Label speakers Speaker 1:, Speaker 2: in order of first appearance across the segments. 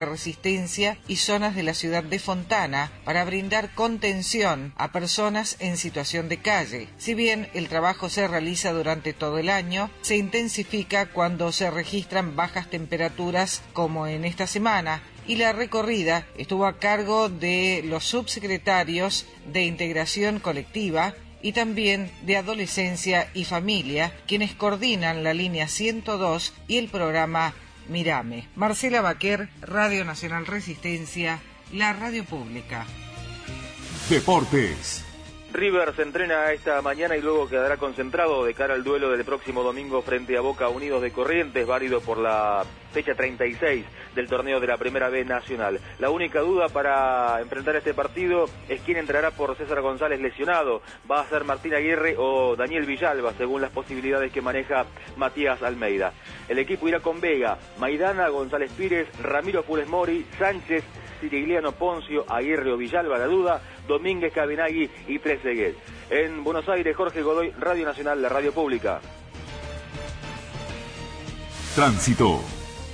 Speaker 1: Resistencia y zonas de la ciudad de Fontana para brindar contención a personas en situación de calle. Si bien el trabajo se realiza durante todo el año, se intensifica cuando se registran bajas temperaturas como en esta semana, y la recorrida estuvo a cargo de los subsecretarios de Integración Colectiva y también de Adolescencia y Familia, quienes coordinan la línea 102 y el programa Mírame. Marcela Baquer, Radio Nacional Resistencia, la radio pública.
Speaker 2: Deportes.
Speaker 3: River se entrena esta mañana y luego quedará concentrado de cara al duelo del próximo domingo frente a Boca Unidos de Corrientes, válido por la fecha 36 del torneo de la Primera B Nacional. La única duda para enfrentar este partido es quién entrará por César González lesionado. ¿Va a ser Martín Aguirre o Daniel Villalba, según las posibilidades que maneja Matías Almeida? El equipo irá con Vega, Maidana, González Pires, Ramiro Funes Mori, Sánchez, Sirigliano, Poncio, Aguirre o Villalba, la duda, Domínguez, Cabinagui y Trezeguet. En Buenos Aires, Jorge Godoy, Radio Nacional, la radio pública.
Speaker 2: Tránsito.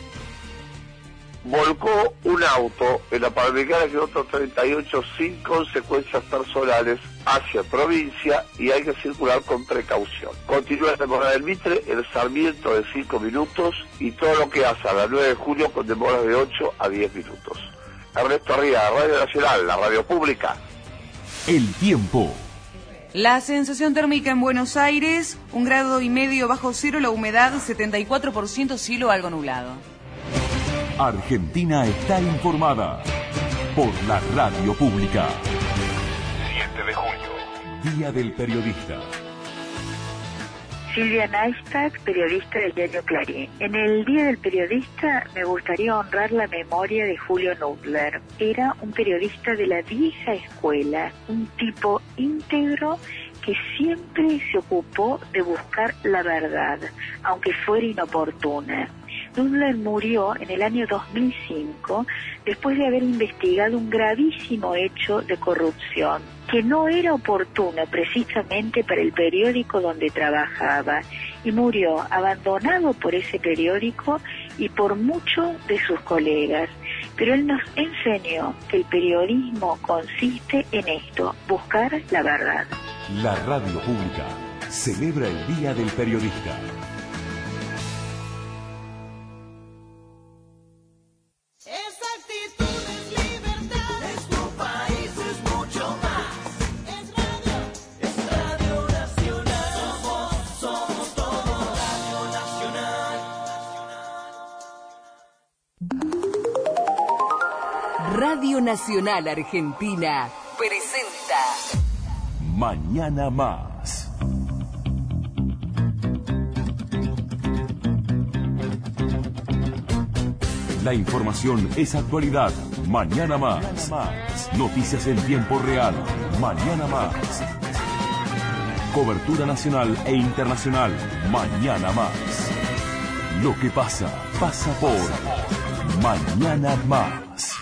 Speaker 4: Volcó un auto en la Panamericana kilómetro 38 sin consecuencias personales hacia provincia y hay que circular con precaución. Continúa la demora del Mitre, el Sarmiento de 5 minutos y todo lo que hace a la 9 de julio con demoras de 8 a 10 minutos. Ernesto Arriaga, Radio Nacional, la radio pública.
Speaker 2: El tiempo.
Speaker 5: La sensación térmica en Buenos Aires, 1,5 grados bajo cero, la humedad 74%, cielo algo nublado.
Speaker 2: Argentina está informada por la radio pública. 7 de junio, Día del Periodista.
Speaker 6: Silvia Neistat, periodista del diario Clarín. En el Día del Periodista me gustaría honrar la memoria de Julio Nudler. Era un periodista de la vieja escuela, un tipo íntegro que siempre se ocupó de buscar la verdad, aunque fuera inoportuna. Nudler murió en el año 2005 después de haber investigado un gravísimo hecho de corrupción que no era oportuno precisamente para el periódico donde trabajaba, y murió abandonado por ese periódico y por muchos de sus colegas. Pero él nos enseñó que el periodismo consiste en esto, buscar la verdad.
Speaker 2: La radio pública celebra el Día del Periodista.
Speaker 7: Radio Nacional Argentina presenta
Speaker 2: Mañana Más. La información es actualidad. Mañana Más. Noticias en tiempo real. Mañana Más. Cobertura nacional e internacional. Mañana Más. Lo que pasa, pasa por Mañana Más.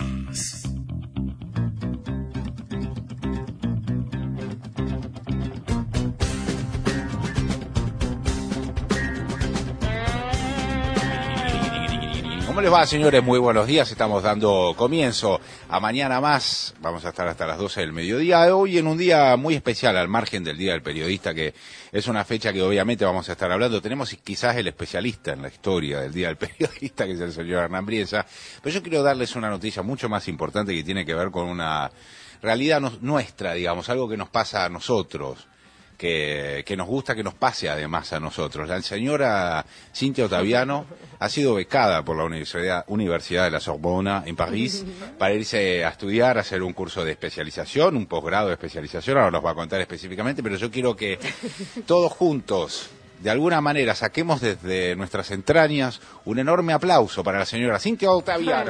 Speaker 8: ¿Cómo les va, señores? Muy buenos días. Estamos dando comienzo a Mañana Más. Vamos a estar hasta las 12 del mediodía. Hoy en un día muy especial, al margen del Día del Periodista, que es una fecha que obviamente vamos a estar hablando. Tenemos quizás el especialista en la historia del Día del Periodista, que es el señor Hernán Brienza. Pero yo quiero darles una noticia mucho más importante que tiene que ver con una realidad nuestra, digamos, algo que nos pasa a nosotros. Que nos gusta que nos pase además a nosotros. La señora Cynthia Ottaviano ha sido becada por la Universidad de la Sorbona en París para irse a estudiar, a hacer un curso de especialización, un posgrado de especialización, ahora nos va a contar específicamente, pero yo quiero que todos juntos, de alguna manera, saquemos desde nuestras entrañas un enorme aplauso para la señora Cynthia Ottaviano.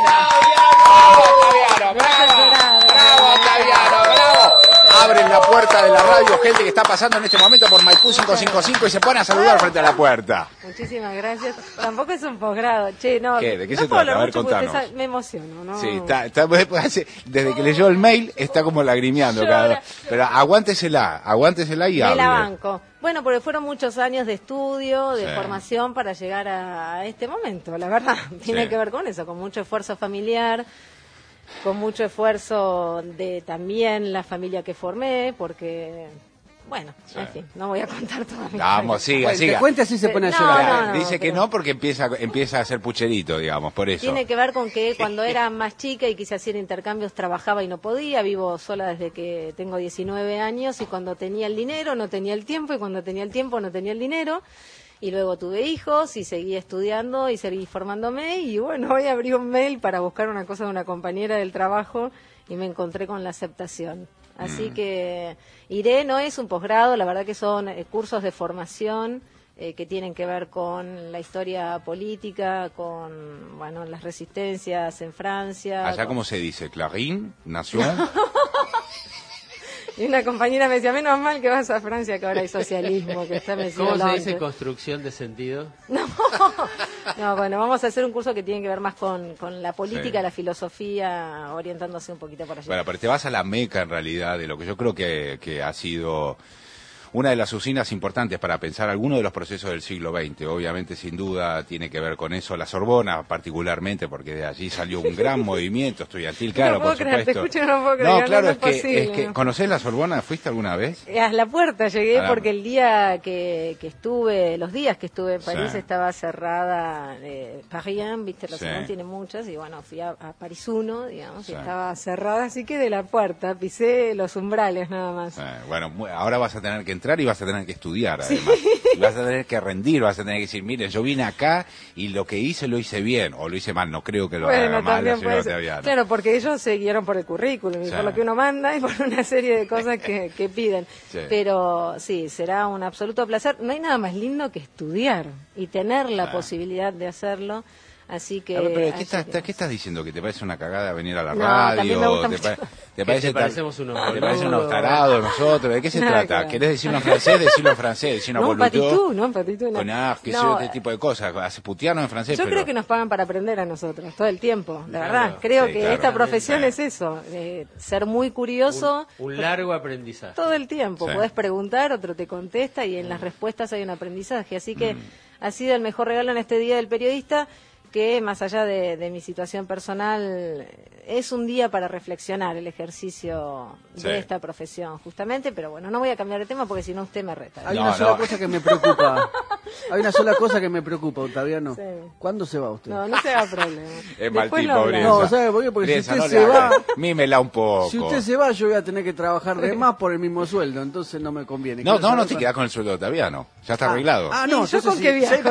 Speaker 8: ¡Bravo, Ottaviano! ¡Bravo! Abren la puerta de la radio, gente que está pasando en este momento por Maipú 555 y se ponen a saludar frente a la puerta.
Speaker 9: Muchísimas gracias. Tampoco es un posgrado. Che, no.
Speaker 8: ¿Qué? ¿De qué
Speaker 9: no
Speaker 8: se trata? A ver,
Speaker 9: mucho
Speaker 8: contanos.
Speaker 9: Me emociono, ¿no?
Speaker 8: Sí, desde que leyó el mail está como lagrimeando. Pero aguántesela y
Speaker 9: Me
Speaker 8: hable.
Speaker 9: la banco. Bueno, porque fueron muchos años de estudio, de
Speaker 8: Sí.
Speaker 9: formación para llegar a este momento, la verdad. Tiene
Speaker 8: Sí.
Speaker 9: que ver con eso, con mucho esfuerzo familiar, con mucho esfuerzo de también la familia que formé, porque, bueno,
Speaker 8: Sí.
Speaker 9: en fin, no voy a contar toda mi
Speaker 8: Vamos, siga,
Speaker 10: Bueno,
Speaker 8: siga.
Speaker 10: te cuenta así se pone a
Speaker 9: No,
Speaker 10: llorar.
Speaker 9: no,
Speaker 8: Dice que
Speaker 9: pero-
Speaker 8: no porque empieza a hacer pucherito, digamos, por eso.
Speaker 9: Tiene que ver con que cuando era más chica y quise hacer intercambios trabajaba y no podía, vivo sola desde que tengo 19 años y cuando tenía el dinero no tenía el tiempo y cuando tenía el tiempo no tenía el dinero y luego tuve hijos y seguí estudiando y seguí formándome y bueno, hoy abrí un mail para buscar una cosa de una compañera del trabajo y me encontré con la aceptación. Así que iré, no es un posgrado, la verdad que son cursos de formación que tienen que ver con la historia política, con bueno las resistencias en Francia.
Speaker 8: Allá,
Speaker 9: con-
Speaker 8: ¿cómo se dice? ¿Clarín? ¿Nación?
Speaker 9: Y una compañera me decía, menos mal que vas a Francia, que ahora hay socialismo, que está metido
Speaker 11: ¿Cómo se
Speaker 9: Londres.
Speaker 11: dice construcción de sentido?
Speaker 9: No, bueno, vamos a hacer un curso que tiene que ver más con la política,
Speaker 8: Sí.
Speaker 9: la filosofía, orientándose un poquito por allá.
Speaker 8: Bueno, pero te vas a la meca en realidad de lo que yo creo que ha sido una de las usinas importantes para pensar algunos de los procesos del siglo XX. Obviamente, sin duda, tiene que ver con eso la Sorbona, particularmente, porque de allí salió un gran movimiento estudiantil, claro,
Speaker 9: No puedo
Speaker 8: por
Speaker 9: creer, te
Speaker 8: supuesto.
Speaker 9: escucho, no puedo creer,
Speaker 8: No,
Speaker 9: no,
Speaker 8: claro,
Speaker 9: no
Speaker 8: es
Speaker 9: es
Speaker 8: que,
Speaker 9: posible, no.
Speaker 8: ¿conocés la Sorbona? ¿Fuiste alguna vez?
Speaker 9: A la puerta llegué
Speaker 8: A la-
Speaker 9: porque el día que estuve, los días que estuve en París
Speaker 8: Sí.
Speaker 9: estaba cerrada Paris 1, viste, la
Speaker 8: Sí.
Speaker 9: Sorbonne tiene muchas y bueno, fui a París 1, digamos,
Speaker 8: Sí.
Speaker 9: y estaba cerrada, así que de la puerta pisé los umbrales nada más.
Speaker 8: Bueno, ahora vas a tener que entrar y vas a tener que estudiar, además. Y vas a tener que rendir, vas a tener que decir, miren, yo vine acá y lo que hice lo hice bien, o lo hice mal, no creo que lo haga
Speaker 9: Bueno,
Speaker 8: mal la
Speaker 9: también
Speaker 8: señora
Speaker 9: puede ser.
Speaker 8: Ottaviano.
Speaker 9: Claro, porque ellos se guiaron por el currículum y
Speaker 8: Sí.
Speaker 9: por lo que uno manda y por una serie de cosas que piden.
Speaker 8: Sí.
Speaker 9: Pero sí, será un absoluto placer. No hay nada más lindo que estudiar y tener la posibilidad de hacerlo. Así que...
Speaker 8: A ver, pero
Speaker 9: así que-
Speaker 8: ¿qué estás diciendo? ¿Que te parece una cagada venir a la
Speaker 9: No,
Speaker 8: radio?
Speaker 9: también me gusta
Speaker 8: ¿Te,
Speaker 9: mucho.
Speaker 8: te parece
Speaker 11: te parecemos unos
Speaker 8: ¿Te parecen unos
Speaker 11: boludos?
Speaker 8: tarados nosotros? ¿De qué se
Speaker 9: Nada
Speaker 8: trata?
Speaker 9: que ver.
Speaker 8: ¿Querés decirlo en francés? Decirlo en francés. Decirlo
Speaker 9: No,
Speaker 8: boludo.
Speaker 9: patitú, no, patitú, no.
Speaker 8: Con que
Speaker 9: No,
Speaker 8: este tipo de cosas. Hace putiano en francés,
Speaker 9: Yo
Speaker 8: pero...
Speaker 9: creo que nos pagan para aprender a nosotros todo el tiempo, de
Speaker 11: Claro.
Speaker 9: verdad. Creo
Speaker 8: Sí,
Speaker 9: que
Speaker 8: claro.
Speaker 9: esta profesión
Speaker 8: Sí.
Speaker 9: es eso, ser muy curioso.
Speaker 11: Un largo aprendizaje.
Speaker 9: Todo el tiempo,
Speaker 8: Sí.
Speaker 9: podés preguntar, otro te contesta y en las respuestas hay un aprendizaje. Así que ha sido el mejor regalo en este Día del Periodista, que más allá de mi situación personal, es un día para reflexionar el ejercicio
Speaker 8: Sí.
Speaker 9: de esta profesión, justamente. Pero bueno, no voy a cambiar de tema porque si no usted me reta.
Speaker 10: Hay
Speaker 8: No,
Speaker 10: una sola
Speaker 8: no.
Speaker 10: cosa que me preocupa. Hay una sola cosa que me preocupa, Ottaviano.
Speaker 9: Sí.
Speaker 10: ¿Cuándo se va usted?
Speaker 9: No, no se haga problema.
Speaker 8: Es mal
Speaker 9: Después
Speaker 8: tipo,
Speaker 9: lo
Speaker 8: Brienza.
Speaker 9: hablamos.
Speaker 10: No, ¿sabe por qué? Porque si
Speaker 8: Brienza,
Speaker 10: usted
Speaker 8: no
Speaker 10: se
Speaker 8: le
Speaker 10: va-
Speaker 8: hagas- mímela un poco.
Speaker 10: Si usted se va, yo voy a tener que trabajar de más por el mismo sueldo, entonces no me conviene.
Speaker 8: No,
Speaker 10: Quiero
Speaker 8: no,
Speaker 10: saber
Speaker 8: no te
Speaker 10: cuál-
Speaker 8: quedás con el sueldo de Ottaviano. Ya está arreglado.
Speaker 10: Ah,
Speaker 9: ¿Y
Speaker 10: no,
Speaker 9: yo
Speaker 10: entonces
Speaker 9: con qué
Speaker 10: si hay
Speaker 9: viajo,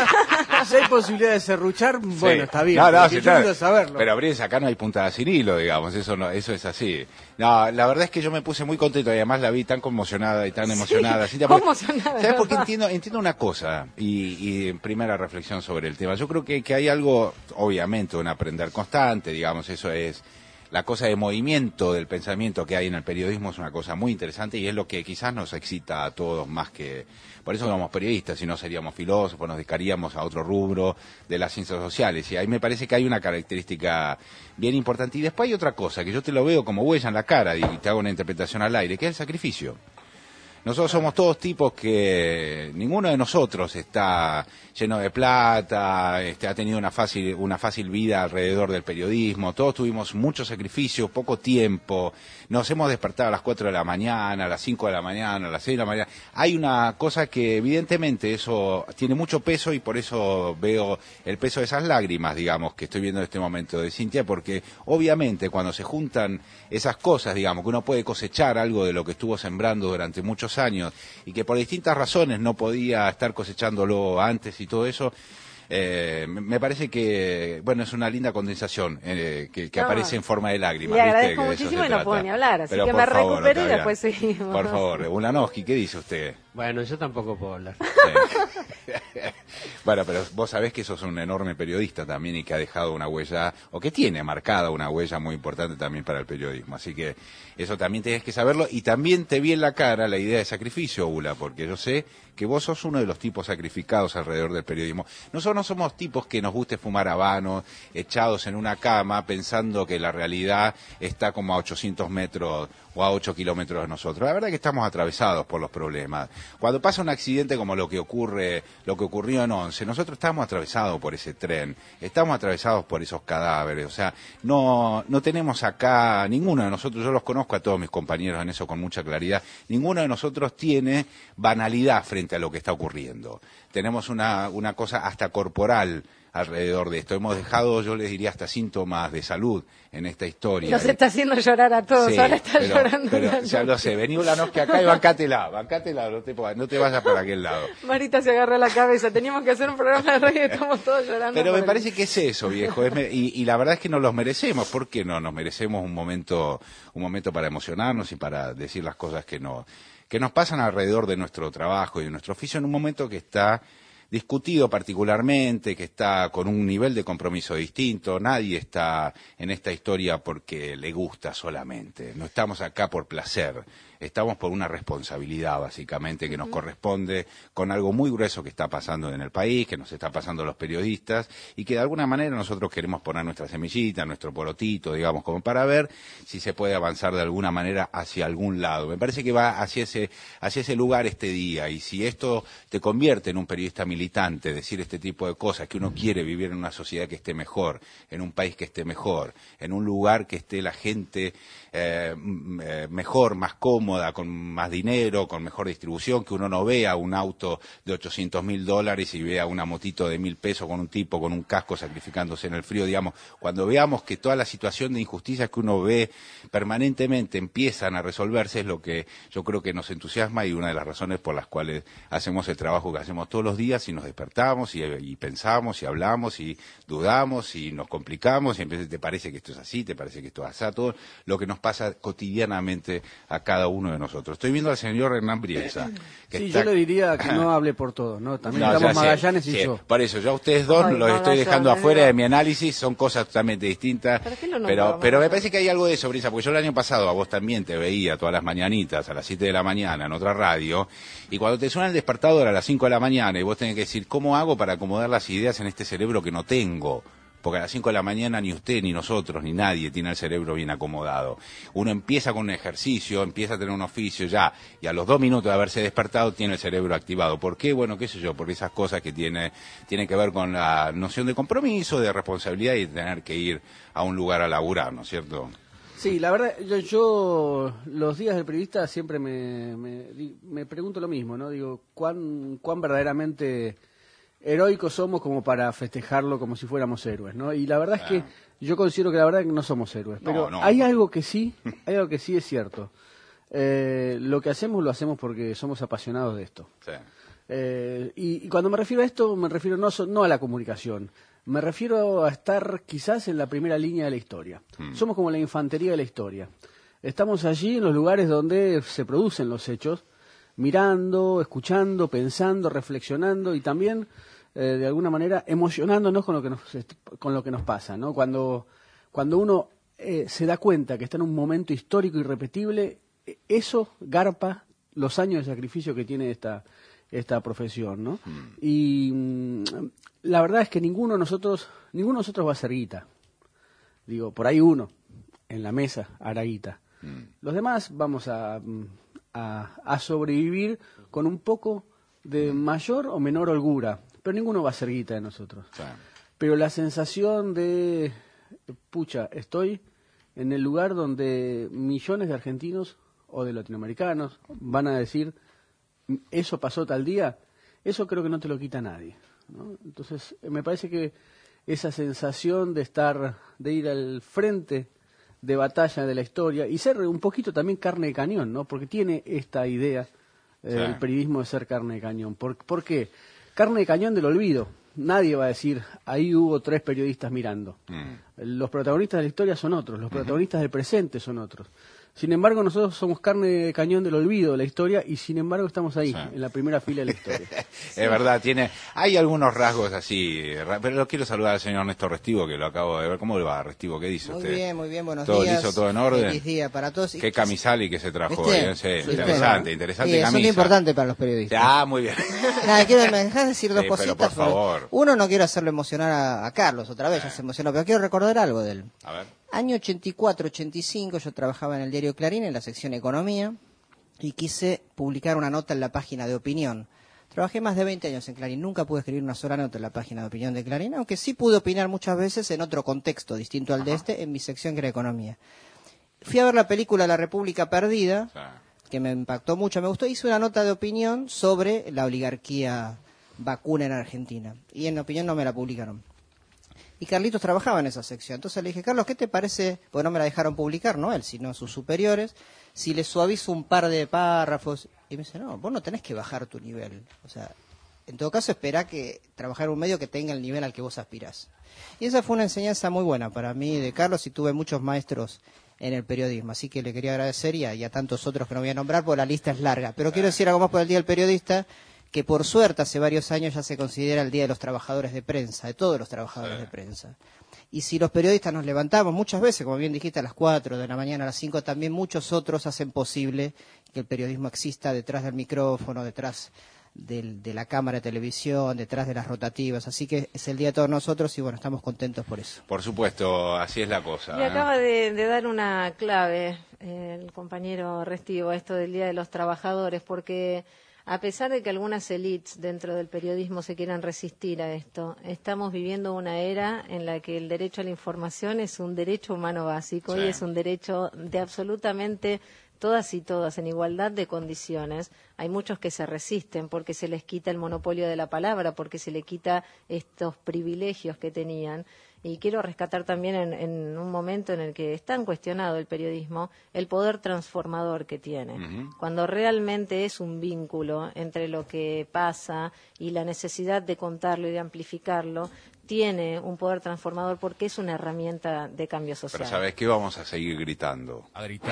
Speaker 10: si hay posibilidad de serruchar,
Speaker 8: Sí.
Speaker 10: bueno, está bien.
Speaker 8: No, no,
Speaker 10: porque
Speaker 8: sí,
Speaker 10: yo
Speaker 8: está.
Speaker 10: quiero saberlo.
Speaker 8: Pero Brienza, acá no hay puntada sin hilo, digamos, eso no, eso es así. No, la verdad es que yo me puse muy contento y además la vi tan conmocionada y tan emocionada. Cintia, porque-
Speaker 9: conmocionada,
Speaker 8: ¿Sabes por qué
Speaker 9: ¿verdad?
Speaker 8: entiendo una cosa? Y primera reflexión sobre el tema. Yo creo que hay algo, obviamente, un aprender constante, digamos, eso es la cosa de movimiento del pensamiento que hay en el periodismo, es una cosa muy interesante y es lo que quizás nos excita a todos más que... Por eso somos periodistas, si no seríamos filósofos, nos dedicaríamos a otro rubro de las ciencias sociales. Y ahí me parece que hay una característica bien importante. Y después hay otra cosa, que yo te lo veo como huella en la cara y te hago una interpretación al aire, que es el sacrificio. Nosotros somos todos tipos que ninguno de nosotros está lleno de plata, ha tenido una fácil vida alrededor del periodismo, todos tuvimos mucho sacrificio, poco tiempo, nos hemos despertado a las 4 de la mañana, a las 5 de la mañana, a las 6 de la mañana. Hay una cosa que evidentemente eso tiene mucho peso y por eso veo el peso de esas lágrimas, digamos, que estoy viendo en este momento de Cintia, porque obviamente cuando se juntan esas cosas, digamos, que uno puede cosechar algo de lo que estuvo sembrando durante muchos años y que por distintas razones no podía estar cosechándolo antes y todo eso, me parece que, bueno, es una linda condensación que
Speaker 9: No,
Speaker 8: aparece en forma de lágrimas.
Speaker 9: le
Speaker 8: ¿viste?
Speaker 9: agradezco
Speaker 8: Que de eso
Speaker 9: muchísimo
Speaker 8: se
Speaker 9: y no
Speaker 8: trata.
Speaker 9: puedo ni hablar, así
Speaker 8: Pero
Speaker 9: que
Speaker 8: por
Speaker 9: me
Speaker 8: favor,
Speaker 9: recupero y
Speaker 8: Ottaviano,
Speaker 9: después seguimos.
Speaker 8: Por favor, Ulanowski, ¿qué dice usted?
Speaker 11: Bueno, yo tampoco puedo hablar.
Speaker 8: Sí. Bueno, pero vos sabés que sos un enorme periodista también y que ha dejado una huella, o que tiene marcada una huella muy importante también para el periodismo. Así que eso también tenés que saberlo. Y también te vi en la cara la idea de sacrificio, Ula, porque yo sé que vos sos uno de los tipos sacrificados alrededor del periodismo. No solo no somos tipos que nos guste fumar habano, echados en una cama, pensando que la realidad está como a 800 metros o a 8 kilómetros de nosotros. La verdad es que estamos atravesados por los problemas. Cuando pasa un accidente como lo que ocurrió en Once, nosotros estamos atravesados por ese tren, estamos atravesados por esos cadáveres. O sea, no tenemos acá, ninguno de nosotros, yo los conozco a todos mis compañeros en eso con mucha claridad, ninguno de nosotros tiene banalidad frente a lo que está ocurriendo. Tenemos una cosa hasta corporal alrededor de esto. Hemos dejado, yo les diría, hasta síntomas de salud en esta historia.
Speaker 9: Nos está haciendo llorar a todos,
Speaker 8: sí,
Speaker 9: ahora está llorando.
Speaker 8: Pero ya lo sé, vení una noche acá y bancátela, no te vayas para aquel lado.
Speaker 9: Marita se agarró la cabeza, teníamos que hacer un programa de radio y estamos todos llorando.
Speaker 8: Pero me parece que es eso, viejo, y la verdad es que nos los merecemos. ¿Por qué no? Nos merecemos un momento para emocionarnos y para decir las cosas que nos pasan alrededor de nuestro trabajo y de nuestro oficio en un momento que está discutido particularmente, que está con un nivel de compromiso distinto. Nadie está en esta historia porque le gusta solamente. No estamos acá por placer. Estamos por una responsabilidad, básicamente, que nos corresponde con algo muy grueso que está pasando en el país, que nos está pasando a los periodistas, y que de alguna manera nosotros queremos poner nuestra semillita, nuestro porotito, digamos, como para ver si se puede avanzar de alguna manera hacia algún lado. Me parece que va hacia ese lugar este día, y si esto te convierte en un periodista militante, decir este tipo de cosas, que uno quiere vivir en una sociedad que esté mejor, en un país que esté mejor, en un lugar que esté la gente mejor, más cómoda, con más dinero, con mejor distribución, que uno no vea un auto de $800.000 y vea una motito de $1.000 con un tipo con un casco sacrificándose en el frío, digamos. Cuando veamos que toda la situación de injusticias que uno ve permanentemente empiezan a resolverse, es lo que yo creo que nos entusiasma y una de las razones por las cuales hacemos el trabajo que hacemos todos los días, y nos despertamos y pensamos y hablamos y dudamos y nos complicamos y te parece que esto es así, te parece que esto es así, todo lo que nos pasa cotidianamente a cada uno de nosotros. Estoy viendo al señor Hernán Brienza.
Speaker 10: Sí, yo le diría que no hable por todos, ¿no? También estamos Magallanes y yo.
Speaker 8: Por eso, yo a ustedes dos los estoy dejando afuera de mi análisis, son cosas totalmente distintas. Pero me parece que hay algo de eso, Brienza, porque yo el año pasado a vos también te veía todas las mañanitas a las 7 de la mañana en otra radio, y cuando te suena el despertador a las 5 de la mañana y vos tenés que decir, ¿cómo hago para acomodar las ideas en este cerebro que no tengo? Porque a las 5 de la mañana ni usted, ni nosotros, ni nadie tiene el cerebro bien acomodado. Uno empieza con un ejercicio, empieza a tener un oficio ya, y a los 2 minutos de haberse despertado tiene el cerebro activado. ¿Por qué? Bueno, qué sé yo, por esas cosas que tienen que ver con la noción de compromiso, de responsabilidad y de tener que ir a un lugar a laburar, ¿no es cierto?
Speaker 10: Sí, la verdad, yo los días del periodista siempre me pregunto lo mismo, ¿no? Digo, ¿cuán verdaderamente heroicos somos como para festejarlo como si fuéramos héroes, ¿no? Y la verdad es que yo considero que la verdad es que no somos héroes, pero hay algo que sí es cierto. Lo que hacemos lo hacemos porque somos apasionados de esto.
Speaker 8: Sí.
Speaker 10: Y cuando me refiero a esto, me refiero no a la comunicación, me refiero a estar quizás en la primera línea de la historia. Somos como la infantería de la historia. Estamos allí en los lugares donde se producen los hechos, mirando, escuchando, pensando, reflexionando y también, de alguna manera, emocionándonos con lo que nos pasa, ¿no? Cuando uno se da cuenta que está en un momento histórico irrepetible, eso garpa los años de sacrificio que tiene esta profesión, ¿no? Y la verdad es que ninguno de nosotros va a hacer guita. Digo, por ahí uno, en la mesa, hará guita. Los demás vamos a sobrevivir con un poco de mayor o menor holgura, pero ninguno va a hacer guita de nosotros. Pero la sensación de, pucha, estoy en el lugar donde millones de argentinos o de latinoamericanos van a decir, eso pasó tal día, eso creo que no te lo quita nadie, ¿no? Entonces, me parece que esa sensación de ir al frente de batalla de la historia y ser un poquito también carne de cañón, ¿no? Porque tiene esta idea el periodismo de ser carne de cañón. ¿Por qué? Carne de cañón del olvido. Nadie va a decir, ahí hubo 3 periodistas mirando. Los protagonistas de la historia son otros, los protagonistas del presente son otros. Sin embargo, nosotros somos carne de cañón del olvido de la historia y sin embargo estamos ahí, en la primera fila de la historia.
Speaker 8: Es verdad, hay algunos rasgos así, pero lo quiero saludar al señor Néstor Restivo, que lo acabo de ver. ¿Cómo le va, Restivo? ¿Qué dice usted?
Speaker 12: Muy bien, buenos
Speaker 8: ¿Todo
Speaker 12: días.
Speaker 8: liso, todo en orden?
Speaker 12: Feliz día para todos.
Speaker 8: Qué camisal y que se trajo hoy, sí, interesante
Speaker 12: Sí,
Speaker 8: camisa.
Speaker 12: es muy importante para los periodistas.
Speaker 8: Ah, muy bien.
Speaker 12: Nada, me dejás decir dos cositas.
Speaker 8: Pero por favor.
Speaker 12: Uno, no quiero hacerlo emocionar a Carlos otra vez, ya se emocionó, pero quiero recordar algo de él.
Speaker 8: A ver.
Speaker 12: Año 84, 85, yo trabajaba en el diario Clarín, en la sección Economía, y quise publicar una nota en la página de opinión. Trabajé más de 20 años en Clarín, nunca pude escribir una sola nota en la página de opinión de Clarín, aunque sí pude opinar muchas veces en otro contexto distinto al de este, en mi sección que era Economía. Fui a ver la película La República Perdida, que me impactó mucho, me gustó, hice una nota de opinión sobre la oligarquía vacuna en Argentina, y en opinión no me la publicaron. Y Carlitos trabajaba en esa sección. Entonces le dije, Carlos, ¿qué te parece? Porque no me la dejaron publicar, no él, sino sus superiores. Si le suavizo un par de párrafos. Y me dice, no, vos no tenés que bajar tu nivel. O sea, en todo caso, esperá que trabajar en un medio que tenga el nivel al que vos aspirás. Y esa fue una enseñanza muy buena para mí de Carlos, y tuve muchos maestros en el periodismo. Así que le quería agradecer y a tantos otros que no voy a nombrar porque la lista es larga. Pero quiero decir algo más por el Día del Periodista, que por suerte hace varios años ya se considera el Día de los Trabajadores de Prensa, de todos los trabajadores de prensa. Y si los periodistas nos levantamos muchas veces, como bien dijiste, a las 4 de la mañana, a las 5, también muchos otros hacen posible que el periodismo exista detrás del micrófono, detrás de la cámara de televisión, detrás de las rotativas. Así que es el día de todos nosotros y bueno, estamos contentos por eso.
Speaker 8: Por supuesto, así es la cosa.
Speaker 9: Y acaba de dar una clave el compañero Restivo, esto del Día de los Trabajadores, porque a pesar de que algunas élites dentro del periodismo se quieran resistir a esto, estamos viviendo una era en la que el derecho a la información es un derecho humano básico y es un derecho de absolutamente todas y todas en igualdad de condiciones. Hay muchos que se resisten porque se les quita el monopolio de la palabra, porque se les quita estos privilegios que tenían. Y quiero rescatar también en un momento en el que es tan cuestionado el periodismo, el poder transformador que tiene. Cuando realmente es un vínculo entre lo que pasa y la necesidad de contarlo y de amplificarlo, tiene un poder transformador porque es una herramienta de cambio social.
Speaker 8: Pero ¿sabes qué? Vamos a seguir gritando.
Speaker 13: A gritar.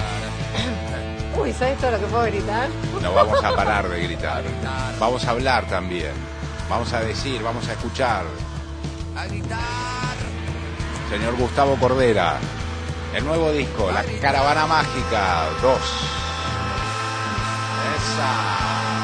Speaker 9: Uy, ¿sabes todo lo que puedo gritar?
Speaker 8: No vamos a parar de gritar. Vamos a hablar también. Vamos a decir, vamos a escuchar.
Speaker 13: A gritar.
Speaker 8: Señor Gustavo Cordera, el nuevo disco, La Caravana Mágica 2. Esa.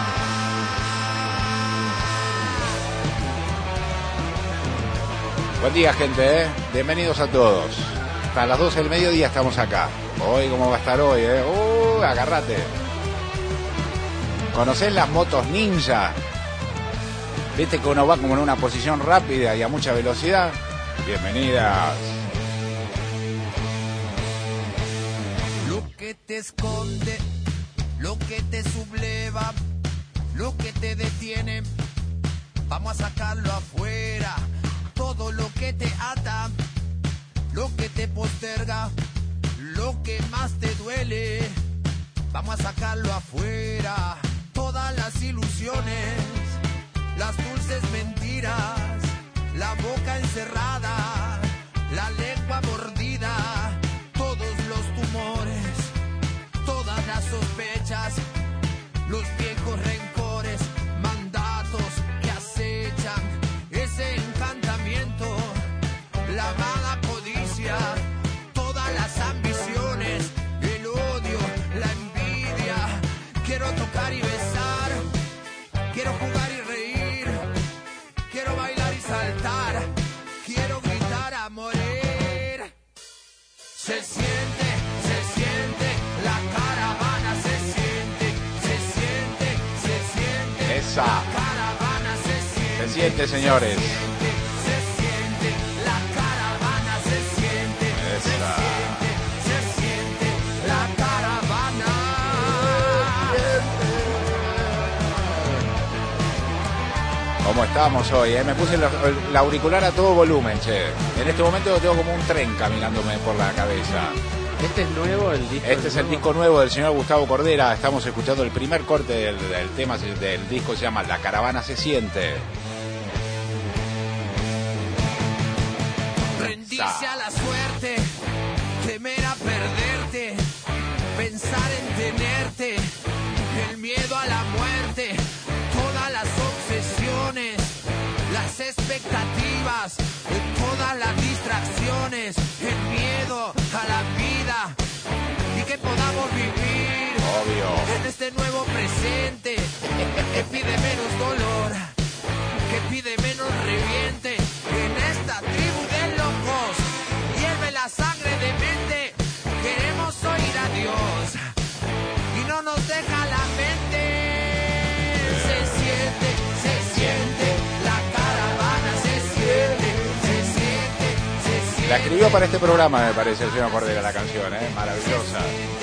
Speaker 8: Buen día, gente, bienvenidos a todos. Hasta las 12 del mediodía estamos acá. Hoy, ¿cómo va a estar hoy, agárrate. ¿Conocés las motos ninja? ¿Viste que uno va como en una posición rápida y a mucha velocidad? Bienvenidas.
Speaker 13: Lo que te esconde, lo que te subleva, lo que te detiene, vamos a sacarlo afuera. Todo lo que te ata, lo que te posterga, lo que más te duele, vamos a sacarlo afuera. Todas las ilusiones, las dulces mentiras, la boca encerrada, la lengua mordida, todos los tumores, todas las sospechas, los viejos rencores, mandatos que acechan, ese encantamiento, la mala codicia, todas las ambiciones, el odio, la envidia. Quiero tocar y besar, quiero jugar y reír, quiero bailar y saltar, quiero gritar a morir. Se siente, la caravana se siente.
Speaker 8: Esa.
Speaker 13: La caravana se siente.
Speaker 8: Se siente, señores.
Speaker 13: Se siente, la caravana se siente.
Speaker 8: Esa.
Speaker 13: Se siente, la caravana.
Speaker 8: ¿Cómo estamos hoy? Me puse el auricular a todo volumen, che. En este momento tengo como un tren caminándome por la cabeza.
Speaker 11: ¿Este es nuevo el disco?
Speaker 8: Este es el disco nuevo del señor Gustavo Cordera. Estamos escuchando el primer corte del tema del disco, se llama La Caravana se siente.
Speaker 13: Rendirse a la suerte, temer a perderte, pensar expectativas, todas las distracciones, el miedo a la vida y que podamos vivir en este nuevo presente que pide menos dolor, que pide menos reviente en esta tribu de locos. Hierve la sangre de mente, queremos oír a Dios y no nos deja la mente. Se siente, la caravana se siente.
Speaker 8: La escribió para este programa, me parece, el señor Cordera, la canción, maravillosa.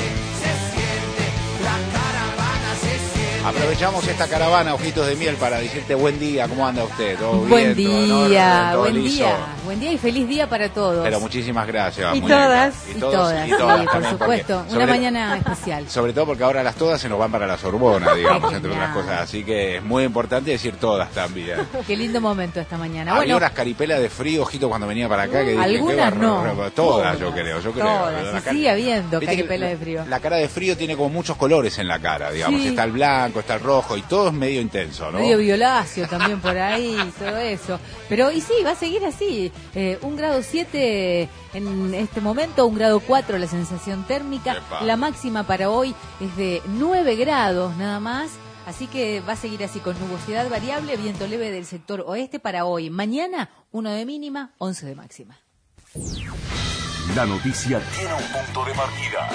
Speaker 8: Aprovechamos esta caravana, Ojitos de Miel, para decirte buen día, ¿cómo anda usted? ¿Todo
Speaker 14: Buen
Speaker 8: bien?
Speaker 14: día,
Speaker 8: ¿Todo
Speaker 14: buen
Speaker 8: liso?
Speaker 14: día, buen día y feliz día para todos.
Speaker 8: Pero muchísimas gracias.
Speaker 14: Y
Speaker 8: muñeca.
Speaker 14: todas, y todas, sí, por
Speaker 8: también,
Speaker 14: supuesto, una mañana especial.
Speaker 8: Sobre todo porque ahora las todas se nos van para la Sorbona, digamos, entre otras cosas. Así que es muy importante decir todas también.
Speaker 14: Qué lindo momento esta mañana.
Speaker 8: Había
Speaker 14: Bueno,
Speaker 8: unas caripelas de frío, Ojito, cuando venía para acá, que dije,
Speaker 14: algunas
Speaker 8: qué
Speaker 14: no.
Speaker 8: Todas, yo creo.
Speaker 14: todas, y sigue habiendo
Speaker 8: Viste que
Speaker 14: caripelas de frío.
Speaker 8: La cara de frío tiene como muchos colores en la cara, digamos.
Speaker 14: Sí.
Speaker 8: Está el blanco, está el rojo, y todo es medio intenso, ¿no?
Speaker 14: Medio violáceo también por ahí, todo eso. Pero, y sí, va a seguir así. 1,7 grados en este momento, 1,4 grados la sensación térmica.
Speaker 8: Epa.
Speaker 14: La máxima para hoy es de 9 grados nada más. Así que va a seguir así con nubosidad variable, viento leve del sector oeste para hoy. Mañana, 1 de mínima, 11 de máxima.
Speaker 2: La noticia tiene un punto de partida.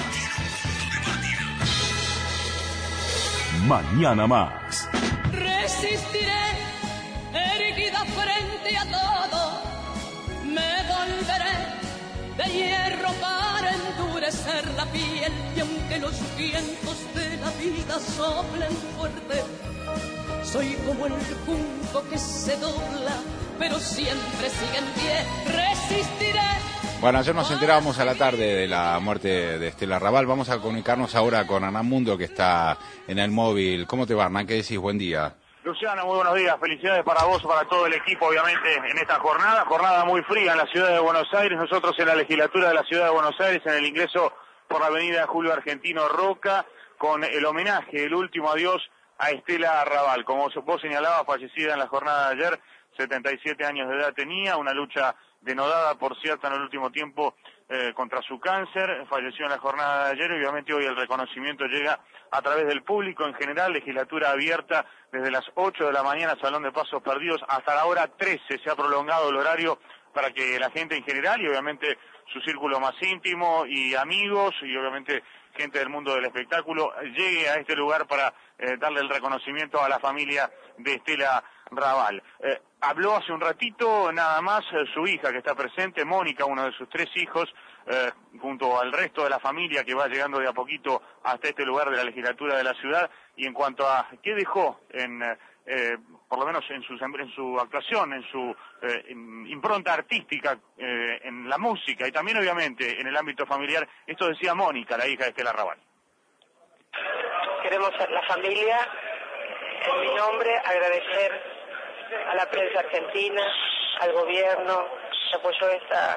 Speaker 2: Mañana más.
Speaker 15: Resistiré, erguida frente a todo, me volveré de hierro para endurecer la piel, y aunque los vientos de la vida soplen fuerte, soy como el junco que se dobla, pero siempre sigue en pie. Resistiré.
Speaker 8: Bueno, ayer nos enterábamos a la tarde de la muerte de Estela Raval. Vamos a comunicarnos ahora con Hernán Mundo, que está en el móvil. ¿Cómo te va, Hernán? ¿Qué decís? Buen día.
Speaker 16: Luciano, muy buenos días. Felicidades para vos, para todo el equipo, obviamente, en esta jornada muy fría en la ciudad de Buenos Aires. Nosotros en la legislatura de la ciudad de Buenos Aires, en el ingreso por la avenida Julio Argentino Roca, con el homenaje, el último adiós a Estela Raval. Como vos señalabas, fallecida en la jornada de ayer, 77 años de edad tenía, una lucha denodada, por cierto, en el último tiempo contra su cáncer. Falleció en la jornada de ayer y obviamente hoy el reconocimiento llega a través del público en general. Legislatura abierta desde las 8 de la mañana, Salón de Pasos Perdidos, hasta la hora 13. Se ha prolongado el horario para que la gente en general y obviamente su círculo más íntimo y amigos y obviamente gente del mundo del espectáculo llegue a este lugar para darle el reconocimiento a la familia de Estela Raval. Habló hace un ratito nada más su hija que está presente, Mónica, uno de sus 3 hijos, junto al resto de la familia que va llegando de a poquito hasta este lugar de la legislatura de la ciudad. Y en cuanto a qué dejó por lo menos en su actuación, en su impronta artística, en la música y también obviamente en el ámbito familiar, esto decía Mónica, la hija de Estela Raval.
Speaker 17: Queremos a la familia, en mi nombre, agradecer a la prensa argentina, al gobierno que apoyó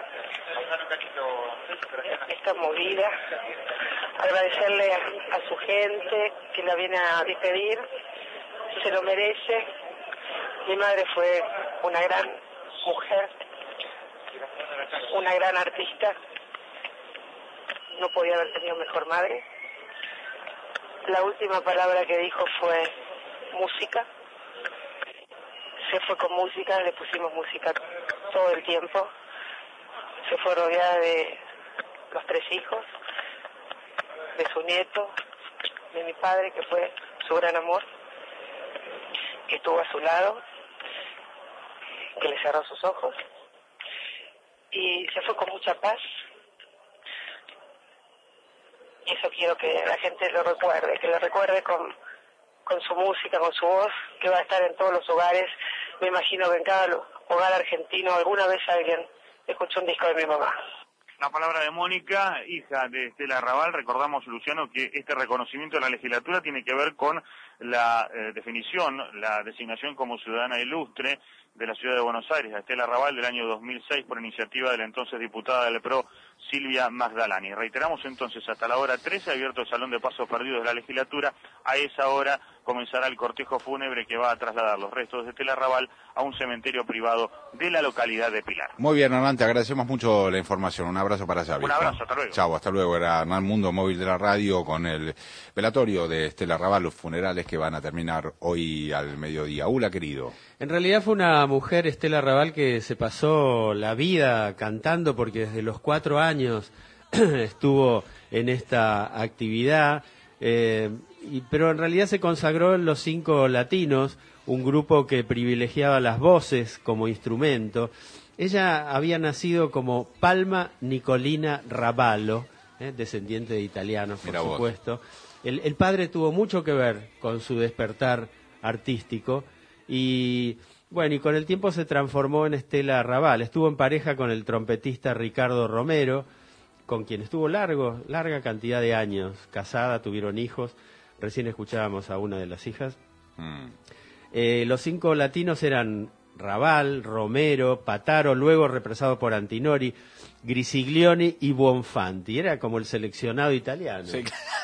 Speaker 17: esta movida, agradecerle a su gente que la viene a despedir, se lo merece. Mi madre fue una gran mujer, una gran artista, no podía haber tenido mejor madre. La última palabra que dijo fue música. Se fue con música, le pusimos música todo el tiempo. Se fue rodeada de los 3 hijos, de su nieto, de mi padre, que fue su gran amor, que estuvo a su lado, que le cerró sus ojos. Y se fue con mucha paz. Y eso quiero que la gente lo recuerde, que lo recuerde con su música, con su voz, que va a estar en todos los hogares. Me imagino que en cada hogar argentino alguna vez alguien escuchó un disco de mi mamá.
Speaker 16: La palabra de Mónica, hija de Estela Raval. Recordamos, Luciano, que este reconocimiento de la legislatura tiene que ver con la definición, la designación como ciudadana ilustre de la ciudad de Buenos Aires, a Estela Raval, del año 2006, por iniciativa de la entonces diputada del PRO, Silvia Magdalani. Reiteramos entonces, hasta la hora 13, abierto el Salón de Pasos Perdidos de la legislatura. A esa hora comenzará el cortejo fúnebre que va a trasladar los restos de Estela Raval a un cementerio privado de la localidad de Pilar.
Speaker 8: Muy bien, Hernán, te agradecemos mucho la información. Un abrazo para allá.
Speaker 16: Un abrazo, hasta luego.
Speaker 8: Chau, hasta luego. Era Hernán Mundo, móvil de la radio, con el velatorio de Estela Raval, los funerales que van a terminar hoy al mediodía. Ula, querido.
Speaker 11: En realidad fue una mujer, Estela Raval, que se pasó la vida cantando porque desde los 4 años estuvo en esta actividad, pero en realidad se consagró en los 5 Latinos, un grupo que privilegiaba las voces como instrumento. Ella había nacido como Palma Nicolina Ravallo, descendiente de italianos, por supuesto. El padre tuvo mucho que ver con su despertar artístico y bueno, y con el tiempo se transformó en Estela Raval. Estuvo en pareja con el trompetista Ricardo Romero, con quien estuvo larga cantidad de años, casada, tuvieron hijos. Recién escuchábamos a una de las hijas. Los 5 latinos eran Raval, Romero, Pataro, luego represado por Antinori, Grisiglioni y Buonfanti. Era como el seleccionado italiano. Sí.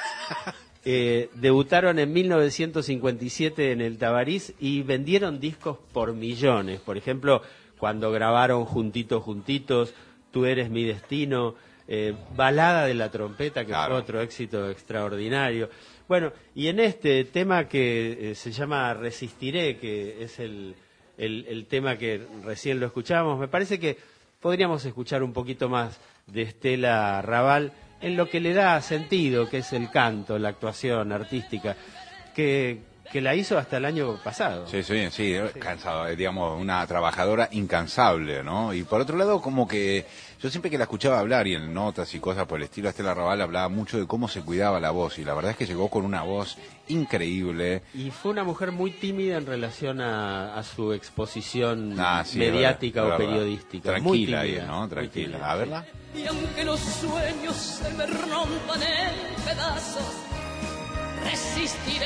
Speaker 11: Debutaron en 1957 en el Tabarís y vendieron discos por millones. Por ejemplo, cuando grabaron Juntitos, Tú eres mi destino, Balada de la trompeta, que fue otro éxito extraordinario. Bueno, y en este tema que se llama Resistiré, que es el tema que recién lo escuchábamos, me parece que podríamos escuchar un poquito más de Estela Raval en lo que le da sentido, que es el canto, la actuación artística, que la hizo hasta el año pasado. Sí, cansado, digamos, una trabajadora incansable, ¿no? Y por otro lado, como que yo siempre que la escuchaba hablar y en notas y cosas por el estilo, Estela Raval hablaba mucho de cómo se cuidaba la voz, y la verdad es que llegó con una voz increíble. Y fue una mujer muy tímida en relación a su exposición mediática o periodística. Tranquila ahí, ¿no? Tranquila. A verla.
Speaker 15: Y aunque los sueños se me rompan en pedazos, resistiré.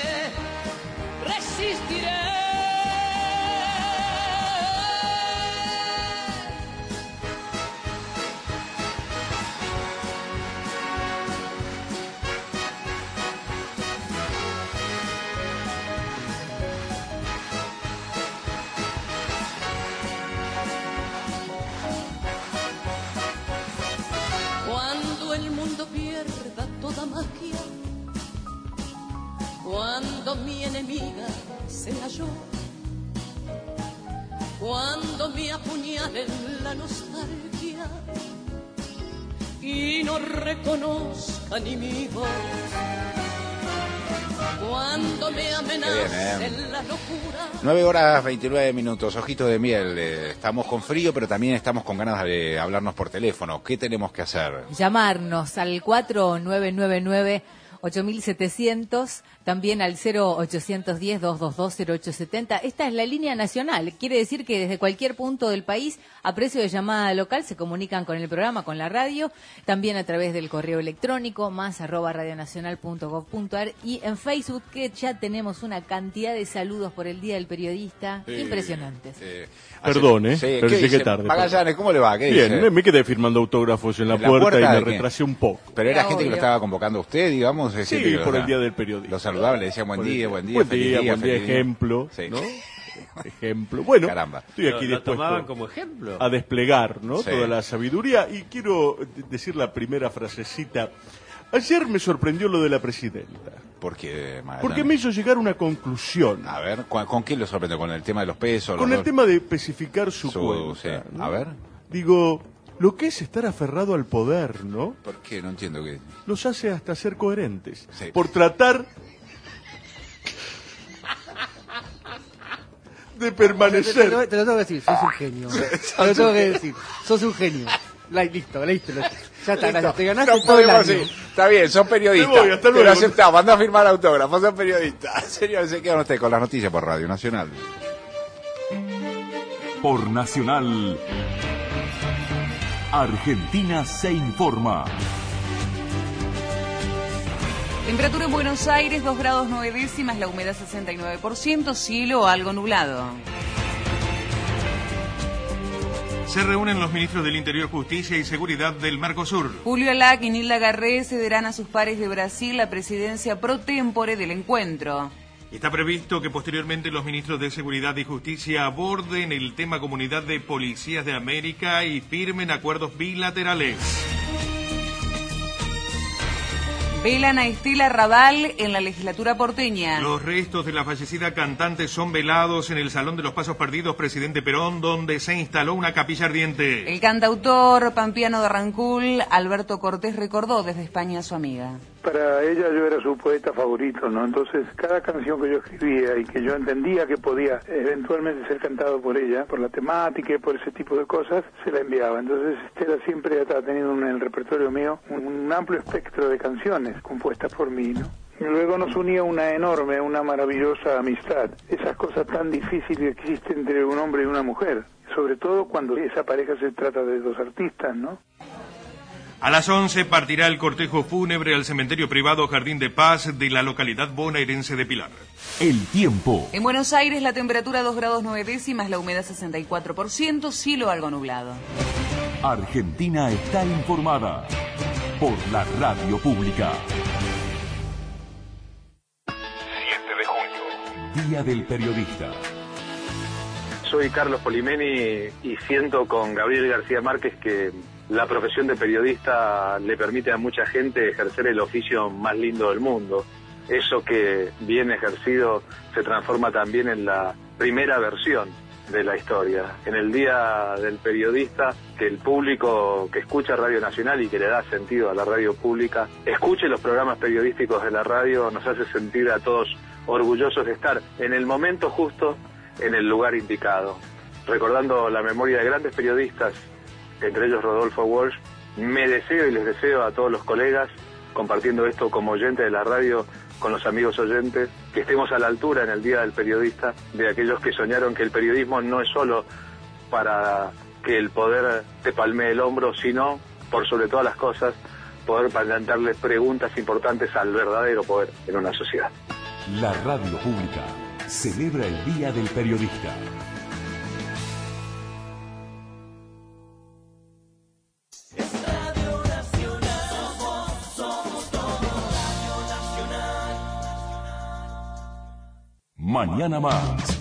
Speaker 15: Cuando el mundo pierda toda magia, cuando mi enemiga sea yo, cuando me apuñalen la nostalgia y no reconozca ni mi voz, cuando me amenace la locura.
Speaker 8: 9:29, ojitos de miel. Estamos con frío, pero también estamos con ganas de hablarnos por teléfono. ¿Qué tenemos que hacer?
Speaker 14: Llamarnos al 4999-8700, también al 0810-222-0870. Esta es la línea nacional. Quiere decir que desde cualquier punto del país, a precio de llamada local, se comunican con el programa, con la radio, también a través del correo electrónico, @radionacional.gov.ar, y en Facebook, que ya tenemos una cantidad de saludos por el Día del Periodista impresionantes.
Speaker 18: Perdón, pero llegué tarde.
Speaker 8: Magallanes, ¿cómo le va? ¿Qué
Speaker 18: Bien,
Speaker 8: dice?
Speaker 18: Me quedé firmando autógrafos en la puerta y me retrasé un poco.
Speaker 8: Pero era gente que lo estaba convocando a usted, digamos.
Speaker 18: Sí, por el Día del Periodista.
Speaker 8: Lo saludaba, le decía buen día, feliz día,
Speaker 18: ejemplo,
Speaker 8: sí.
Speaker 18: ¿no? Ejemplo. Bueno,
Speaker 8: caramba.
Speaker 18: Estoy aquí
Speaker 11: lo tomaban como ejemplo
Speaker 18: a desplegar, ¿no? Sí. Toda la sabiduría, y quiero decir la primera frasecita. Ayer me sorprendió lo de la presidenta.
Speaker 8: ¿Por qué, Magallanes?
Speaker 18: Porque me hizo llegar a una conclusión.
Speaker 8: A ver, ¿con qué lo sorprendió? ¿Con el tema de los pesos?
Speaker 18: Con el tema de especificar su cuenta.
Speaker 8: Sí.
Speaker 18: ¿no?
Speaker 8: A ver.
Speaker 18: Digo, lo que es estar aferrado al poder, ¿no?
Speaker 8: ¿Por qué? No entiendo qué.
Speaker 18: Los hace hasta ser coherentes.
Speaker 8: Sí.
Speaker 18: Por tratar de permanecer.
Speaker 10: Te lo tengo que decir, sos un genio. Te lo tengo que decir, sos un genio. Listo. Ya está, gracias. Te ganaste todo el año.
Speaker 8: Está bien, sos periodista.
Speaker 18: Me voy, hasta luego.
Speaker 8: Te lo aceptamos, andá a firmar autógrafos, sos periodista. Señor, se quedan ustedes con las noticias por Radio Nacional.
Speaker 2: Por Nacional, Argentina se informa.
Speaker 5: Temperatura en Buenos Aires, 2 grados 9 décimas, la humedad 69%, cielo algo nublado.
Speaker 19: Se reúnen los ministros del Interior, Justicia y Seguridad del Mercosur.
Speaker 5: Julio Alac y Nilda Garré cederán a sus pares de Brasil la presidencia pro tempore del encuentro.
Speaker 19: Está previsto que posteriormente los ministros de Seguridad y Justicia aborden el tema Comunidad de Policías de América y firmen acuerdos bilaterales.
Speaker 5: Velan a Estela Radal en la legislatura porteña.
Speaker 19: Los restos de la fallecida cantante son velados en el Salón de los Pasos Perdidos Presidente Perón, donde se instaló una capilla ardiente.
Speaker 5: El cantautor pampeano de Rancul, Alberto Cortés, recordó desde España a su amiga.
Speaker 20: Para ella yo era su poeta favorito, ¿no? Entonces cada canción que yo escribía y que yo entendía que podía eventualmente ser cantado por ella, por la temática y por ese tipo de cosas, se la enviaba. Entonces Estela siempre ha tenido en el repertorio mío un amplio espectro de canciones compuestas por mí, ¿no? Y luego nos unía una maravillosa amistad. Esas cosas tan difíciles que existen entre un hombre y una mujer, sobre todo cuando esa pareja se trata de dos artistas, ¿no?
Speaker 19: A las 11 partirá el cortejo fúnebre al cementerio privado Jardín de Paz de la localidad bonaerense de Pilar.
Speaker 2: El tiempo.
Speaker 5: En Buenos Aires la temperatura 2 grados 9 décimas, la humedad 64%, cielo algo nublado.
Speaker 2: Argentina está informada por la radio pública. 7 de junio, Día del Periodista.
Speaker 21: Soy Carlos Polimeni y siento con Gabriel García Márquez que la profesión de periodista le permite a mucha gente ejercer el oficio más lindo del mundo. Eso que bien ejercido se transforma también en la primera versión de la historia. En el Día del Periodista, que el público que escucha Radio Nacional y que le da sentido a la radio pública, escuche los programas periodísticos de la radio, nos hace sentir a todos orgullosos de estar en el momento justo, en el lugar indicado. Recordando la memoria de grandes periodistas, entre ellos Rodolfo Walsh, me deseo y les deseo a todos los colegas, compartiendo esto como oyente de la radio con los amigos oyentes, que estemos a la altura en el Día del Periodista de aquellos que soñaron que el periodismo no es solo para que el poder te palmee el hombro, sino, por sobre todas las cosas, poder plantearle preguntas importantes al verdadero poder en una sociedad.
Speaker 2: La radio pública celebra el Día del Periodista. Mañana más.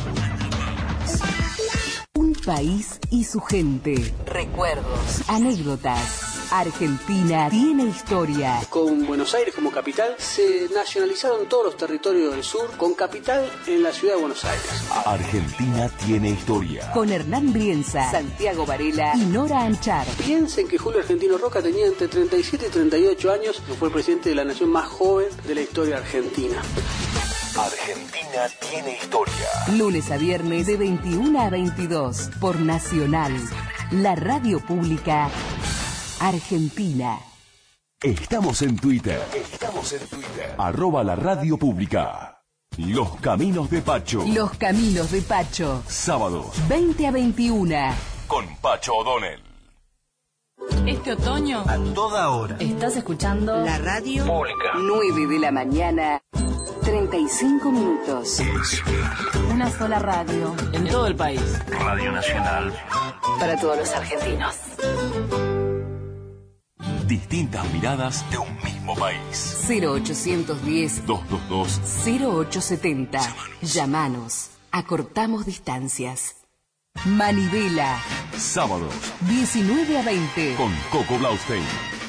Speaker 7: Un país y su gente. Recuerdos, anécdotas. Argentina tiene historia.
Speaker 10: Con Buenos Aires como capital, se nacionalizaron todos los territorios del sur, con capital en la ciudad de Buenos Aires.
Speaker 2: Argentina tiene historia.
Speaker 7: Con Hernán Brienza, Santiago Varela y Nora Anchar.
Speaker 10: Piensen que Julio Argentino Roca tenía entre 37 y 38 años, y fue el presidente de la nación más joven de la historia argentina.
Speaker 2: Argentina tiene historia.
Speaker 7: Lunes a viernes de 21 a 22 por Nacional, la radio pública argentina.
Speaker 2: Estamos en Twitter. @ la radio pública. Los Caminos de Pacho.
Speaker 7: Los Caminos de Pacho.
Speaker 2: Sábados
Speaker 7: 20 a 21.
Speaker 2: Con Pacho O'Donnell.
Speaker 14: Este otoño,
Speaker 2: A toda hora.
Speaker 14: estás escuchando
Speaker 7: La radio
Speaker 2: Pública.
Speaker 7: 9 de la mañana, 35 minutos.
Speaker 14: una sola radio.
Speaker 11: En todo el país.
Speaker 2: Radio Nacional.
Speaker 7: Para todos los argentinos.
Speaker 2: Distintas miradas de un mismo país.
Speaker 7: 0810
Speaker 2: 222
Speaker 7: 0870. Llámanos. Acortamos distancias. Manivela.
Speaker 2: Sábados
Speaker 7: 19 a 20.
Speaker 2: con Coco Blaustein.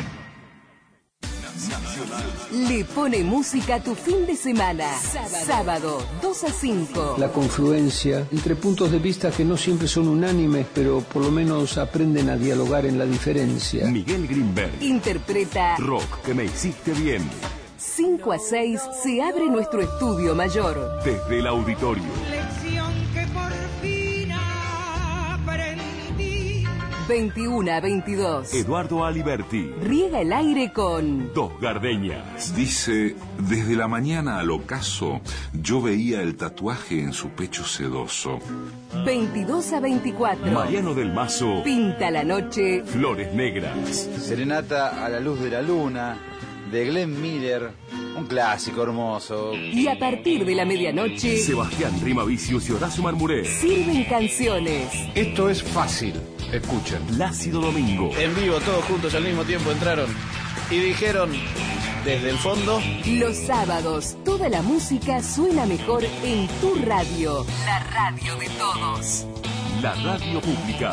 Speaker 7: Le pone música a tu fin de semana. Sábado 2 a 5.
Speaker 10: La confluencia entre puntos de vista que no siempre son unánimes, pero por lo menos aprenden a dialogar en la diferencia.
Speaker 2: Miguel Greenberg.
Speaker 7: Interpreta
Speaker 2: Rock que me hiciste bien.
Speaker 7: 5 a 6. Se abre nuestro estudio mayor.
Speaker 2: Desde el auditorio.
Speaker 15: Lección que por fin aprendí.
Speaker 7: 21 a 22.
Speaker 2: Eduardo Aliberti.
Speaker 7: Riega el aire con
Speaker 2: Dos Gardenias.
Speaker 22: Dice, desde la mañana al ocaso, yo veía el tatuaje en su pecho sedoso.
Speaker 7: 22 a 24.
Speaker 2: Mariano del Mazo.
Speaker 7: Pinta la noche.
Speaker 2: Flores Negras.
Speaker 23: Serenata a la luz de la luna, de Glenn Miller, un clásico hermoso.
Speaker 7: Y a partir de la medianoche,
Speaker 2: Sebastián Rimavicius y Horacio Marmuré.
Speaker 7: sirven canciones.
Speaker 23: Esto es fácil, escuchen.
Speaker 2: Plácido Domingo.
Speaker 23: En vivo, todos juntos al mismo tiempo entraron y dijeron...
Speaker 1: Desde el fondo.
Speaker 7: Los sábados, toda la música suena mejor en tu radio. La radio de todos.
Speaker 2: La radio pública.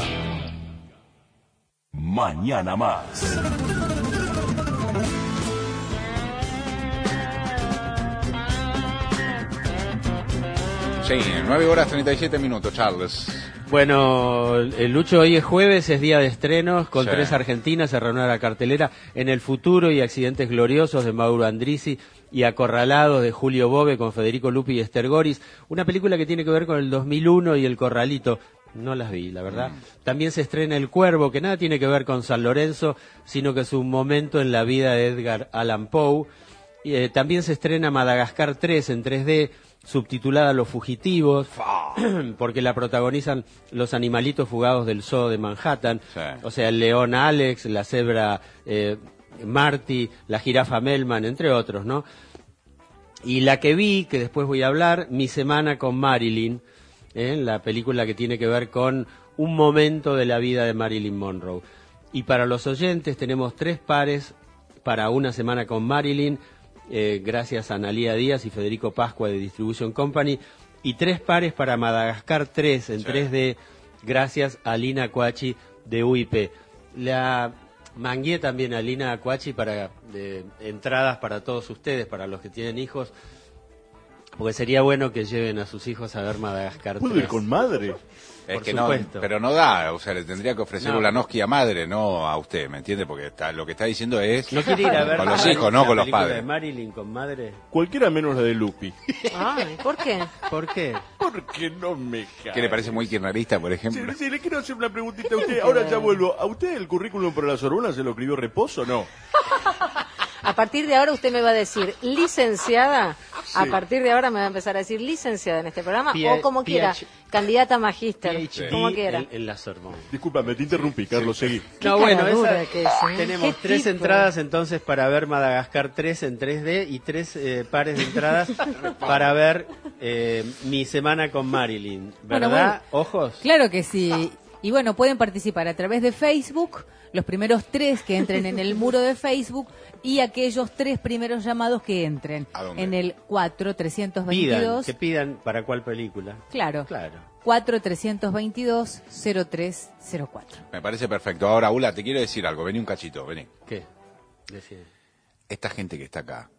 Speaker 2: Mañana más.
Speaker 8: Sí, 9 horas 37 minutos, Charles.
Speaker 11: Bueno, Lucho, hoy es jueves, es día de estrenos, con
Speaker 8: Sí.
Speaker 11: 3 argentinas, se reúne la cartelera En el futuro y Accidentes gloriosos de Mauro Andrisi y Acorralados de Julio Bove con Federico Lupi y Esther Goris, una película que tiene que ver con el 2001 y El Corralito. No las vi, la verdad. También se estrena El Cuervo, que nada tiene que ver con San Lorenzo, sino que es un momento en la vida de Edgar Allan Poe. También se estrena Madagascar 3 en 3D, subtitulada Los Fugitivos, porque la protagonizan los animalitos fugados del zoo de Manhattan, o sea, el león Alex, la cebra Marty, la jirafa Melman, entre otros, ¿no? Y la que vi, que después voy a hablar, Mi semana con Marilyn, la película que tiene que ver con un momento de la vida de Marilyn Monroe. Y para los oyentes tenemos 3 pares para Una semana con Marilyn, gracias a Analía Díaz y Federico Pascua de Distribution Company, y 3 pares para Madagascar 3 en 3D, gracias a Lina Cuachi de UIP. La mangué también a Lina Cuachi para entradas para todos ustedes, para los que tienen hijos, porque sería bueno que lleven a sus hijos a ver Madagascar 3.
Speaker 18: ¿Puedo ir con madre?
Speaker 8: Es
Speaker 11: Por
Speaker 8: que
Speaker 11: supuesto.
Speaker 8: no, pero no da, o sea, le tendría que ofrecer
Speaker 11: No.
Speaker 8: Ulanowski a madre, no a usted, ¿me entiende? Porque lo que está diciendo es
Speaker 11: ¿No quiere ir a ver
Speaker 8: con los
Speaker 11: la-
Speaker 8: hijos, no
Speaker 11: la
Speaker 8: con los
Speaker 11: película
Speaker 8: padres.
Speaker 11: de Marilyn con madre?
Speaker 18: Cualquiera menos la de Lupi.
Speaker 9: Ay, ¿por qué?
Speaker 11: ¿Por qué?
Speaker 18: Porque no me cae.
Speaker 8: ¿Qué le parece muy kirchnerista, por ejemplo?
Speaker 18: Sí, le quiero hacer una preguntita a usted. Ahora ya vuelvo. ¿A usted el currículum para la Sorbona se lo escribió Reposo o no?
Speaker 9: A partir de ahora usted me va a decir licenciada. A partir de ahora me va a empezar a decir licenciada en este programa o como quiera, candidata a magíster, como quiera.
Speaker 11: En la Sorbona.
Speaker 18: Discúlpame, te interrumpí, Carlos, seguí.
Speaker 11: No, bueno,
Speaker 9: caradura que es, ¿eh?
Speaker 11: tenemos
Speaker 9: ¿Qué
Speaker 11: 3
Speaker 9: tipo?
Speaker 11: entradas entonces para ver Madagascar 3 en 3D y 3 pares de entradas para ver Mi semana con Marilyn. ¿Verdad?
Speaker 14: Bueno,
Speaker 11: ¿Ojos?
Speaker 14: Claro que sí. Y bueno, pueden participar a través de Facebook, los primeros 3 que entren en el muro de Facebook y aquellos 3 primeros llamados que entren en el 4322.
Speaker 11: Que pidan para cuál película.
Speaker 14: Claro.
Speaker 11: Claro.
Speaker 14: 4322-0304.
Speaker 8: Me parece perfecto. Ahora, Ula, te quiero decir algo. Vení un cachito, vení.
Speaker 11: ¿Qué? Decía.
Speaker 8: Esta gente que está acá.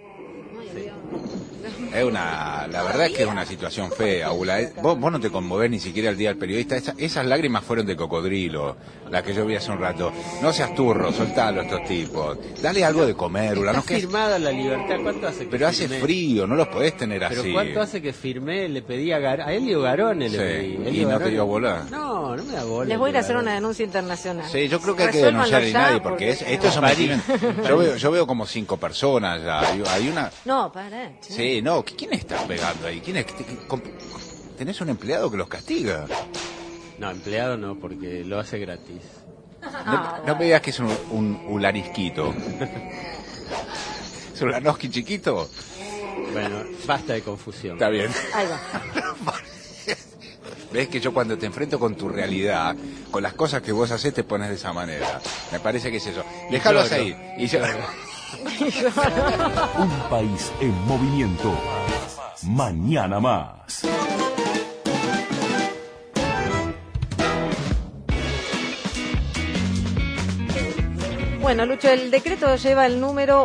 Speaker 8: La verdad es que es una situación fea, Ula. Vos no te conmovés ni siquiera el día del periodista. Esas lágrimas fueron de cocodrilo, las que yo vi hace un rato. No seas turro, soltalo a estos tipos. Dale algo de comer, Ula.
Speaker 11: Está
Speaker 8: No, que
Speaker 11: firmada la libertad. ¿Cuánto hace que
Speaker 8: pero hace
Speaker 11: firmé?
Speaker 8: frío, no los podés tener
Speaker 11: Pero
Speaker 8: así.
Speaker 11: ¿cuánto hace que firmé? Le pedí a Elio Garone.
Speaker 8: Sí,
Speaker 11: Le pedí.
Speaker 8: y
Speaker 11: Elio
Speaker 8: no te
Speaker 11: Garone.
Speaker 8: dio bola.
Speaker 11: No, no me da bola.
Speaker 9: Les voy a ir a
Speaker 11: Elio
Speaker 9: hacer
Speaker 11: Garone.
Speaker 9: una denuncia internacional.
Speaker 8: Sí, yo creo que hay que
Speaker 9: Resuélvanlo
Speaker 8: denunciar a
Speaker 9: ya,
Speaker 8: nadie, porque
Speaker 9: porque-
Speaker 8: estos son
Speaker 11: París.
Speaker 8: yo veo como 5 personas ya. Hay una...
Speaker 9: No, para.
Speaker 8: Sí, no, ¿quién está pegando ahí? ¿Quién es? ¿Tenés un empleado que los castiga?
Speaker 11: No, empleado no, porque lo hace gratis.
Speaker 8: No me digas que es un ulanisquito. ¿Es un Ulanowski chiquito?
Speaker 11: Bueno, basta de confusión.
Speaker 8: Está bien.
Speaker 9: Ahí va.
Speaker 8: Ves que yo cuando te enfrento con tu realidad, con las cosas que vos haces, te pones de esa manera. Me parece que es eso. Déjalos
Speaker 11: lloro.
Speaker 8: ahí. Y yo...
Speaker 2: Un país en movimiento. Mañana más.
Speaker 9: Bueno, Lucho, el decreto lleva el número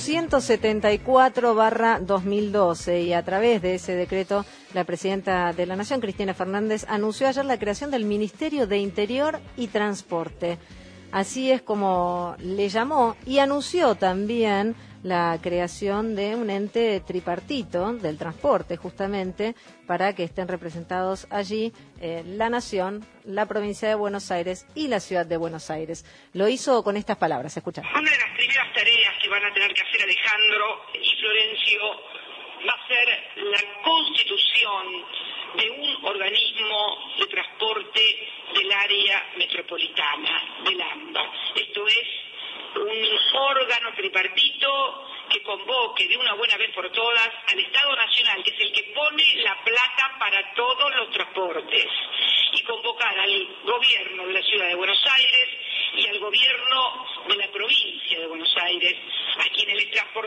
Speaker 9: 874/2012 y a través de ese decreto la presidenta de la Nación, Cristina Fernández, anunció ayer la creación del Ministerio de Interior y Transporte. Así es como le llamó y anunció también la creación de un ente tripartito del transporte, justamente, para que estén representados allí la Nación, la provincia de Buenos Aires y la ciudad de Buenos Aires. Lo hizo con estas palabras, escucha.
Speaker 3: Una de las primeras tareas que van a tener que hacer Alejandro y Florencio va a ser la constitución de un organismo de transporte del área metropolitana del AMBA. Esto es un órgano tripartito que convoque de una buena vez por todas al Estado Nacional, que es el que pone la plata para todos los transportes, y convocar al gobierno de la ciudad de Buenos Aires y al gobierno de la provincia de Buenos Aires, a quienes les transportamos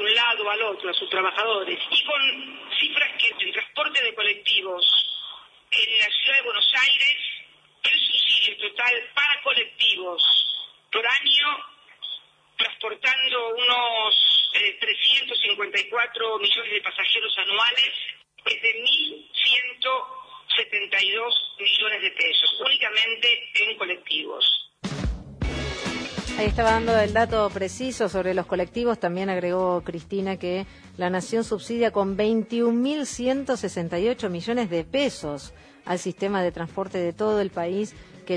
Speaker 3: un lado al otro a sus trabajadores, y con cifras que el transporte de colectivos en la ciudad de Buenos Aires, el subsidio total para colectivos por año, transportando unos 354 millones de pasajeros anuales, es de 1.172 millones de pesos, únicamente en colectivos.
Speaker 9: Ahí estaba dando el dato preciso sobre los colectivos. También agregó Cristina que la Nación subsidia con 21.168 millones de pesos al sistema de transporte de todo el país, que el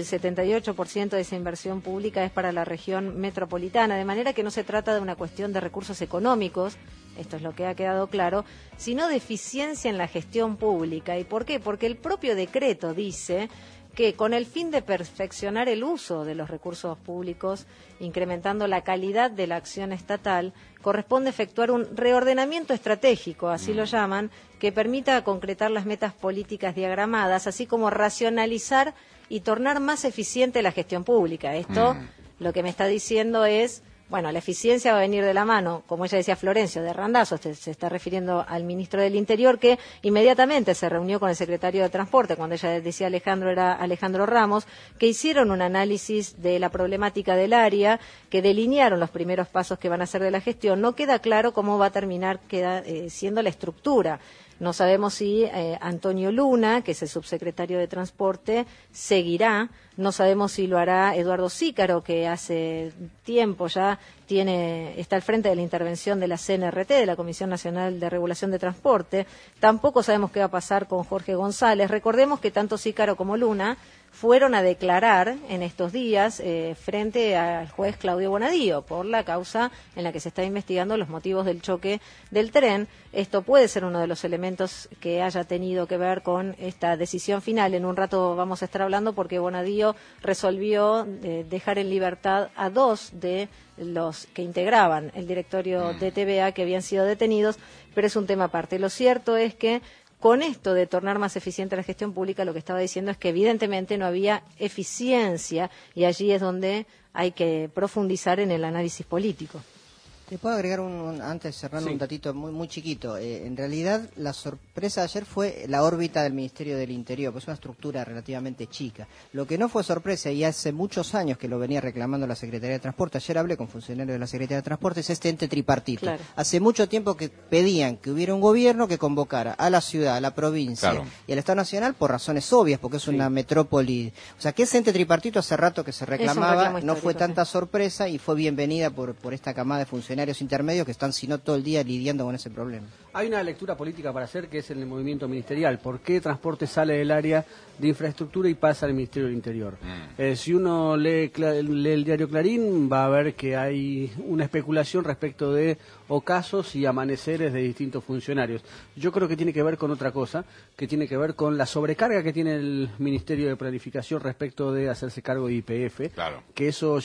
Speaker 9: 78% de esa inversión pública es para la región metropolitana, de manera que no se trata de una cuestión de recursos económicos, esto es lo que ha quedado claro, sino de eficiencia en la gestión pública. ¿Y por qué? Porque el propio decreto dice que con el fin de perfeccionar el uso de los recursos públicos, incrementando la calidad de la acción estatal, corresponde efectuar un reordenamiento estratégico, así lo llaman, que permita concretar las metas políticas diagramadas, así como racionalizar y tornar más eficiente la gestión pública. Esto lo que me está diciendo es, bueno, la eficiencia va a venir de la mano, como ella decía Florencio, de Randazzo, se está refiriendo al ministro del Interior, que inmediatamente se reunió con el secretario de Transporte, cuando ella decía Alejandro, era Alejandro Ramos, que hicieron un análisis de la problemática del área, que delinearon los primeros pasos que van a hacer de la gestión. No queda claro cómo va a terminar siendo la estructura. No sabemos si Antonio Luna, que es el subsecretario de Transporte, seguirá. No sabemos si lo hará Eduardo Sícaro, que hace tiempo ya está al frente de la intervención de la CNRT, de la Comisión Nacional de Regulación de Transporte. Tampoco sabemos qué va a pasar con Jorge González. Recordemos que tanto Sícaro como Luna fueron a declarar en estos días frente al juez Claudio Bonadío por la causa en la que se está investigando los motivos del choque del tren. Esto puede ser uno de los elementos que haya tenido que ver con esta decisión final. En un rato vamos a estar hablando porque Bonadío resolvió dejar en libertad a 2 de los que integraban el directorio de TVA que habían sido detenidos, pero es un tema aparte. Lo cierto es que con esto de tornar más eficiente la gestión pública, lo que estaba diciendo es que evidentemente no había eficiencia, y allí es donde hay que profundizar en el análisis político.
Speaker 12: ¿Te puedo agregar antes cerrando un datito muy chiquito? En realidad, la sorpresa de ayer fue la órbita del Ministerio del Interior, pues es una estructura relativamente chica. Lo que no fue sorpresa, y hace muchos años que lo venía reclamando la Secretaría de Transporte, ayer hablé con funcionarios de la Secretaría de Transporte, es este ente tripartito. Claro. Hace mucho tiempo que pedían que hubiera un gobierno que convocara a la ciudad, a la provincia y al Estado Nacional por razones obvias, porque es una metrópoli. O sea, que ese ente tripartito hace rato que se reclamaba, no fue tanta sorpresa y fue bienvenida por esta camada de funcionarios intermedios que están, si no todo el día, lidiando con ese problema.
Speaker 10: Hay una lectura política para hacer que es en el movimiento ministerial. ¿Por qué transporte sale del área de infraestructura y pasa al Ministerio del Interior? Si uno lee el diario Clarín, va a ver que hay una especulación respecto de ocasos y amaneceres de distintos funcionarios. Yo creo que tiene que ver con otra cosa, que tiene que ver con la sobrecarga que tiene el Ministerio de Planificación respecto de hacerse cargo de YPF, que eso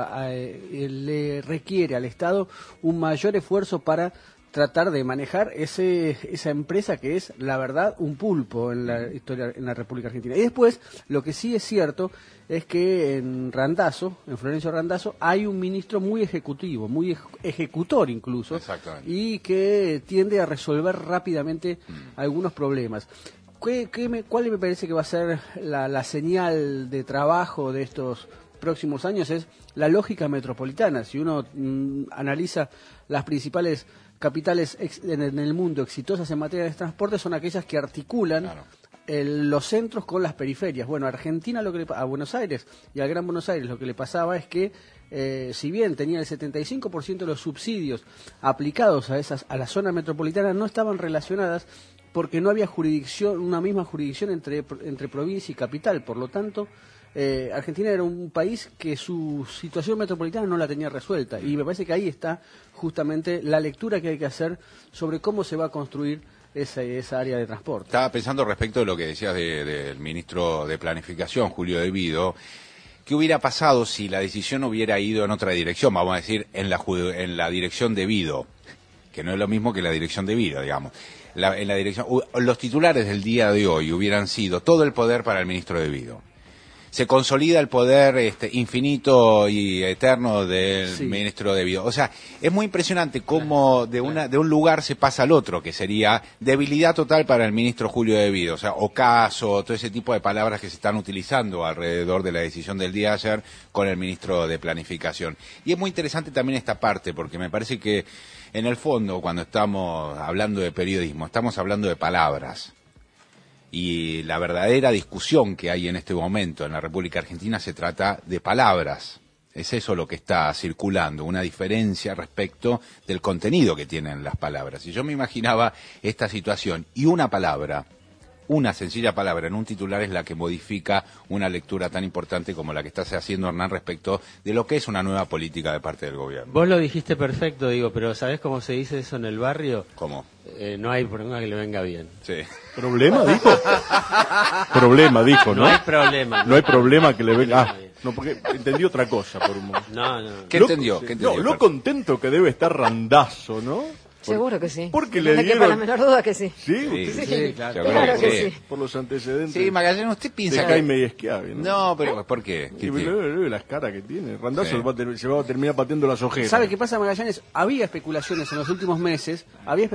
Speaker 10: le requiere al Estado un mayor esfuerzo para tratar de manejar esa empresa que es, la verdad, un pulpo en la historia en la República Argentina. Y después, lo que sí es cierto es que en Florencio Randazzo, hay un ministro muy ejecutivo, muy ejecutor incluso, y que tiende a resolver rápidamente algunos problemas. ¿Cuál me parece que va a ser la señal de trabajo de estos próximos años? Es la lógica metropolitana. Si uno analiza las principales capitales en el mundo exitosas en materia de transporte, son aquellas que articulan los centros con las periferias. Bueno, a Argentina, a Buenos Aires y al Gran Buenos Aires, lo que le pasaba es que si bien tenía el 75% de los subsidios aplicados a la zona metropolitana, no estaban relacionadas porque no había una misma jurisdicción entre provincia y capital. Por lo tanto, Argentina era un país que su situación metropolitana no la tenía resuelta, y me parece que ahí está justamente la lectura que hay que hacer sobre cómo se va a construir esa área de transporte.
Speaker 8: Estaba pensando respecto de lo que decías del ministro de Planificación, Julio De Vido. ¿Qué hubiera pasado si la decisión hubiera ido en otra dirección? Vamos a decir, en la dirección de Vido, que no es lo mismo que la dirección de Vido, digamos. En la dirección, los titulares del día de hoy hubieran sido todo el poder para el ministro De Vido. se consolida el poder infinito y eterno del ministro de Vido. O sea, es muy impresionante cómo de un lugar se pasa al otro, que sería debilidad total para el ministro Julio de Vido, o sea, ocaso, todo ese tipo de palabras que se están utilizando alrededor de la decisión del día de ayer con el ministro de Planificación. Y es muy interesante también esta parte, porque me parece que en el fondo, cuando estamos hablando de periodismo, estamos hablando de palabras. Y la verdadera discusión que hay en este momento en la República Argentina se trata de palabras. Es eso lo que está circulando, una diferencia respecto del contenido que tienen las palabras. Y yo me imaginaba esta situación y una palabra, una sencilla palabra en un titular es la que modifica una lectura tan importante como la que está haciendo Hernán respecto de lo que es una nueva política de parte del gobierno.
Speaker 11: Vos lo dijiste perfecto, digo, pero ¿sabés cómo se dice eso en el barrio?
Speaker 8: ¿Cómo?
Speaker 11: No hay problema que le venga bien.
Speaker 8: Sí.
Speaker 18: ¿Problema, dijo? Problema, dijo, ¿no?
Speaker 11: No hay problema.
Speaker 18: No hay problema que le venga... no, porque entendí otra cosa por un momento.
Speaker 11: No.
Speaker 8: ¿Qué entendió?
Speaker 18: No, lo contento que debe estar Randazzo, ¿no?
Speaker 9: Seguro que sí.
Speaker 18: Porque
Speaker 9: no
Speaker 18: le
Speaker 9: quepa
Speaker 18: dieron...
Speaker 9: la menor duda que sí.
Speaker 18: ¿Sí?
Speaker 9: Sí,
Speaker 18: claro.
Speaker 9: Claro que sí.
Speaker 18: Por los antecedentes.
Speaker 8: Sí, Magallanes, ¿usted piensa
Speaker 18: de Jaime y Schiavi, ¿no?
Speaker 8: No, pero ¿por qué?
Speaker 18: Las caras que tiene. Randazzo se va a terminar pateando las ojeras.
Speaker 10: ¿Sabe qué pasa, Magallanes? Había especulaciones en los últimos meses,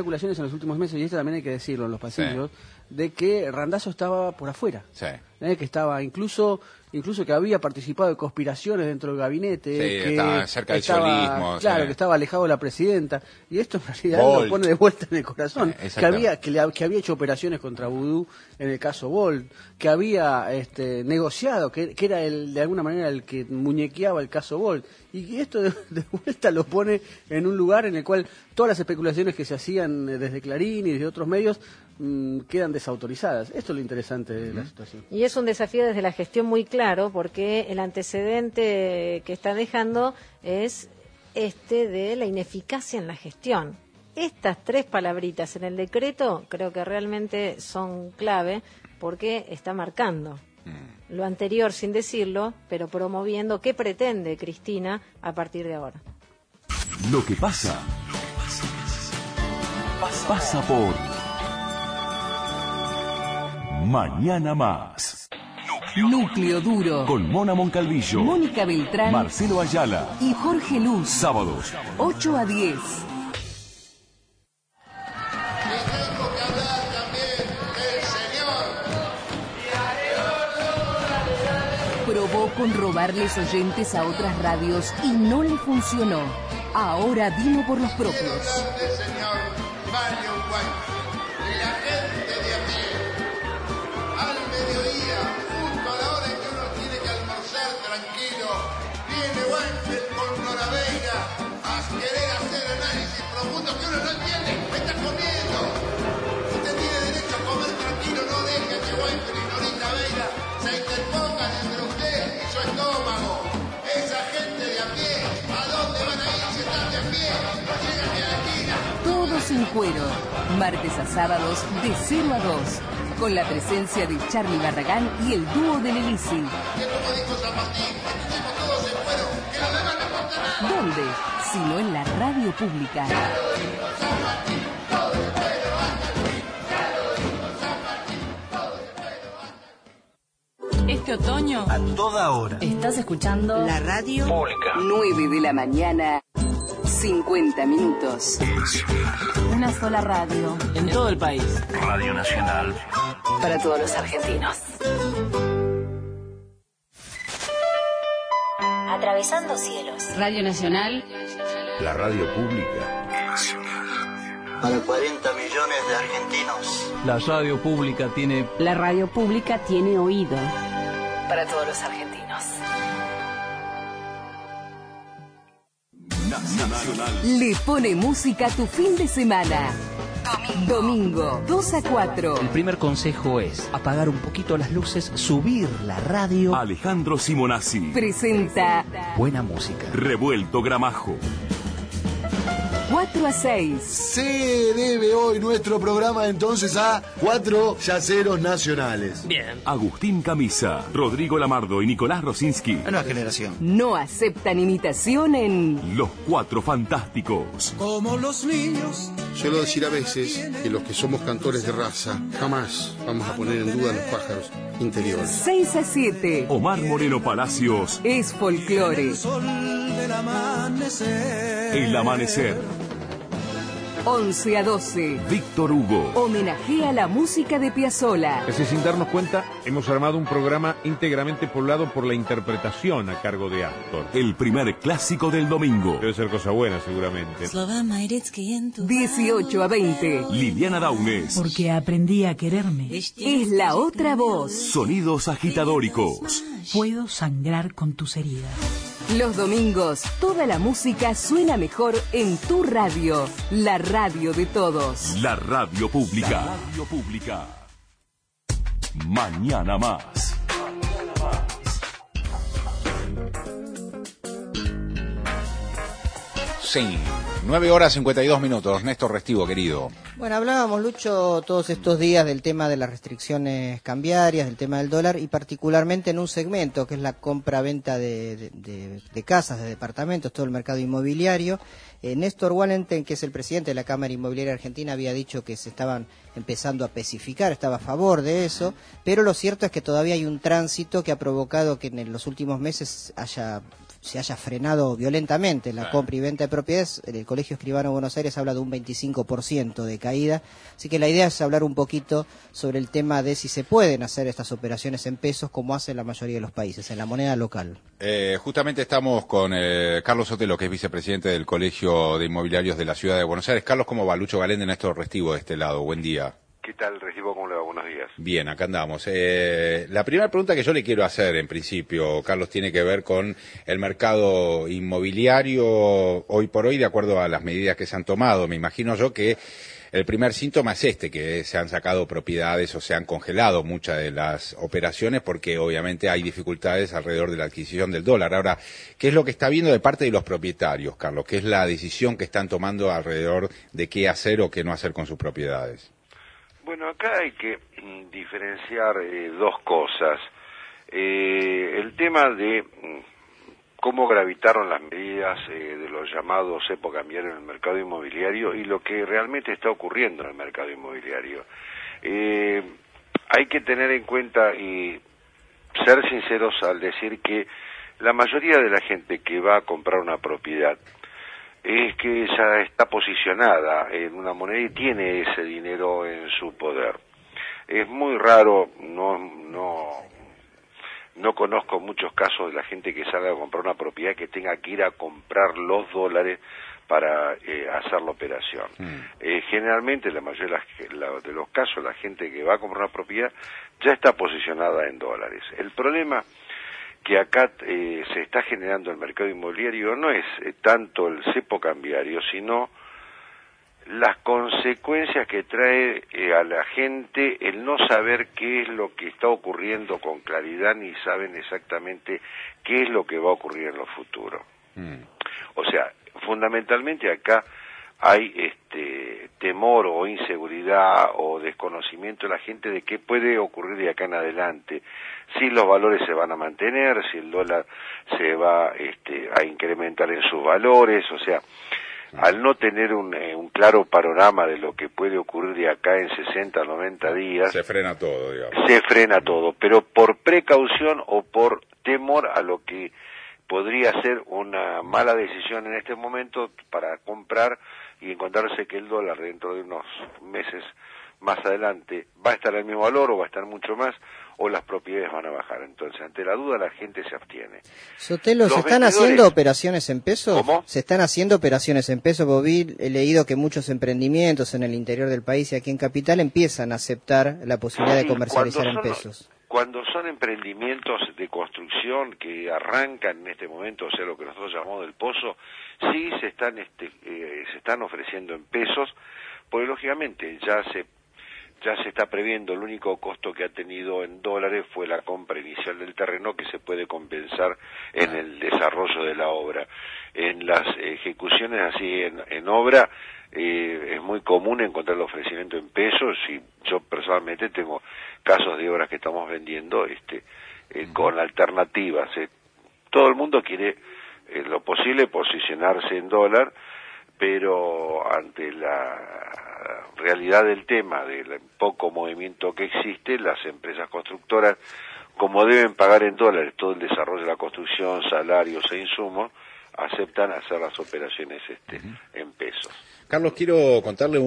Speaker 10: y esto también hay que decirlo en los pasillos, de que Randazzo estaba por afuera.
Speaker 8: Sí.
Speaker 10: Que estaba incluso que había participado de conspiraciones dentro del gabinete, que
Speaker 8: estaba cerca del chavismo,
Speaker 10: claro, que estaba alejado de la presidenta, y esto en realidad lo pone de vuelta en el corazón, que había hecho operaciones contra Vudú en el caso Bolt, que había negociado, que era de alguna manera el que muñequeaba el caso Bolt, y esto de vuelta lo pone en un lugar en el cual todas las especulaciones que se hacían desde Clarín y desde otros medios quedan desautorizadas. Esto es lo interesante de la situación.
Speaker 9: Y es un desafío desde la gestión muy claro, porque el antecedente que está dejando es de la ineficacia en la gestión. Estas 3 palabritas en el decreto creo que realmente son clave, porque está marcando lo anterior sin decirlo, pero promoviendo qué pretende Cristina a partir de ahora.
Speaker 2: Lo que pasa por Mañana Más.
Speaker 7: Núcleo Duro.
Speaker 2: Con Mona Moncalvillo,
Speaker 7: Mónica Beltrán,
Speaker 2: Marcelo Ayala
Speaker 7: y Jorge Luz.
Speaker 2: Sábados
Speaker 7: 8 a 10. Probó con robarles oyentes a otras radios y no le funcionó. Ahora vino por los propios. En cuero, martes a sábados de 0 a 2, con la presencia de Charly Barragán y el dúo del Elisi. ¿Dónde? Sino en la radio pública.
Speaker 1: Este otoño,
Speaker 4: a toda hora,
Speaker 1: estás escuchando
Speaker 7: la radio
Speaker 4: pública.
Speaker 7: 9 de la mañana, 50 minutos.
Speaker 1: Una sola radio.
Speaker 4: En todo el país. Radio Nacional.
Speaker 1: Para todos los argentinos.
Speaker 6: Atravesando cielos.
Speaker 1: Radio Nacional.
Speaker 22: La radio pública.
Speaker 4: Nacional. Para 40 millones de argentinos.
Speaker 24: La radio pública tiene...
Speaker 1: La radio pública tiene oído. Para todos los argentinos.
Speaker 7: Le pone música a tu fin de semana. Domingo, 2 a 4.
Speaker 4: El primer consejo es apagar un poquito las luces, subir la radio.
Speaker 2: Alejandro Simonazzi
Speaker 7: presenta
Speaker 4: buena música.
Speaker 2: Revuelto Gramajo.
Speaker 7: 4 a 6.
Speaker 25: Se debe hoy nuestro programa entonces a 4 yaceros nacionales.
Speaker 4: Bien.
Speaker 2: Agustín Camisa, Rodrigo Lamardo y Nicolás Rosinski.
Speaker 4: La nueva generación.
Speaker 7: No aceptan imitación en
Speaker 2: Los Cuatro Fantásticos.
Speaker 26: Como los niños,
Speaker 13: Suelo decir a veces que los que somos cantores de raza jamás vamos a poner en duda los pájaros interiores.
Speaker 7: 6 a 7.
Speaker 2: Omar Moreno Palacios.
Speaker 7: Es folclore.
Speaker 2: El amanecer.
Speaker 7: 11 a 12.
Speaker 2: Víctor Hugo.
Speaker 7: Homenajea a la música de Piazzolla.
Speaker 16: Casi sin darnos cuenta, hemos armado un programa íntegramente poblado por la interpretación a cargo de Astor.
Speaker 2: El primer clásico del domingo.
Speaker 16: Debe ser cosa buena, seguramente.
Speaker 7: 18 a 20.
Speaker 2: Liliana Daunes.
Speaker 17: Porque aprendí a quererme.
Speaker 7: Es la otra voz.
Speaker 2: Sonidos agitadóricos.
Speaker 17: Puedo sangrar con tus heridas.
Speaker 7: Los domingos, toda la música suena mejor en tu radio, la radio de todos.
Speaker 2: La radio pública. La radio pública. Mañana más.
Speaker 8: Sí, 9:52. Néstor Restivo, querido.
Speaker 12: Bueno, hablábamos, Lucho, todos estos días del tema de las restricciones cambiarias, del tema del dólar, y particularmente en un segmento que es la compra-venta de casas, de departamentos, todo el mercado inmobiliario. Néstor Wallenstein, que es el presidente de la Cámara Inmobiliaria Argentina, había dicho que se estaban empezando a especificar, estaba a favor de eso, pero lo cierto es que todavía hay un tránsito que ha provocado que en los últimos meses se haya frenado violentamente la compra y venta de propiedades. El Colegio Escribano de Buenos Aires habla de un 25% de caída, así que la idea es hablar un poquito sobre el tema de si se pueden hacer estas operaciones en pesos como hacen la mayoría de los países, en la moneda local.
Speaker 8: Justamente estamos con Carlos Sotelo, que es vicepresidente del Colegio de Inmobiliarios de la Ciudad de Buenos Aires. Carlos, ¿cómo va? Lucho Galende, Néstor Restivo de este lado. Buen día.
Speaker 19: ¿Qué tal, Recibo? ¿Cómo le va? Buenos días.
Speaker 8: Bien, acá andamos. La primera pregunta que yo le quiero hacer, en principio, Carlos, tiene que ver con el mercado inmobiliario hoy por hoy, de acuerdo a las medidas que se han tomado. Me imagino yo que el primer síntoma es que se han sacado propiedades o se han congelado muchas de las operaciones porque obviamente hay dificultades alrededor de la adquisición del dólar. Ahora, ¿qué es lo que está viendo de parte de los propietarios, Carlos? ¿Qué es la decisión que están tomando alrededor de qué hacer o qué no hacer con sus propiedades?
Speaker 19: Bueno, acá hay que diferenciar dos cosas. El tema de cómo gravitaron las medidas de los llamados cepo cambiario en el mercado inmobiliario y lo que realmente está ocurriendo en el mercado inmobiliario. Hay que tener en cuenta y ser sinceros al decir que la mayoría de la gente que va a comprar una propiedad es que ya está posicionada en una moneda y tiene ese dinero en su poder. Es muy raro, no conozco muchos casos de la gente que salga a comprar una propiedad que tenga que ir a comprar los dólares para hacer la operación. Generalmente, la mayoría de los casos, la gente que va a comprar una propiedad ya está posicionada en dólares. El problema que acá se está generando el mercado inmobiliario no es tanto el cepo cambiario, sino las consecuencias que trae a la gente el no saber qué es lo que está ocurriendo con claridad, ni saben exactamente qué es lo que va a ocurrir en lo futuro. O sea, fundamentalmente acá hay temor o inseguridad o desconocimiento de la gente de qué puede ocurrir de acá en adelante, si los valores se van a mantener, si el dólar se va a incrementar en sus valores. O sea, al no tener un claro panorama de lo que puede ocurrir de acá en 60 o 90 días,
Speaker 8: se frena todo, digamos.
Speaker 19: Se frena todo, pero por precaución o por temor a lo que podría ser una mala decisión en este momento para comprar y encontrarse que el dólar dentro de unos meses más adelante va a estar al mismo valor o va a estar mucho más, o las propiedades van a bajar. Entonces, ante la duda, la gente se abstiene.
Speaker 12: Sotelo, ¿se están haciendo operaciones en pesos? ¿Cómo? ¿Se están haciendo operaciones en pesos? Porque he leído que muchos emprendimientos en el interior del país y aquí en Capital empiezan a aceptar la posibilidad de comercializar en pesos.
Speaker 19: Cuando son emprendimientos de construcción que arrancan en este momento, o sea, lo que nosotros llamamos del pozo, sí se están ofreciendo en pesos, porque lógicamente ya se está previendo, el único costo que ha tenido en dólares fue la compra inicial del terreno, que se puede compensar en el desarrollo de la obra. En las ejecuciones así en obra es muy común encontrar el ofrecimiento en pesos, y yo personalmente tengo casos de obras que estamos vendiendo con alternativas. Todo el mundo quiere lo posible posicionarse en dólar, pero ante la realidad del tema, del poco movimiento que existe, las empresas constructoras, como deben pagar en dólares todo el desarrollo de la construcción, salarios e insumos, aceptan hacer las operaciones en pesos.
Speaker 8: Carlos, quiero contarle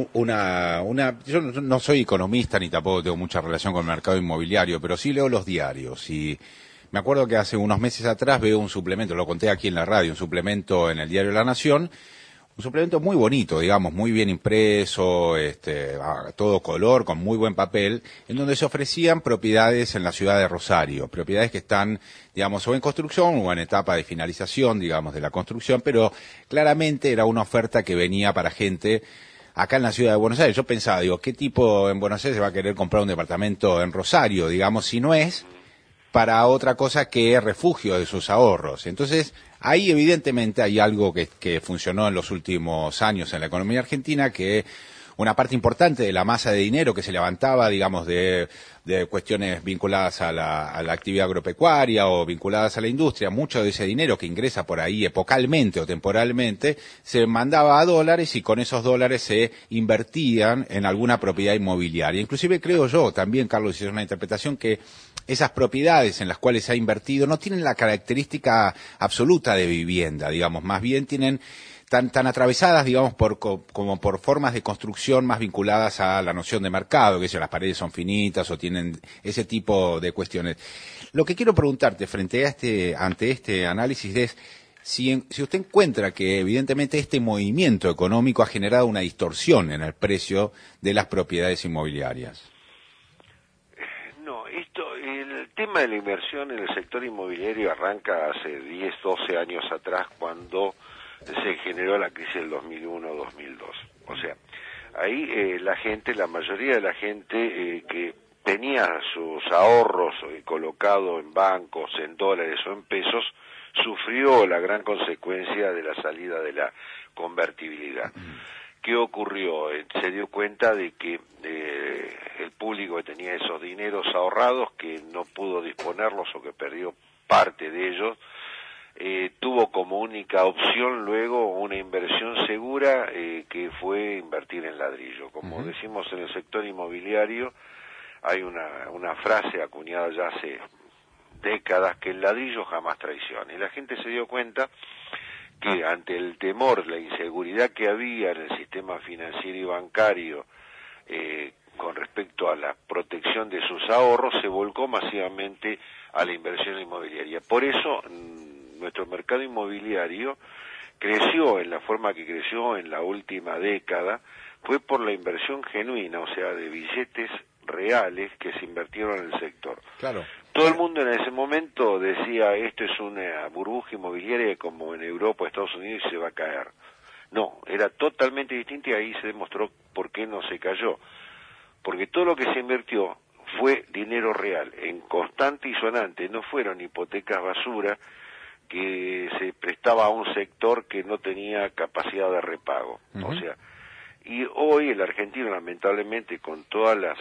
Speaker 8: yo no soy economista ni tampoco tengo mucha relación con el mercado inmobiliario, pero sí leo los diarios y me acuerdo que hace unos meses atrás veo un suplemento, lo conté aquí en la radio, un suplemento en el diario La Nación, un suplemento muy bonito, digamos, muy bien impreso, a todo color, con muy buen papel, en donde se ofrecían propiedades en la ciudad de Rosario, propiedades que están, digamos, o en construcción o en etapa de finalización, digamos, de la construcción, pero claramente era una oferta que venía para gente acá en la ciudad de Buenos Aires. Yo pensaba, digo, ¿qué tipo en Buenos Aires se va a querer comprar un departamento en Rosario, digamos, si no es para otra cosa que refugio de sus ahorros? Entonces, ahí evidentemente hay algo que funcionó en los últimos años en la economía argentina, que una parte importante de la masa de dinero que se levantaba, digamos, de cuestiones vinculadas a la actividad agropecuaria o vinculadas a la industria, mucho de ese dinero que ingresa por ahí epocalmente o temporalmente, se mandaba a dólares y con esos dólares se invertían en alguna propiedad inmobiliaria. Inclusive creo yo también, Carlos, y es una interpretación, que esas propiedades en las cuales se ha invertido no tienen la característica absoluta de vivienda, digamos, más bien tienen tan atravesadas, digamos, como por formas de construcción más vinculadas a la noción de mercado, que si las paredes son finitas o tienen ese tipo de cuestiones. Lo que quiero preguntarte ante este análisis es si usted encuentra que evidentemente este movimiento económico ha generado una distorsión en el precio de las propiedades inmobiliarias.
Speaker 19: No, el tema de la inversión en el sector inmobiliario arranca hace 10, 12 años atrás, cuando se generó la crisis del 2001-2002. O sea, ahí la mayoría de la gente que tenía sus ahorros colocados en bancos, en dólares o en pesos, sufrió la gran consecuencia de la salida de la convertibilidad. ¿Qué ocurrió? Se dio cuenta de que el público que tenía esos dineros ahorrados, que no pudo disponerlos o que perdió parte de ellos, tuvo como única opción luego una inversión segura que fue invertir en ladrillo. Como decimos en el sector inmobiliario, hay una frase acuñada ya hace décadas, que el ladrillo jamás traiciona. Y la gente se dio cuenta que ante el temor, la inseguridad que había en el sistema financiero y bancario con respecto a la protección de sus ahorros, se volcó masivamente a la inversión inmobiliaria. Por eso nuestro mercado inmobiliario creció en la forma que creció en la última década, fue por la inversión genuina, o sea, de billetes reales que se invirtieron en el sector.
Speaker 8: Claro.
Speaker 19: Todo el mundo en ese momento decía, esto es una burbuja inmobiliaria como en Europa o Estados Unidos y se va a caer. No, era totalmente distinto y ahí se demostró por qué no se cayó. Porque todo lo que se invirtió fue dinero real, en constante y sonante, no fueron hipotecas basura que se prestaba a un sector que no tenía capacidad de repago. O sea, y hoy el argentino, lamentablemente, con todas las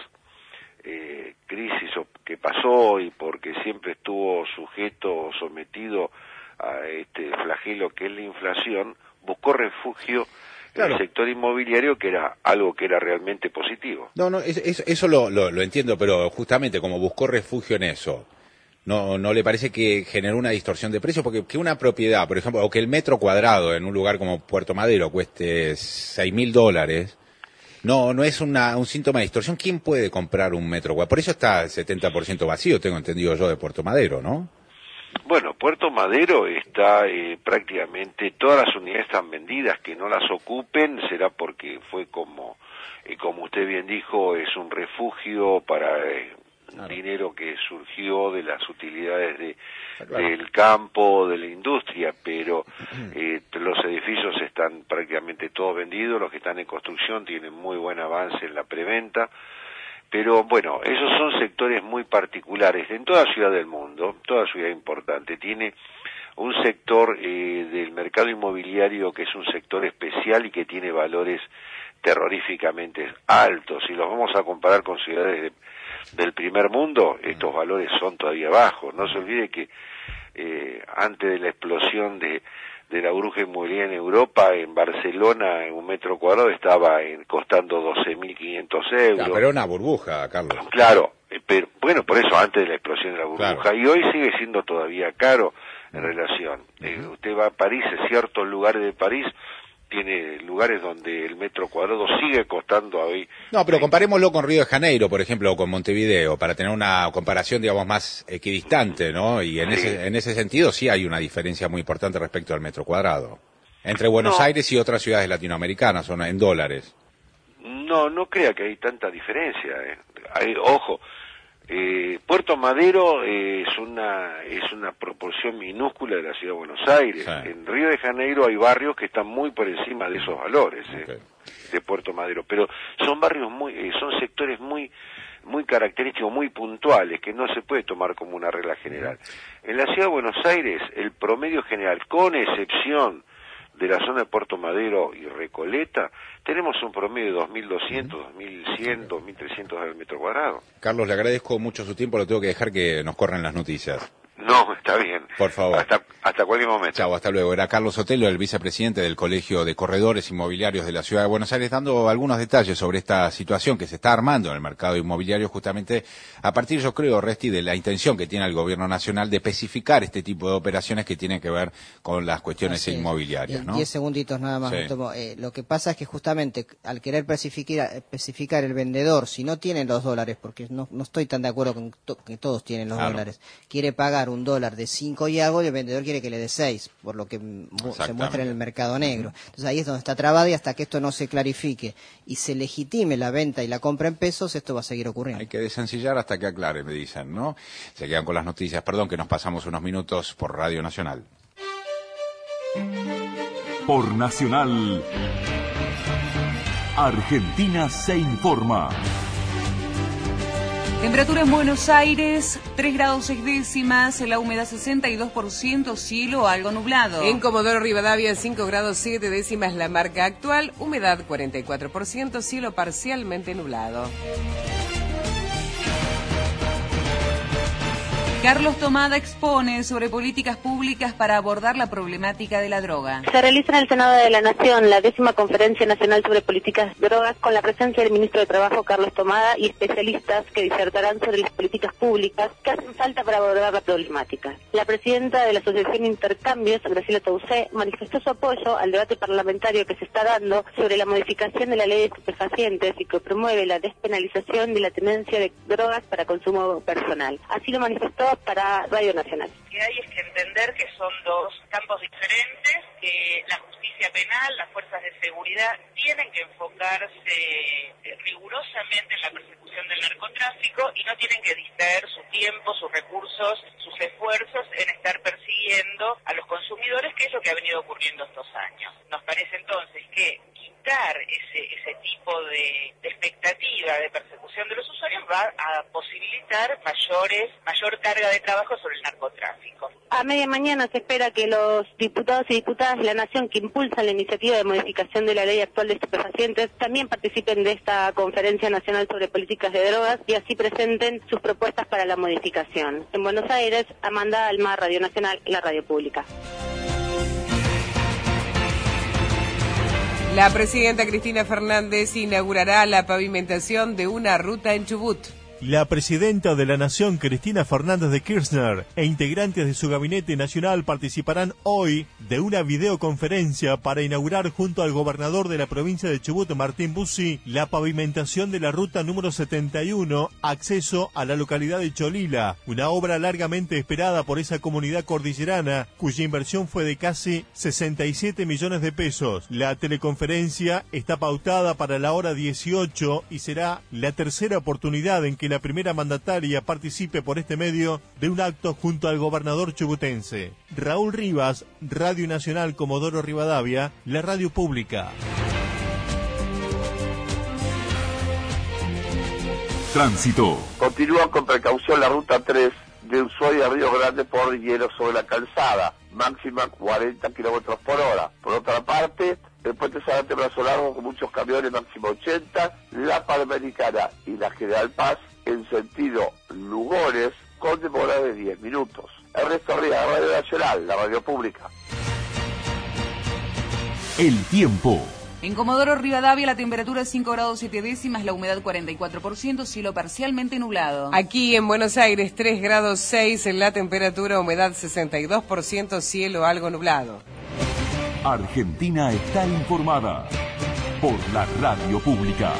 Speaker 19: crisis que pasó y porque siempre estuvo sujeto o sometido a este flagelo que es la inflación, buscó refugio en el sector inmobiliario, que era algo que era realmente positivo.
Speaker 8: No, eso lo entiendo, pero justamente como buscó refugio en eso, ¿no le parece que generó una distorsión de precios? Porque que una propiedad, por ejemplo, o que el metro cuadrado en un lugar como Puerto Madero cueste $6.000, no es un síntoma de distorsión. ¿Quién puede comprar un metro cuadrado? Por eso está el 70% vacío, tengo entendido yo, de Puerto Madero, ¿no?
Speaker 19: Bueno, Puerto Madero está prácticamente, todas las unidades están vendidas. Que no las ocupen será porque fue como usted bien dijo, es un refugio para dinero que surgió de las utilidades del campo, de la industria, pero los edificios están prácticamente todos vendidos, los que están en construcción tienen muy buen avance en la preventa, pero bueno, esos son sectores muy particulares. En toda ciudad del mundo, toda ciudad importante, tiene un sector del mercado inmobiliario que es un sector especial y que tiene valores terroríficamente altos. Si los vamos a comparar con ciudades del primer mundo, estos valores son todavía bajos. No se olvide que antes de la explosión de de la burbuja inmobiliaria en Europa. En Barcelona, en un metro cuadrado estaba costando 12.500 euros.
Speaker 8: Pero era una burbuja, Carlos.
Speaker 19: Claro, pero bueno, por eso antes de la explosión de la burbuja.
Speaker 8: Claro.
Speaker 19: Y hoy sigue siendo todavía caro en relación. Usted va a París, en ciertos lugares de París, tiene lugares donde el metro cuadrado sigue costando hoy.
Speaker 8: No, pero comparémoslo con Río de Janeiro, por ejemplo, o con Montevideo, para tener una comparación, digamos, más equidistante, ¿no? Y en ese sentido sí hay una diferencia muy importante respecto al metro cuadrado. Entre Buenos Aires y otras ciudades latinoamericanas, son en dólares.
Speaker 19: No crea que hay tanta diferencia. Ojo, Puerto Madero es una proporción minúscula de la ciudad de Buenos Aires. Sí. En Río de Janeiro hay barrios que están muy por encima de esos valores de Puerto Madero, pero son barrios son sectores muy característicos, muy puntuales, que no se puede tomar como una regla general. En la ciudad de Buenos Aires, el promedio general, con excepción de la zona de Puerto Madero y Recoleta, tenemos un promedio de 2.200, 2.100, 2.300 al metro cuadrado.
Speaker 8: Carlos, le agradezco mucho su tiempo, lo tengo que dejar que nos corran las noticias.
Speaker 19: No, está bien.
Speaker 8: Por favor.
Speaker 19: Hasta cualquier momento.
Speaker 8: Chau, hasta luego. Era Carlos Sotelo, el vicepresidente del Colegio de Corredores Inmobiliarios de la Ciudad de Buenos Aires, dando algunos detalles sobre esta situación que se está armando en el mercado inmobiliario, justamente a partir, yo creo, Resti, de la intención que tiene el Gobierno Nacional de especificar este tipo de operaciones que tienen que ver con las cuestiones inmobiliarias, ¿no?
Speaker 12: 10 segunditos nada más. Sí. Lo que pasa es que justamente al querer especificar el vendedor, si no tiene los dólares, porque no estoy tan de acuerdo con que todos tienen los dólares, quiere pagar un dólar de 5 y algo y el vendedor quiere que le dé 6, por lo que se muestra en el mercado negro. Entonces ahí es donde está trabado, y hasta que esto no se clarifique y se legitime la venta y la compra en pesos, esto va a seguir ocurriendo.
Speaker 8: Hay que desencillar hasta que aclare, me dicen, ¿no? Se quedan con las noticias. Perdón que nos pasamos unos minutos por Radio Nacional.
Speaker 2: Por Nacional, Argentina se informa.
Speaker 5: Temperatura en Buenos Aires, 3 grados 6 décimas, la humedad 62%, cielo algo nublado.
Speaker 15: En Comodoro Rivadavia, 5 grados 7 décimas, la marca actual, humedad 44%, cielo parcialmente nublado.
Speaker 5: Carlos Tomada expone sobre políticas públicas para abordar la problemática de la droga.
Speaker 20: Se realiza en el Senado de la Nación la 10ª Conferencia Nacional sobre Políticas de Drogas, con la presencia del Ministro de Trabajo, Carlos Tomada, y especialistas que disertarán sobre las políticas públicas que hacen falta para abordar la problemática. La presidenta de la Asociación Intercambios, Graciela Tausé, manifestó su apoyo al debate parlamentario que se está dando sobre la modificación de la ley de estupefacientes y que promueve la despenalización de la tenencia de drogas para consumo personal. Así lo manifestó para Radio Nacional.
Speaker 3: Lo que hay es que entender que son dos campos diferentes, que la justicia penal, las fuerzas de seguridad tienen que enfocarse rigurosamente en la persecución del narcotráfico y no tienen que distraer su tiempo, sus recursos, sus esfuerzos en estar persiguiendo a los consumidores, que es lo que ha venido ocurriendo estos años. Nos parece entonces que quitar ese tipo de expectativa de persecución de los usuarios va a posibilitar mayor carga de trabajo sobre el narcotráfico.
Speaker 20: A media mañana se espera que los diputados y diputadas de la Nación que impulsan la iniciativa de modificación de la ley actual de estupefacientes también participen de esta Conferencia Nacional sobre Políticas de Drogas y así presenten sus propuestas para la modificación. En Buenos Aires, Amanda Alma, Radio Nacional, la radio pública.
Speaker 15: La presidenta Cristina Fernández inaugurará la pavimentación de una ruta en Chubut.
Speaker 21: La presidenta de la Nación, Cristina Fernández de Kirchner, e integrantes de su gabinete nacional participarán hoy de una videoconferencia para inaugurar junto al gobernador de la provincia de Chubut, Martín Bussi, la pavimentación de la ruta número 71, acceso a la localidad de Cholila, una obra largamente esperada por esa comunidad cordillerana, cuya inversión fue de casi 67 millones de pesos. La teleconferencia está pautada para la hora 18 y será la tercera oportunidad en que la primera mandataria participe por este medio de un acto junto al gobernador chubutense. Raúl Rivas, Radio Nacional Comodoro Rivadavia, la radio pública.
Speaker 2: Tránsito.
Speaker 23: Continúa con precaución la ruta 3 de Ushuaia a Río Grande por hielo sobre la calzada, máxima 40 kilómetros por hora. Por otra parte, el puente Zárate Brazo Largo con muchos camiones, máximo 80, la Panamericana y la General Paz en sentido Lugones con demora de 10 minutos. Ernesto Ría, Radio Nacional, la radio pública.
Speaker 2: El tiempo.
Speaker 5: En Comodoro Rivadavia la temperatura es 5 grados 7 décimas, la humedad 44%, cielo parcialmente nublado.
Speaker 15: Aquí en Buenos Aires 3 grados 6, en la temperatura, humedad 62%, cielo algo nublado.
Speaker 2: Argentina está informada por la radio pública.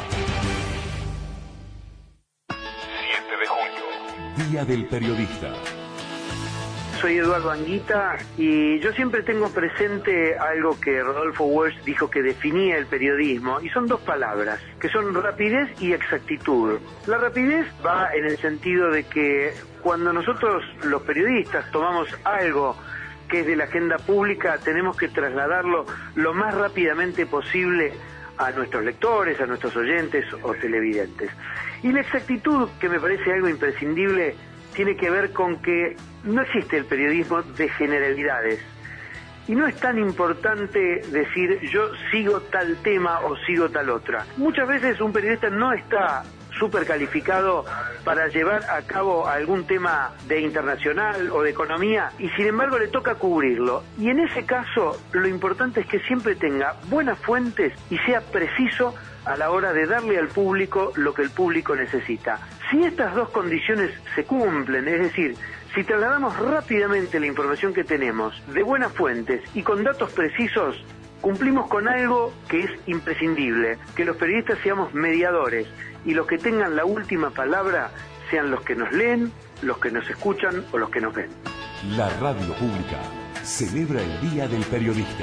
Speaker 2: 7 de junio, Día del Periodista.
Speaker 9: Soy Eduardo Anguita y yo siempre tengo presente algo que Rodolfo Walsh dijo que definía el periodismo, y son dos palabras, que son rapidez y exactitud. La rapidez va en el sentido de que cuando nosotros los periodistas tomamos algo que es de la agenda pública, tenemos que trasladarlo lo más rápidamente posible a nuestros lectores, a nuestros oyentes o televidentes. Y la exactitud, que me parece algo imprescindible, tiene que ver con que no existe el periodismo de generalidades. Y no es tan importante decir yo sigo tal tema o sigo tal otra. Muchas veces un periodista no está súper calificado para llevar a cabo algún tema de internacional o de economía, y sin embargo le toca cubrirlo. Y en ese caso lo importante es que siempre tenga buenas fuentes y sea preciso a la hora de darle al público lo que el público necesita. Si estas dos condiciones se cumplen, es decir, si trasladamos rápidamente la información que tenemos de buenas fuentes y con datos precisos, cumplimos con algo que es imprescindible, que los periodistas seamos mediadores y los que tengan la última palabra sean los que nos leen, los que nos escuchan o los que nos ven.
Speaker 2: La radio pública celebra el Día del Periodista.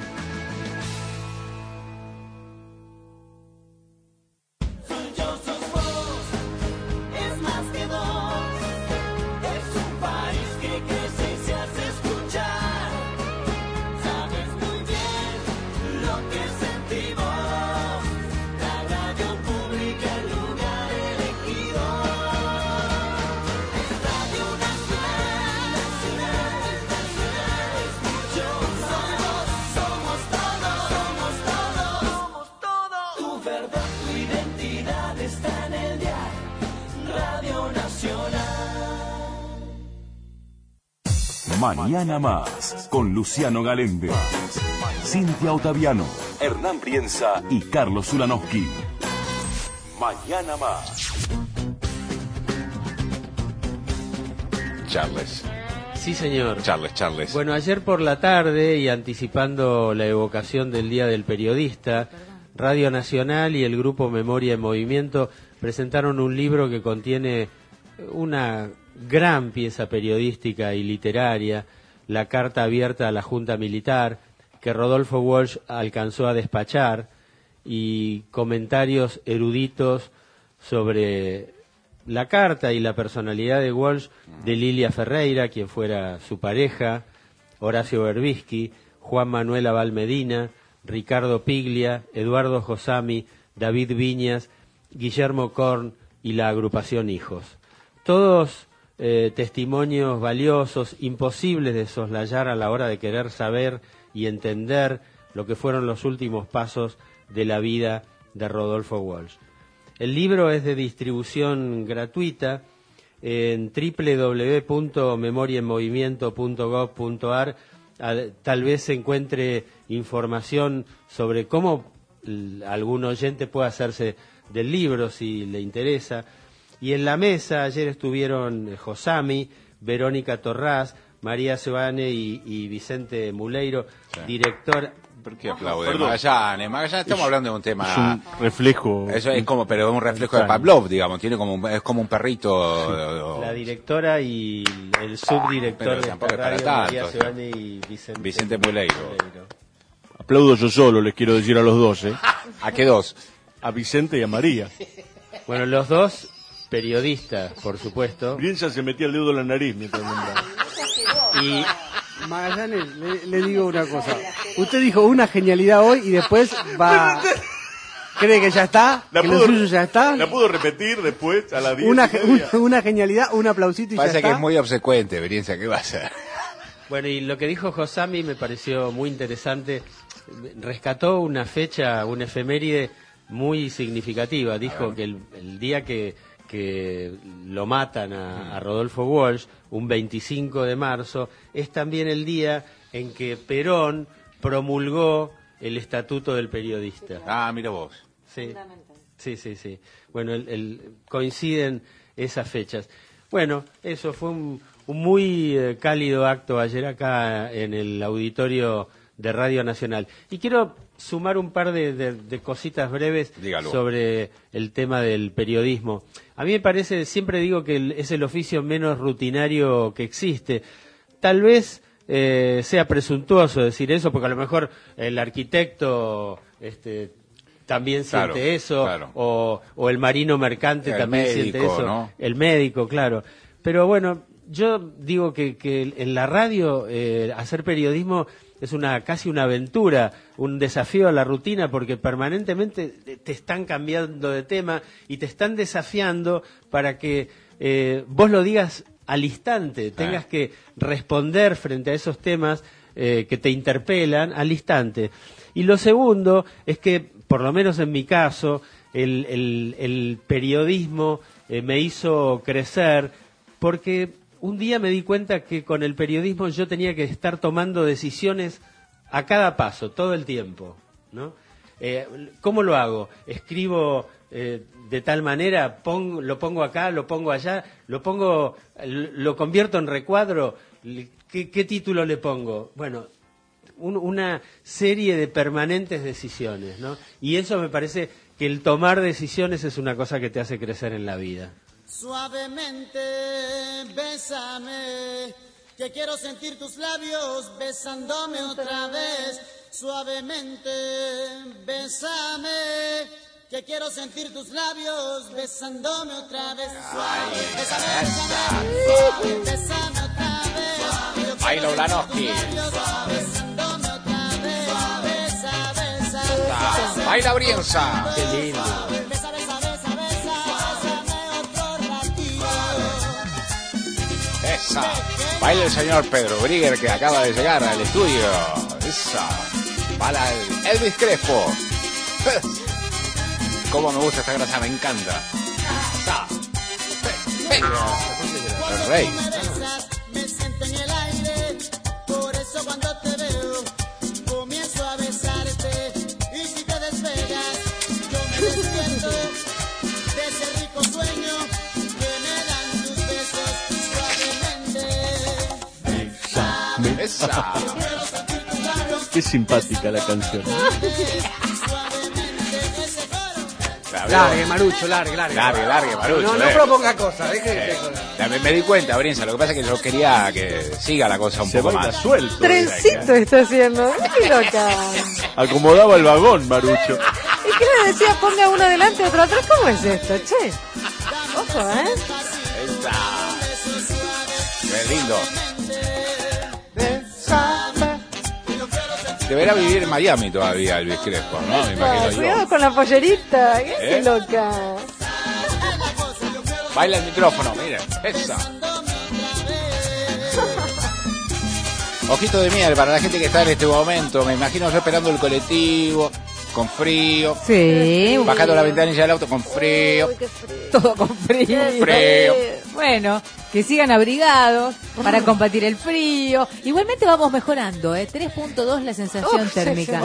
Speaker 2: Mañana más, con Luciano Galende, Cintia Ottaviano, Hernán Brienza y Carlos Zulanowski. Mañana más.
Speaker 8: Charles.
Speaker 10: Sí, señor.
Speaker 8: Charles.
Speaker 10: Bueno, ayer por la tarde, y anticipando la evocación del Día del Periodista, Radio Nacional y el grupo Memoria en Movimiento presentaron un libro que contiene una gran pieza periodística y literaria, la carta abierta a la Junta Militar, que Rodolfo Walsh alcanzó a despachar, y comentarios eruditos sobre la carta y la personalidad de Walsh, de Lilia Ferreira, quien fuera su pareja, Horacio Berbisky, Juan Manuel Abal Medina, Ricardo Piglia, Eduardo Josami, David Viñas, Guillermo Korn y la agrupación Hijos. Todos testimonios valiosos, imposibles de soslayar a la hora de querer saber y entender lo que fueron los últimos pasos de la vida de Rodolfo Walsh. El libro es de distribución gratuita en www.memoriaenmovimiento.gov.ar. Tal vez se encuentre información sobre cómo algún oyente puede hacerse del libro si le interesa. Y en la mesa ayer estuvieron Josami, Verónica Torrás, María Sebane y Vicente Muleiro, director.
Speaker 8: ¿Por qué aplaude? Magallanes, estamos hablando de un tema.
Speaker 21: Es un reflejo.
Speaker 8: Eso es como, pero es un reflejo de Pavlov, digamos, tiene como es como un perrito.
Speaker 10: La directora y el subdirector de esta radio, María Sebane y Vicente
Speaker 8: Muleiro.
Speaker 21: Aplaudo yo solo, les quiero decir a los dos, ¿eh?
Speaker 8: ¿A qué dos?
Speaker 21: A Vicente y a María.
Speaker 10: Bueno, los dos periodistas, por supuesto.
Speaker 21: Brienza se metía el dedo en la nariz mientras nombraba.
Speaker 10: Y
Speaker 11: Magallanes, le digo una cosa. Usted dijo una genialidad hoy y después va... ¿Cree que ya está? ¿Que lo suyo ya está?
Speaker 21: ¿La puedo repetir después a las 10?
Speaker 11: Una genialidad, un aplausito y
Speaker 8: Parece
Speaker 11: ya está.
Speaker 8: Parece que es muy obsecuente, Brienza, ¿qué va a hacer?
Speaker 10: Bueno, y lo que dijo Josami me pareció muy interesante. Rescató una fecha, una efeméride muy significativa. Dijo que el día que lo matan a Rodolfo Walsh, un 25 de marzo, es también el día en que Perón promulgó el estatuto del periodista.
Speaker 8: Ah, mira vos.
Speaker 10: Sí, sí. Bueno, coinciden esas fechas. Bueno, eso fue un muy cálido acto ayer acá en el auditorio de Radio Nacional. Y quiero sumar un par de cositas breves.
Speaker 8: Dígalo.
Speaker 10: Sobre el tema del periodismo. A mí me parece, siempre digo que es el oficio menos rutinario que existe. Tal vez sea presuntuoso decir eso, porque a lo mejor el arquitecto también siente eso, claro. O el marino mercante también médico, siente eso, ¿no? El médico, claro. Pero bueno, yo digo que en la radio hacer periodismo es casi una aventura, un desafío a la rutina, porque permanentemente te están cambiando de tema y te están desafiando para que vos lo digas al instante, tengas que responder frente a esos temas que te interpelan al instante. Y lo segundo es que, por lo menos en mi caso, el periodismo me hizo crecer, porque un día me di cuenta que con el periodismo yo tenía que estar tomando decisiones a cada paso, todo el tiempo, ¿no? ¿Cómo lo hago? Escribo de tal manera, lo pongo acá, lo pongo allá, lo convierto en recuadro, ¿qué título le pongo? Bueno, una serie de permanentes decisiones, ¿no? Y eso me parece que el tomar decisiones es una cosa que te hace crecer en la vida.
Speaker 6: Suavemente, bésame, que quiero sentir tus labios besándome otra vez. Suavemente, bésame, que quiero sentir tus labios besándome otra vez. Suave, bésame, bésame otra vez.
Speaker 8: Baila Ulanowski.
Speaker 6: Besándome otra vez. Besa, besa.
Speaker 8: Baila Brienza.
Speaker 10: Qué lindo.
Speaker 8: Esa. Baila el señor Pedro Brigger, que acaba de llegar al estudio. Esa. Baila Elvis Crespo. Cómo me gusta esta grasa, me encanta. Esa. El rey.
Speaker 6: Me siento en el aire, por eso cuando te veo comienzo a besarte. Y si te despegas, yo me despierto de ese rico sueño que me dan tus besos suavemente.
Speaker 8: Esa.
Speaker 21: Qué simpática la canción.
Speaker 11: Largue, Marucho, largue,
Speaker 8: Marucho.
Speaker 11: No proponga cosas,
Speaker 8: me di cuenta, Brienza, lo que pasa es que yo quería que siga la cosa un poco más.
Speaker 21: Suelto.
Speaker 14: Trencito está haciendo, qué loca.
Speaker 21: Acomodaba el vagón, Marucho.
Speaker 14: ¿Y qué le decía? Ponga uno adelante, otro atrás. ¿Cómo es esto, che? Ojo,
Speaker 8: Qué lindo. Deberá vivir en Miami todavía, Elvis Crespo, ¿no? Me imagino
Speaker 14: cuidado con la pollerita, qué loca.
Speaker 8: Baila el micrófono, mira, esa. Ojito de miel para la gente que está en este momento. Me imagino yo esperando el colectivo, con frío.
Speaker 14: Sí.
Speaker 8: Bajando la ventanilla del auto con frío.
Speaker 14: Uy, qué frío. Todo con frío. Bueno, que sigan abrigados para combatir el frío. Igualmente vamos mejorando, 3.2 la sensación térmica.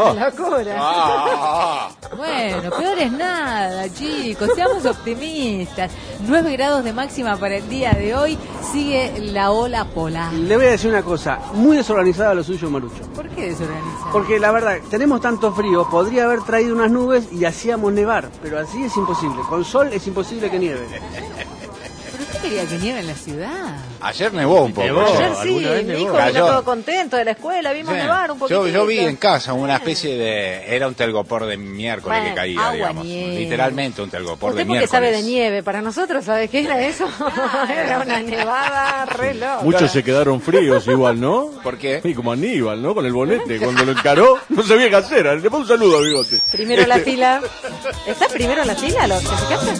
Speaker 14: Bueno, peor es nada, chicos, seamos optimistas. 9 grados de máxima para el día de hoy. Sigue la ola polar.
Speaker 11: Le voy a decir una cosa, muy desorganizada lo suyo, Marucho.
Speaker 14: ¿Por qué desorganizada?
Speaker 11: Porque la verdad, tenemos tanto frío, podría haber traído unas nubes y hacíamos nevar, pero así es imposible. Con sol es imposible que nieve.
Speaker 14: ¿Pero usted quería que nieve en la ciudad?
Speaker 8: Ayer nevó un poco.
Speaker 14: Ayer sí, mi hijo vino todo contento de la escuela, vimos nevar un poquito.
Speaker 8: Yo vi en casa una especie de... Era un telgopor de miércoles que caía, digamos.
Speaker 14: Nieve.
Speaker 8: Literalmente un telgopor de
Speaker 14: miércoles.
Speaker 8: miércoles.
Speaker 14: Usted porque sabe de nieve, para nosotros, ¿sabe qué era eso? Era una nevada re loca.
Speaker 21: Muchos se quedaron fríos igual, ¿no?
Speaker 8: ¿Por qué?
Speaker 21: Sí, como Aníbal, ¿no? Con el bonete. Cuando lo encaró, no sabía qué hacer. Le pongo un saludo a Bigote.
Speaker 14: Primero la fila. ¿Está primero la fila los que se casan?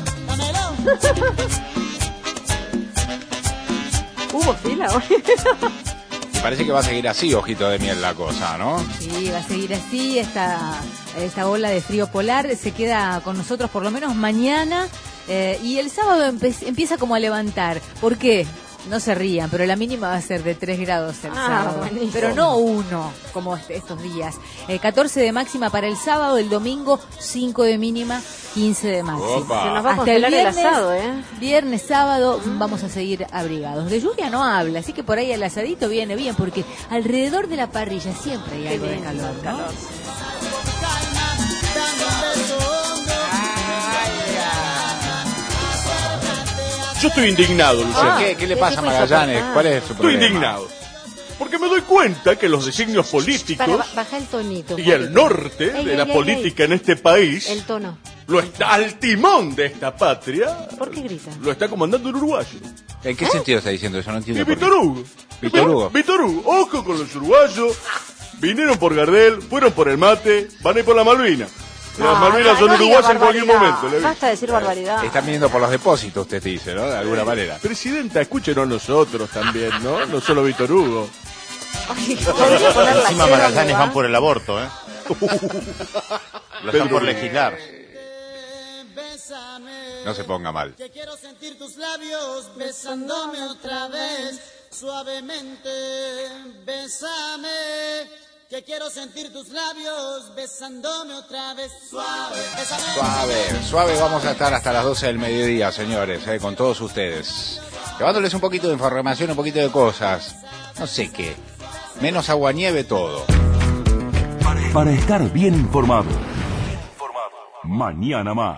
Speaker 14: ¿Hubo fila hoy?
Speaker 8: Parece que va a seguir así, ojito de miel la cosa, ¿no?
Speaker 14: Sí, va a seguir así. Esta ola de frío polar se queda con nosotros por lo menos mañana. Y el sábado empieza como a levantar. ¿Por qué? No se rían, pero la mínima va a ser de 3 grados el sábado.
Speaker 1: Buenísimo.
Speaker 14: Pero no 1, como estos días. 14 de máxima para el sábado, el domingo 5 de mínima, 15 de máxima.
Speaker 8: Opa.
Speaker 1: Se nos va a
Speaker 14: Hasta el
Speaker 1: congelar
Speaker 14: viernes,
Speaker 1: el asado,
Speaker 14: viernes, sábado, vamos a seguir abrigados. De lluvia no habla, así que por ahí el asadito viene bien, porque alrededor de la parrilla siempre hay algo de calor, ¿no?
Speaker 18: Yo estoy indignado, Luciano.
Speaker 8: ¿Qué le pasa a Magallanes? ¿Cuál es su
Speaker 18: Estoy
Speaker 8: problema?
Speaker 18: indignado. Porque me doy cuenta que los designios políticos
Speaker 1: Baja el tonito.
Speaker 18: y el norte de la política en este país
Speaker 1: El tono.
Speaker 18: lo está al timón de esta patria.
Speaker 1: ¿Por qué grita?
Speaker 18: Lo está comandando el uruguayo.
Speaker 8: ¿En qué sentido está diciendo eso? No
Speaker 18: Y
Speaker 8: entiendo. por qué.
Speaker 18: Víctor Hugo.
Speaker 8: Víctor Hugo.
Speaker 18: Víctor Hugo. Ojo con los uruguayos. Vinieron por Gardel, fueron por el mate, van a ir por la Malvina. Las Malvinas son uruguayas en cualquier momento. le aviso.
Speaker 1: Basta de decir barbaridad.
Speaker 8: Están viniendo por los depósitos, usted dice, ¿no? De alguna manera.
Speaker 18: Presidenta, escúchenos a nosotros también, ¿no? No solo Víctor Hugo.
Speaker 1: Podría poner la
Speaker 22: Encima
Speaker 1: cera,
Speaker 22: Magallanes
Speaker 1: ¿no?
Speaker 22: van por el aborto, ¿eh? Lo están por legislar.
Speaker 8: No se ponga mal.
Speaker 6: Que quiero sentir tus labios besándome otra vez, suavemente, bésame. Que quiero sentir tus labios besándome otra vez, suave, bésame.
Speaker 8: Suave, vamos a estar hasta las 12 del mediodía, señores, con todos ustedes. Llevándoles un poquito de información, un poquito de cosas. No sé qué. Menos aguanieve todo.
Speaker 2: Para estar bien informado. Mañana más.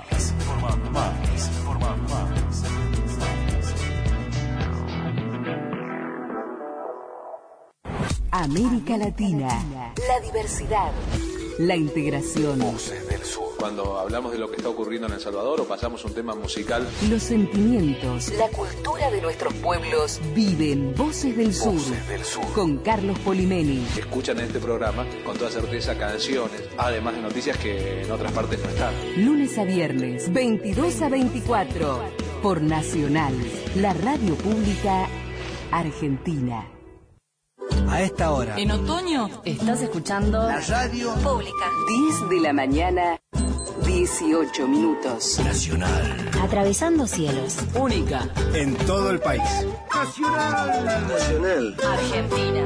Speaker 7: América Latina. La diversidad. La integración.
Speaker 24: Voces del Sur. Cuando hablamos de lo que está ocurriendo en El Salvador o pasamos un tema musical.
Speaker 7: Los sentimientos. La cultura de nuestros pueblos. Viven Voces del Sur.
Speaker 24: Voces del Sur.
Speaker 7: Con Carlos Polimeni.
Speaker 24: Escuchan en este programa con toda certeza canciones, además de noticias que en otras partes no están.
Speaker 7: Lunes a viernes, 22 a 24. Por Nacional. La radio pública argentina.
Speaker 25: A esta hora.
Speaker 7: En otoño estás escuchando la radio pública. 10 de la mañana, 18 minutos.
Speaker 25: Nacional.
Speaker 7: Atravesando cielos.
Speaker 25: Única. En todo el país. Nacional.
Speaker 7: Argentina.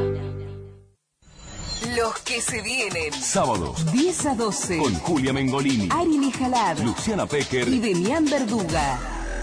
Speaker 7: Los que se vienen.
Speaker 2: Sábados.
Speaker 7: 10 a 12.
Speaker 2: Con Julia Mengolini.
Speaker 7: Ari Jalad.
Speaker 2: Luciana Pecker.
Speaker 7: Y Demián Verduga.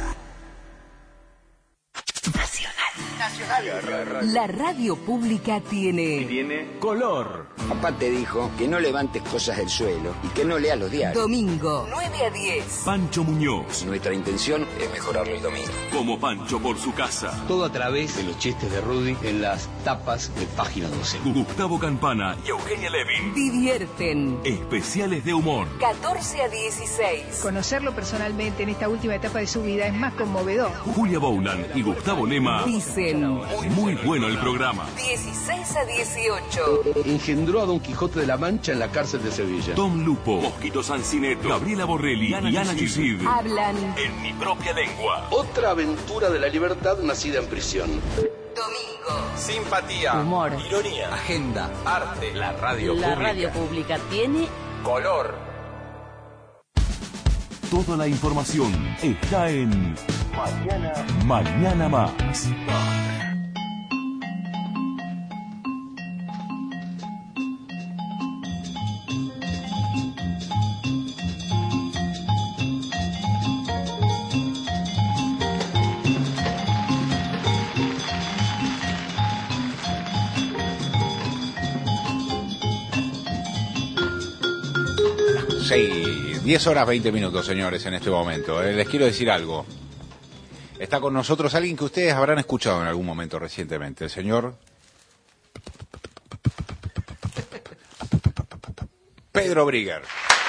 Speaker 7: La radio pública tiene
Speaker 25: color.
Speaker 26: Papá te dijo que no levantes cosas del suelo y que no leas los diarios.
Speaker 7: Domingo, 9 a 10.
Speaker 2: Pancho Muñoz.
Speaker 26: Nuestra intención es mejorarlo el domingo.
Speaker 2: Como Pancho por su casa.
Speaker 25: Todo a través de los chistes de Rudy en las tapas de Página 12.
Speaker 2: Gustavo Campana y Eugenia Levin.
Speaker 7: Divierten.
Speaker 2: Especiales de humor.
Speaker 7: 14 a 16.
Speaker 27: Conocerlo personalmente en esta última etapa de su vida es más conmovedor.
Speaker 2: Julia Boulan y Gustavo Lema.
Speaker 7: Dicen.
Speaker 2: Muy bueno el programa.
Speaker 7: 16 a 18.
Speaker 25: Engendró a Don Quijote de la Mancha en la cárcel de Sevilla.
Speaker 2: Tom Lupo, Mosquito Sancineto, Gabriela Borrelli y Ana Yusid.
Speaker 7: Hablan
Speaker 2: en mi propia lengua.
Speaker 25: Otra aventura de la libertad nacida en prisión.
Speaker 7: Domingo.
Speaker 24: Simpatía,
Speaker 7: humor,
Speaker 24: ironía,
Speaker 25: agenda,
Speaker 24: arte. La radio
Speaker 7: La
Speaker 24: pública.
Speaker 7: radio pública tiene
Speaker 24: Color.
Speaker 2: Toda la información está en Mañana Más.
Speaker 8: Sí, 10 horas 20 minutos, señores, en este momento. Les quiero decir algo. Está con nosotros alguien que ustedes habrán escuchado en algún momento recientemente, el señor Pedro Brigger.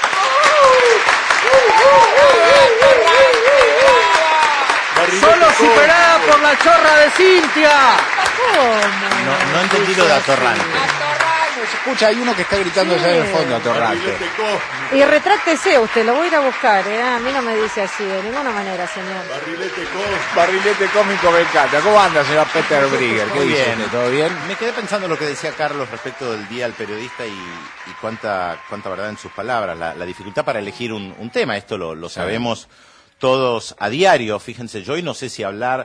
Speaker 11: Solo superada por la chorra de Cintia.
Speaker 22: No entendí lo de atorrante.
Speaker 8: Escucha, hay uno que está gritando allá en el fondo, atorrante.
Speaker 1: Y retráctese usted, lo voy a ir a buscar, ¿eh? A mí no me dice así, de ninguna manera, señor.
Speaker 8: Barrilete cómico, me encanta. ¿Cómo anda, señor Peter Brigger? ¿Qué
Speaker 22: Muy
Speaker 8: dice
Speaker 22: bien.
Speaker 8: usted? ¿Todo bien?
Speaker 22: Me quedé pensando en lo que decía Carlos respecto del Día del Periodista y cuánta verdad en sus palabras. La dificultad para elegir un tema, esto lo sabemos todos a diario. Fíjense, yo hoy no sé si hablar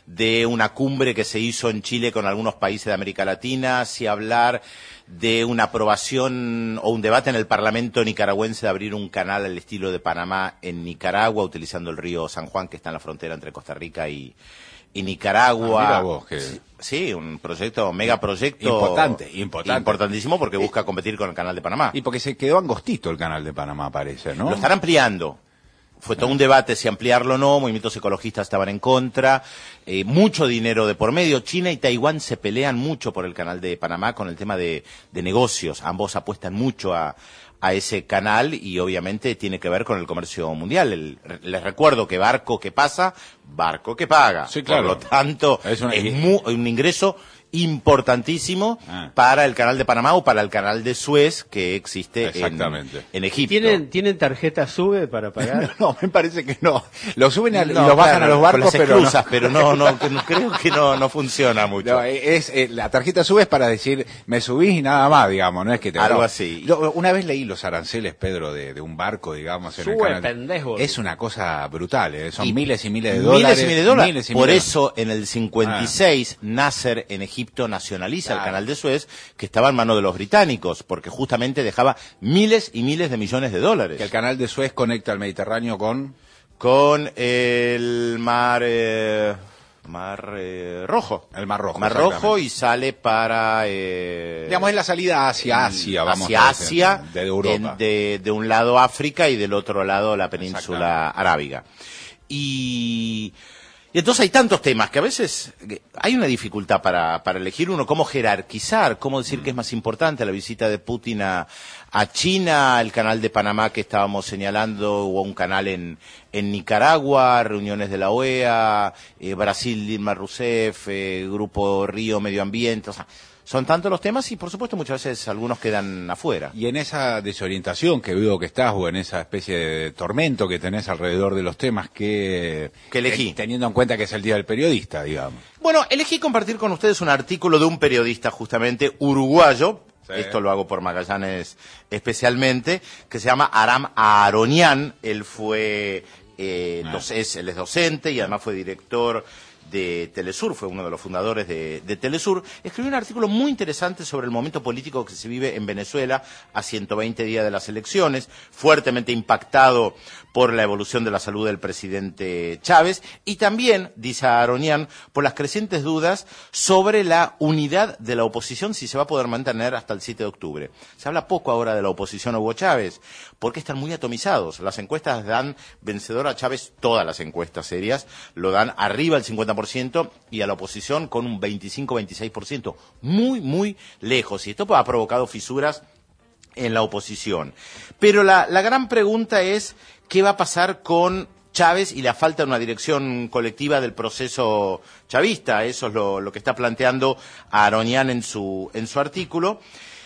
Speaker 22: de una cumbre que se hizo en Chile con algunos países de América Latina, si hablar de una aprobación o un debate en el Parlamento nicaragüense de abrir un canal al estilo de Panamá en Nicaragua, utilizando el río San Juan, que está en la frontera entre Costa Rica y Nicaragua.
Speaker 8: Mira vos, que...
Speaker 22: Sí, un proyecto, megaproyecto. Importantísimo porque busca competir con el Canal de Panamá.
Speaker 8: Y porque se quedó angostito el Canal de Panamá, parece, ¿no?
Speaker 22: Lo están ampliando. Fue todo un debate si ampliarlo o no, movimientos ecologistas estaban en contra, mucho dinero de por medio. China y Taiwán se pelean mucho por el Canal de Panamá con el tema de negocios. Ambos apuestan mucho a ese canal y obviamente tiene que ver con el comercio mundial. Les recuerdo que barco que pasa, barco que paga.
Speaker 8: Sí, claro.
Speaker 22: Por lo tanto, es un ingreso importantísimo para el Canal de Panamá o para el Canal de Suez que existe en Egipto.
Speaker 10: ¿Tienen tarjeta SUBE para pagar?
Speaker 8: No, me parece que no. Lo suben y los bajan a los barcos,
Speaker 22: pero no, creo que no funciona mucho.
Speaker 8: No, la tarjeta SUBE es para decir, me subís y nada más, digamos, no es que te...
Speaker 22: Algo así.
Speaker 8: Una vez leí los aranceles, Pedro, de un barco, digamos, en el canal.
Speaker 22: Pendejo.
Speaker 8: Es una cosa brutal, son miles y miles de dólares.
Speaker 22: Miles y dólares. Por eso, en el 56, Nasser en Egipto nacionaliza el Canal de Suez, que estaba en manos de los británicos, porque justamente dejaba miles y miles de millones de dólares.
Speaker 8: Que el Canal de Suez conecta el Mediterráneo con
Speaker 22: el mar Rojo.
Speaker 8: El Mar Rojo.
Speaker 22: Mar Rojo y sale para...
Speaker 8: digamos, es la salida hacia Asia, vamos
Speaker 22: hacia Asia,
Speaker 8: de Europa.
Speaker 22: De un lado África y del otro lado la península arábiga. Y entonces hay tantos temas que a veces hay una dificultad para elegir uno, cómo jerarquizar, cómo decir que es más importante la visita de Putin a China, el Canal de Panamá que estábamos señalando, o un canal en Nicaragua, reuniones de la OEA, Brasil, Dilma Rousseff, Grupo Río Medio Ambiente, o sea, son tantos los temas y, por supuesto, muchas veces algunos quedan afuera.
Speaker 8: Y en esa desorientación que veo que estás, o en esa especie de tormento que tenés alrededor de los temas, que
Speaker 22: elegí.
Speaker 8: Teniendo en cuenta que es el Día del Periodista, digamos.
Speaker 22: Bueno, elegí compartir con ustedes un artículo de un periodista, justamente, uruguayo. Sí. Esto lo hago por Magallanes especialmente, que se llama Aram Aaronian. Él fue, él es docente y además fue director de Telesur, fue uno de los fundadores de Telesur. Escribió un artículo muy interesante sobre el momento político que se vive en Venezuela a 120 días de las elecciones, fuertemente impactado por la evolución de la salud del presidente Chávez y también, dice Aaronian, por las crecientes dudas sobre la unidad de la oposición, si se va a poder mantener hasta el 7 de octubre. Se habla poco ahora de la oposición a Hugo Chávez, porque están muy atomizados. Las encuestas dan vencedor a Chávez, todas las encuestas serias, lo dan arriba el 50% y a la oposición con un 25-26%. Muy, muy lejos. Y esto ha provocado fisuras en la oposición. Pero la gran pregunta es, ¿qué va a pasar con Chávez y la falta de una dirección colectiva del proceso chavista? Eso es lo que está planteando Aaronian en su artículo.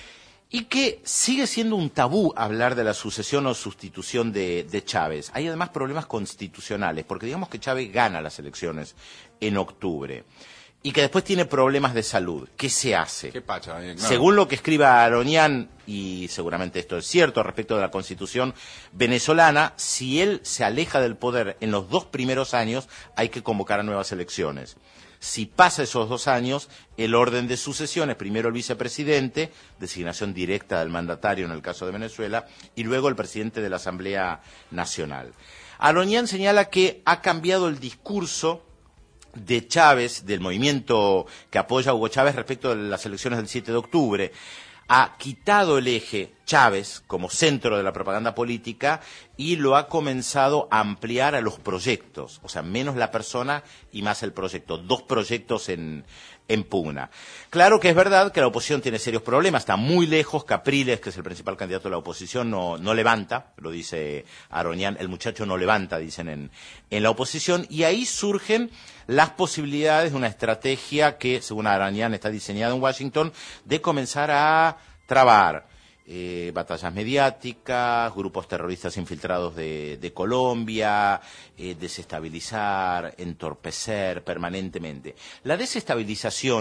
Speaker 22: Y que sigue siendo un tabú hablar de la sucesión o sustitución de Chávez. Hay además problemas constitucionales, porque digamos que Chávez gana las elecciones en octubre y que después tiene problemas de salud. ¿Qué se hace?
Speaker 8: ¿Qué pacha? No.
Speaker 22: Según lo que escriba Aaronian, y seguramente esto es cierto respecto de la Constitución venezolana, si él se aleja del poder en los 2 primeros años, hay que convocar a nuevas elecciones. Si pasa esos 2 años, el orden de sucesión es primero el vicepresidente, designación directa del mandatario en el caso de Venezuela, y luego el presidente de la Asamblea Nacional. Aaronian señala que ha cambiado el discurso de Chávez, del movimiento que apoya a Hugo Chávez respecto de las elecciones del 7 de octubre. Ha quitado el eje Chávez como centro de la propaganda política y lo ha comenzado a ampliar a los proyectos, o sea, menos la persona y más el proyecto. 2 proyectos en pugna. Claro que es verdad que la oposición tiene serios problemas, está muy lejos. Capriles, que es el principal candidato de la oposición, no levanta, lo dice Aaronian, el muchacho no levanta, dicen en la oposición, y ahí surgen las posibilidades de una estrategia que, según Aaronian, está diseñada en Washington, de comenzar a trabar batallas mediáticas, grupos terroristas infiltrados de Colombia, desestabilizar, entorpecer permanentemente. La desestabilización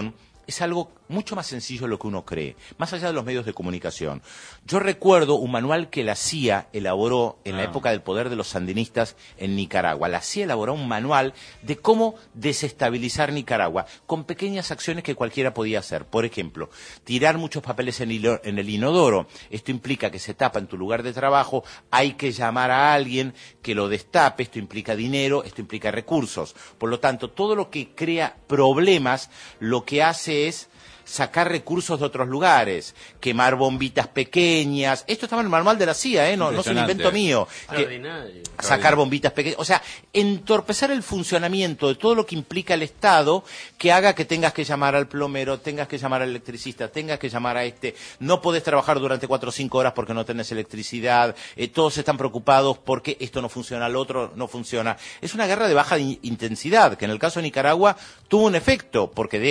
Speaker 22: es algo mucho más sencillo de lo que uno cree, más allá de los medios de comunicación. Yo recuerdo un manual que la CIA elaboró en la época del poder de los sandinistas en Nicaragua. La CIA elaboró un manual de cómo desestabilizar Nicaragua con pequeñas acciones que cualquiera podía hacer. Por ejemplo, tirar muchos papeles en el inodoro. Esto implica que se tapa en tu lugar de trabajo, hay que llamar a alguien que lo destape, esto implica dinero, esto implica recursos. Por lo tanto, todo lo que crea problemas, lo que hace es sacar recursos de otros lugares, quemar bombitas pequeñas. Esto estaba en el manual de la CIA, no es un invento mío. Sacar bombitas pequeñas. O sea, entorpecer el funcionamiento de todo lo que implica el Estado, que haga que tengas que llamar al plomero, tengas que llamar al electricista, tengas que llamar a no podés trabajar durante 4 o 5 horas porque no tenés electricidad, todos están preocupados porque esto no funciona, lo otro no funciona. Es una guerra de baja intensidad, que en el caso de Nicaragua tuvo un efecto, porque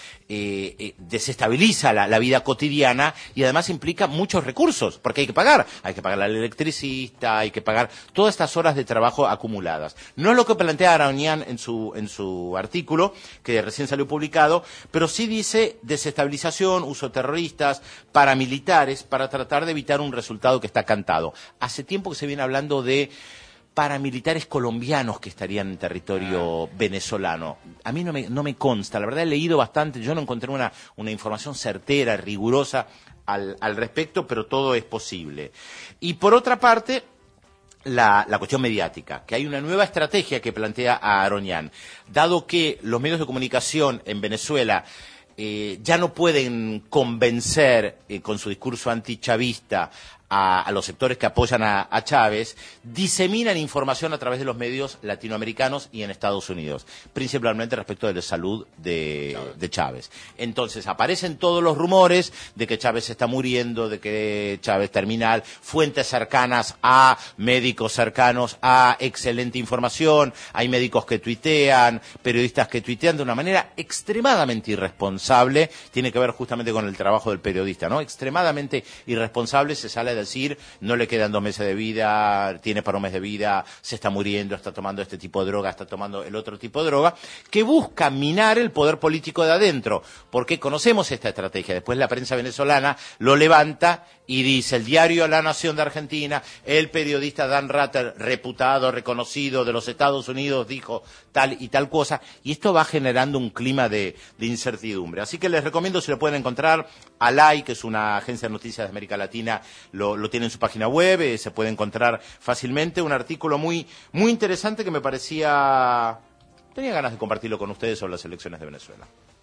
Speaker 22: desestabiliza la vida cotidiana y además implica muchos recursos, porque hay que pagar al electricista, hay que pagar todas estas horas de trabajo acumuladas. No es lo que plantea Aronian en su artículo, que recién salió publicado, pero sí dice desestabilización, uso de terroristas, paramilitares, para tratar de evitar un resultado que está cantado. Hace tiempo que se viene hablando de paramilitares colombianos que estarían en territorio venezolano. A mí no me consta, la verdad he leído bastante, yo no encontré una información certera, rigurosa al respecto, pero todo es posible. Y por otra parte, la cuestión mediática, que hay una nueva estrategia que plantea Aronian. Dado que los medios de comunicación en Venezuela ya no pueden convencer con su discurso antichavista a los sectores que apoyan a Chávez, diseminan información a través de los medios latinoamericanos y en Estados Unidos, principalmente respecto de la salud de Chávez. Entonces aparecen todos los rumores de que Chávez está muriendo, de que Chávez terminal, fuentes cercanas a médicos cercanos a excelente información, hay médicos que tuitean, periodistas que tuitean de una manera extremadamente irresponsable, tiene que ver justamente con el trabajo del periodista, ¿no? Extremadamente irresponsable, se sale a decir, no le quedan 2 meses de vida, tiene para 1 mes de vida, se está muriendo, está tomando este tipo de droga, está tomando el otro tipo de droga, que busca minar el poder político de adentro, porque conocemos esta estrategia. Después la prensa venezolana lo levanta y dice, el diario La Nación de Argentina, el periodista Dan Rather, reputado, reconocido de los Estados Unidos, dijo tal y tal cosa, y esto va generando un clima de incertidumbre. Así que les recomiendo, si lo pueden encontrar, Alay, que es una agencia de noticias de América Latina, lo tiene en su página web, se puede encontrar fácilmente, un artículo muy interesante que me parecía... Tenía ganas de compartirlo con ustedes sobre las elecciones de Venezuela.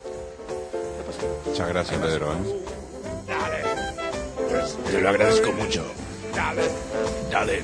Speaker 8: Muchas gracias, Pedro.
Speaker 3: Te lo agradezco mucho. Dale.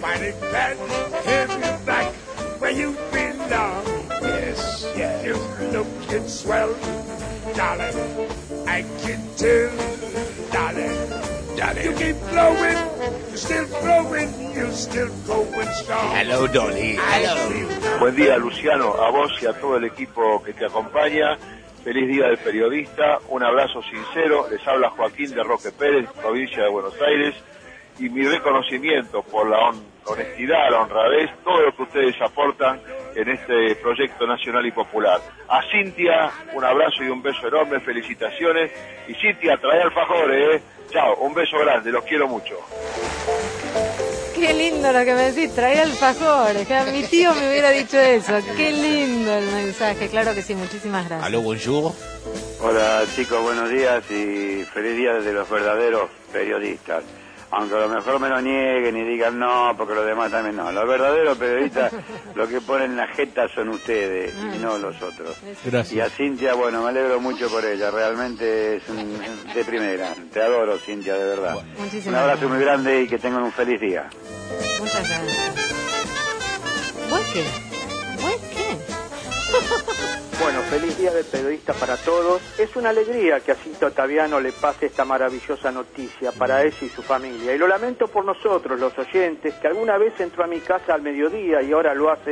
Speaker 3: Yes. You're looking swell, darling. I can tell, darling. You keep flowing, you're still flowing, you're still going strong.
Speaker 22: Hello, Dolly.
Speaker 3: Hello.
Speaker 23: Buen día, Luciano, a vos y a todo el equipo que te acompaña. Feliz Día del Periodista, un abrazo sincero. Les habla Joaquín de Roque Pérez, provincia de Buenos Aires, y mi reconocimiento por la honestidad, la honradez, todo lo que ustedes aportan en este proyecto nacional y popular. A Cintia, un abrazo y un beso enorme, felicitaciones. Y Cintia, trae alfajores, Chao, un beso grande, los quiero mucho.
Speaker 1: Qué lindo lo que me decís, trae alfajores. Que a mi tío me hubiera dicho eso. Qué lindo el mensaje, claro que sí, muchísimas gracias.
Speaker 22: Aló, bonjour.
Speaker 4: Hola chicos, buenos días y feliz día de los verdaderos periodistas. Aunque a lo mejor me lo nieguen y digan no, porque los demás también no. Los verdaderos periodistas, lo que ponen la jeta son ustedes y no los otros.
Speaker 21: Gracias.
Speaker 4: Y a Cintia, bueno, me alegro mucho por ella, realmente es de primera. Te adoro, Cintia, de verdad. Un abrazo muy grande y que tengan un feliz día.
Speaker 1: Muchas gracias. ¿Buen qué? ¿Buen qué?
Speaker 12: Bueno, feliz día del periodista para todos. Es una alegría que a Cinto Ottaviano le pase esta maravillosa noticia para él y su familia. Y lo lamento por nosotros, los oyentes, que alguna vez entró a mi casa al mediodía y ahora lo hace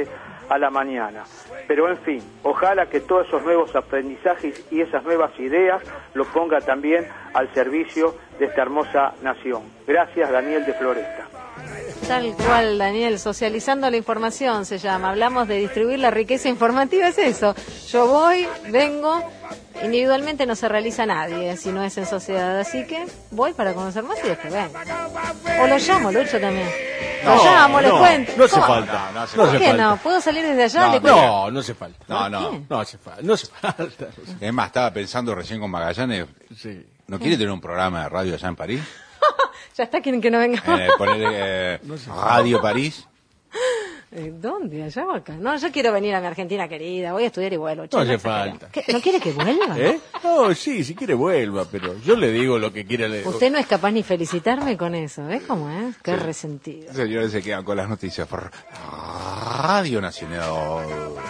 Speaker 12: a la mañana. Pero en fin, ojalá que todos esos nuevos aprendizajes y esas nuevas ideas lo ponga también al servicio de esta hermosa nación. Gracias, Daniel de Floresta.
Speaker 1: Tal cual, Daniel, socializando la información se llama. Hablamos de distribuir la riqueza informativa, es eso. Yo voy, vengo, individualmente no se realiza nadie si no es en sociedad, así que voy para conocer más y después vengo. O lo llamo, Lucho también. Lo llamo, le cuento.
Speaker 21: No hace
Speaker 1: ¿Cómo?
Speaker 21: falta.
Speaker 1: ¿Por qué no? ¿Puedo salir desde allá? Le cuento.
Speaker 21: No hace falta.
Speaker 8: No
Speaker 21: hace falta. No hace falta.
Speaker 8: Es más, estaba pensando recién con Magallanes.
Speaker 21: Sí.
Speaker 8: ¿No quiere tener un programa de radio allá en París?
Speaker 1: Ya está, quieren que no venga.
Speaker 8: Ponerle Radio París.
Speaker 1: ¿Dónde? ¿Allá o acá? No, yo quiero venir a mi Argentina querida. Voy a estudiar y vuelvo.
Speaker 21: No hace falta.
Speaker 1: ¿Qué? ¿No quiere que vuelva?
Speaker 21: No, sí, si quiere vuelva, pero yo le digo lo que quiere.
Speaker 1: Usted no es capaz ni felicitarme con eso. ¿Ves cómo es? Qué resentido.
Speaker 8: Señores, se quedan con las noticias por Radio Nacional.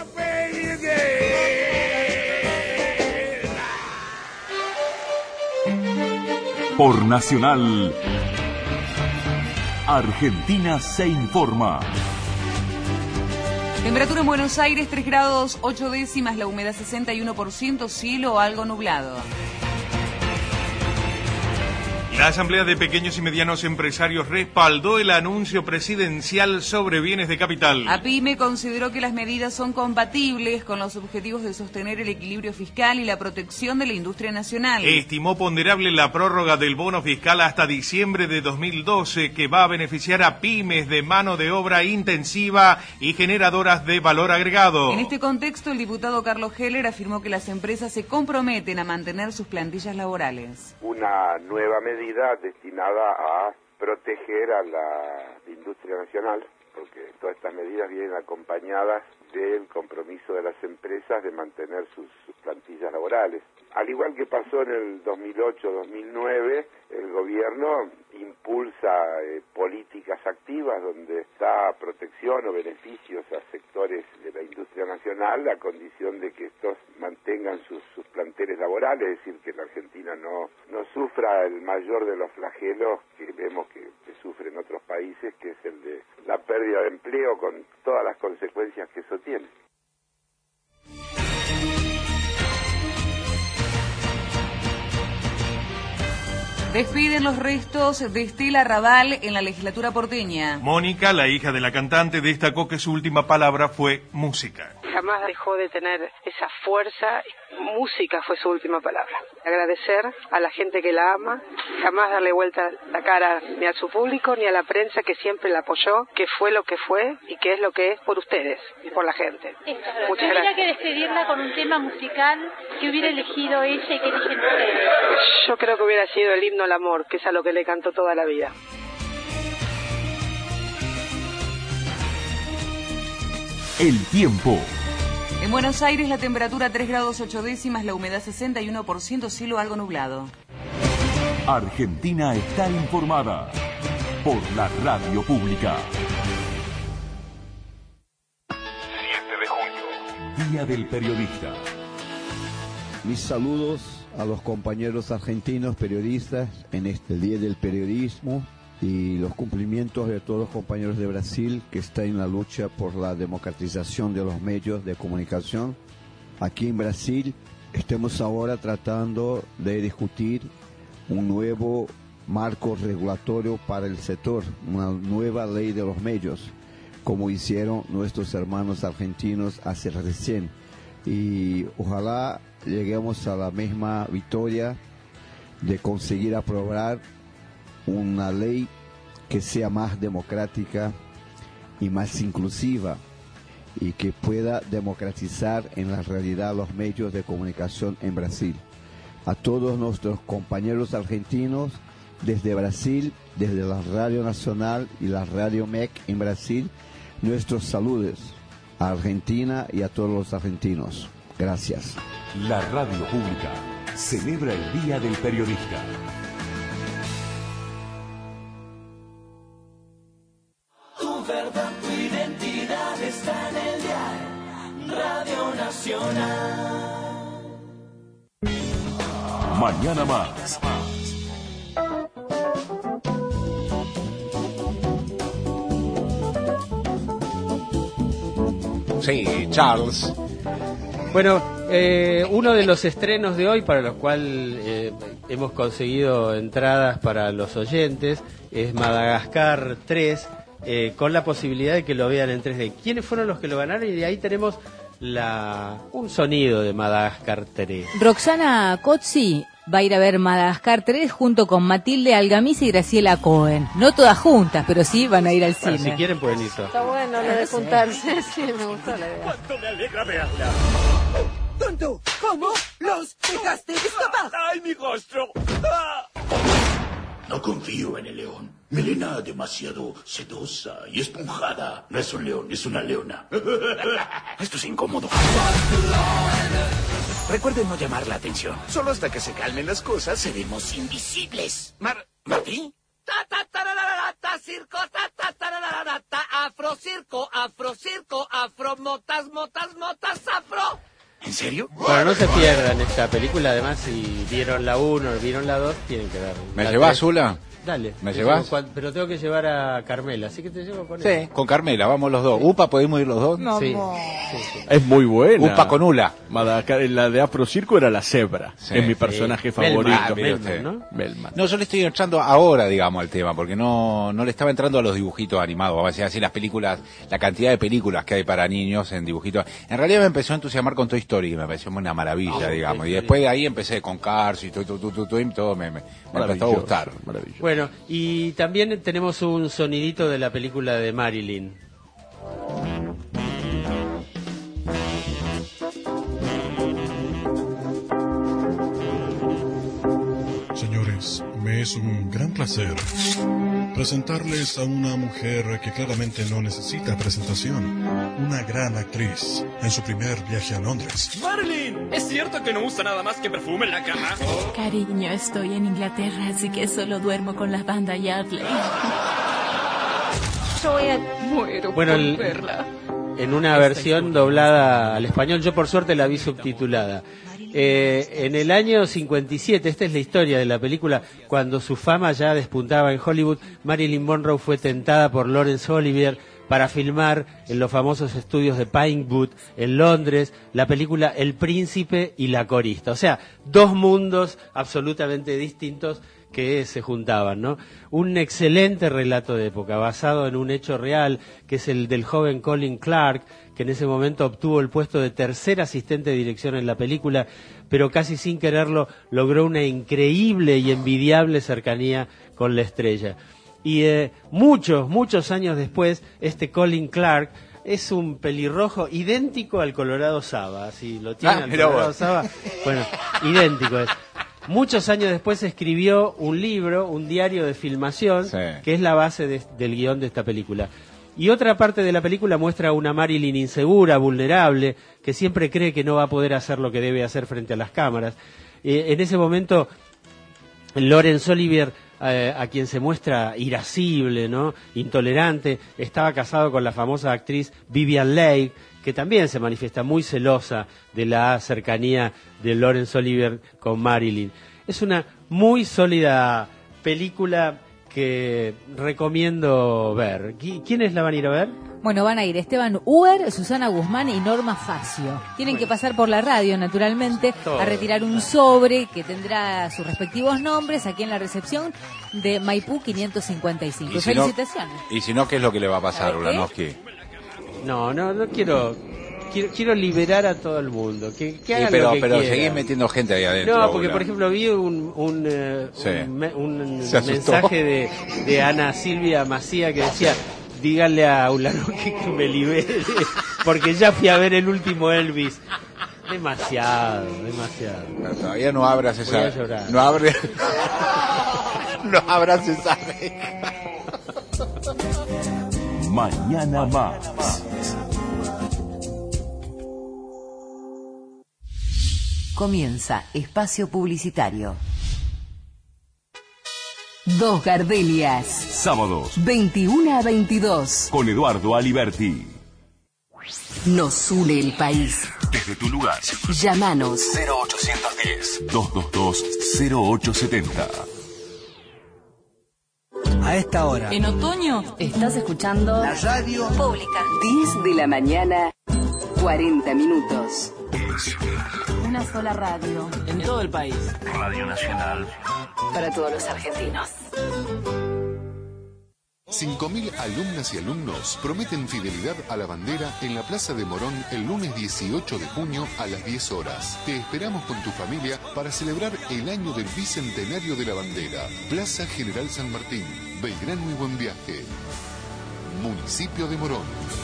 Speaker 2: Por Nacional, Argentina se informa.
Speaker 5: Temperatura en Buenos Aires 3 grados 8 décimas, la humedad 61%, cielo algo nublado.
Speaker 13: La Asamblea de Pequeños y Medianos Empresarios respaldó el anuncio presidencial sobre bienes de capital.
Speaker 5: APIME consideró que las medidas son compatibles con los objetivos de sostener el equilibrio fiscal y la protección de la industria nacional.
Speaker 13: Estimó ponderable la prórroga del bono fiscal hasta diciembre de 2012, que va a beneficiar a pymes de mano de obra intensiva y generadoras de valor agregado.
Speaker 5: En este contexto, el diputado Carlos Heller afirmó que las empresas se comprometen a mantener sus plantillas laborales.
Speaker 23: Una nueva medida destinada a proteger a la industria nacional, porque todas estas medidas vienen acompañadas del compromiso de las empresas de mantener sus plantillas laborales. Al igual que pasó en el 2008-2009, el gobierno impulsa políticas activas donde da protección o beneficios a sectores de la industria nacional a condición de que estos mantengan sus planteles laborales, es decir, que la Argentina no sufra el mayor de los flagelos que vemos que sufren otros países, que es el de la pérdida de empleo con todas las consecuencias que eso tiene.
Speaker 5: Despiden los restos de Estela Raval en la legislatura porteña.
Speaker 13: Mónica, la hija de la cantante, destacó que su última palabra fue música.
Speaker 15: Jamás dejó de tener esa fuerza. Música fue su última palabra. Agradecer a la gente que la ama, jamás darle vuelta la cara ni a su público ni a la prensa que siempre la apoyó, que fue lo que fue y que es lo que es por ustedes y por la gente. Muchas gracias.
Speaker 16: Tendría que despedirla con un tema musical que hubiera elegido ella y que eligen ustedes.
Speaker 15: Yo creo que hubiera sido el himno al amor, que es a lo que le cantó toda la vida.
Speaker 2: El tiempo.
Speaker 5: En Buenos Aires la temperatura 3 grados 8 décimas, la humedad 61%, cielo algo nublado.
Speaker 2: Argentina está informada por la radio pública. 7 de junio, Día del Periodista.
Speaker 17: Mis saludos a los compañeros argentinos periodistas en este Día del Periodismo y los cumplimientos de todos los compañeros de Brasil que están en la lucha por la democratización de los medios de comunicación. Aquí en Brasil estamos ahora tratando de discutir un nuevo marco regulatorio para el sector, una nueva ley de los medios, como hicieron nuestros hermanos argentinos hace recién. Y ojalá lleguemos a la misma victoria de conseguir aprobar una ley que sea más democrática y más inclusiva y que pueda democratizar en la realidad los medios de comunicación en Brasil. A todos nuestros compañeros argentinos desde Brasil, desde la Radio Nacional y la Radio MEC en Brasil, nuestros saludos a Argentina y a todos los argentinos. Gracias.
Speaker 2: La radio pública celebra el Día del Periodista.
Speaker 6: Tu verdad, tu identidad está en el dial Radio Nacional.
Speaker 2: Mañana más.
Speaker 8: Sí, Charles.
Speaker 10: Bueno, uno de los estrenos de hoy, para los cuales hemos conseguido entradas para los oyentes, es Madagascar 3, con la posibilidad de que lo vean en 3D. ¿Quiénes fueron los que lo ganaron? Y de ahí tenemos un sonido de Madagascar 3.
Speaker 9: Roxana Cozzi va a ir a ver Madagascar 3 junto con Matilde Algamiz y Graciela Cohen. No todas juntas, pero sí van a ir al cine.
Speaker 10: Si quieren pueden ir todas.
Speaker 1: Está bueno lo de juntarse, sí, me gustó la idea.
Speaker 3: ¡Cuánto me alegra verla!
Speaker 6: ¡Tonto! ¿Cómo los dejaste escapar?
Speaker 3: ¡Ay, mi rostro! ¡Ah!
Speaker 14: No confío en el león. Melena demasiado sedosa y esponjada. No es un león, es una leona. Esto es incómodo. Recuerden no llamar la atención. Solo hasta que se calmen las cosas seremos invisibles. ¿Martí?
Speaker 6: Circo, afrocirco, afromotas, afro.
Speaker 14: ¿En serio?
Speaker 10: Bueno, no se pierdan esta película. Además, si vieron la 1 o vieron la 2, tienen que ver.
Speaker 8: ¿Me llevas, Zula?
Speaker 10: Dale.
Speaker 8: ¿Me llevas?
Speaker 10: Pero tengo que llevar a Carmela, así que te llevo con
Speaker 8: ella. Sí, con Carmela, vamos los dos. ¿Upa, podemos ir los dos?
Speaker 10: No, sí.
Speaker 11: Es muy buena.
Speaker 8: Upa con Ula.
Speaker 11: Madagascar, la de Afro Circo era la cebra.
Speaker 8: Sí,
Speaker 11: es mi personaje favorito.
Speaker 8: Melman,
Speaker 11: ¿no? Melman.
Speaker 8: No, yo le estoy entrando ahora, digamos, al tema, porque no le estaba entrando a los dibujitos animados. Vamos a decir así, las películas, la cantidad de películas que hay para niños en dibujitos. En realidad me empezó a entusiasmar con Toy Story, que me pareció una maravilla, digamos. Y después de ahí empecé con Cars y todo me empezó a gustar.
Speaker 10: Bueno, y también tenemos un sonidito de la película de Marilyn.
Speaker 18: Señores, me es un gran placer presentarles a una mujer que claramente no necesita presentación, una gran actriz en su primer viaje a Londres.
Speaker 19: ¡Marilyn! ¿Es cierto que no usa nada más que perfume en la cama?
Speaker 20: Cariño, estoy en Inglaterra, así que solo duermo con la banda Yardley.
Speaker 1: Yo voy a...
Speaker 20: Muero
Speaker 10: bueno,
Speaker 20: por verla.
Speaker 10: En una versión doblada al español, yo por suerte la vi subtitulada. En el año 57, esta es la historia de la película, cuando su fama ya despuntaba en Hollywood, Marilyn Monroe fue tentada por Laurence Olivier para filmar en los famosos estudios de Pinewood, en Londres, la película El Príncipe y la Corista. O sea, dos mundos absolutamente distintos que se juntaban, ¿no? Un excelente relato de época, basado en un hecho real, que es el del joven Colin Clark, que en ese momento obtuvo el puesto de tercer asistente de dirección en la película, pero casi sin quererlo logró una increíble y envidiable cercanía con la estrella. Y muchos años después, este Colin Clark es un pelirrojo idéntico al Colorado Saba, así lo tiene al Colorado Saba, bueno, idéntico es. Muchos años después escribió un libro, un diario de filmación, que es la base del guión de esta película. Y otra parte de la película muestra a una Marilyn insegura, vulnerable, que siempre cree que no va a poder hacer lo que debe hacer frente a las cámaras. En ese momento, Laurence Olivier, a quien se muestra irascible, ¿no?, intolerante, estaba casado con la famosa actriz Vivien Leigh, que también se manifiesta muy celosa de la cercanía de Laurence Olivier con Marilyn. Es una muy sólida película que recomiendo ver. ¿Quiénes la van a ir a ver?
Speaker 9: Bueno, van a ir Esteban Uber, Susana Guzmán y Norma Facio. Tienen que pasar por la radio, naturalmente, a retirar un sobre que tendrá sus respectivos nombres aquí en la recepción de Maipú 555. Felicitaciones.
Speaker 8: Y si no, ¿qué es lo que le va a pasar, Ulanovsky?
Speaker 10: No quiero liberar a todo el mundo. Que haga
Speaker 8: pero
Speaker 10: lo que quiera.
Speaker 8: seguís metiendo gente ahí adentro.
Speaker 10: No, porque por ejemplo vi un mensaje de Ana Silvia Macía que decía: díganle a Ulanovsky que me libere, porque ya fui a ver el último Elvis. Demasiado.
Speaker 8: Pero todavía no abras esa. No abras esa reja.
Speaker 2: Mañana más.
Speaker 7: Comienza Espacio Publicitario. Dos Gardelias.
Speaker 2: Sábados.
Speaker 7: 21 a 22.
Speaker 2: Con Eduardo Aliberti.
Speaker 7: Nos une el país.
Speaker 2: Desde tu lugar.
Speaker 7: Llámanos.
Speaker 2: 0810-222-0870.
Speaker 26: A esta hora.
Speaker 7: En otoño estás escuchando
Speaker 26: la radio
Speaker 7: pública. 10 de la mañana. 40 minutos.
Speaker 20: Una sola radio.
Speaker 26: En todo el país.
Speaker 14: Radio Nacional.
Speaker 7: Para todos los argentinos.
Speaker 4: 5.000 alumnas y alumnos prometen fidelidad a la bandera en la Plaza de Morón el lunes 18 de junio a las 10 horas. Te esperamos con tu familia para celebrar el año del Bicentenario de la Bandera. Plaza General San Martín, Belgrano y Buen Viaje. Municipio de Morón.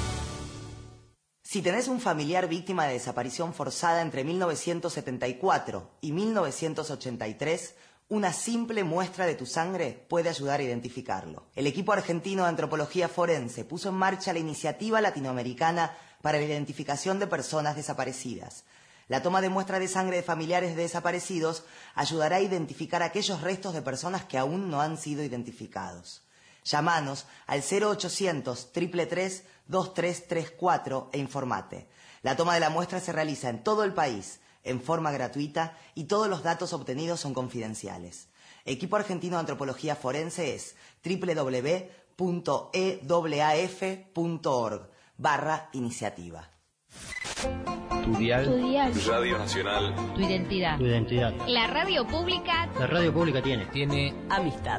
Speaker 12: Si tenés un familiar víctima de desaparición forzada entre 1974 y 1983, una simple muestra de tu sangre puede ayudar a identificarlo. El equipo argentino de antropología forense puso en marcha la iniciativa latinoamericana para la identificación de personas desaparecidas. La toma de muestra de sangre de familiares de desaparecidos ayudará a identificar aquellos restos de personas que aún no han sido identificados. Llámanos al 0800-333-2334 e informate. La toma de la muestra se realiza en todo el país, en forma gratuita, y todos los datos obtenidos son confidenciales. Equipo Argentino de Antropología Forense es www.eaf.org/iniciativa.
Speaker 21: Tu dial.
Speaker 22: Radio Nacional.
Speaker 21: Tu identidad. Tu identidad.
Speaker 24: La radio pública.
Speaker 21: La radio pública tiene
Speaker 24: amistad.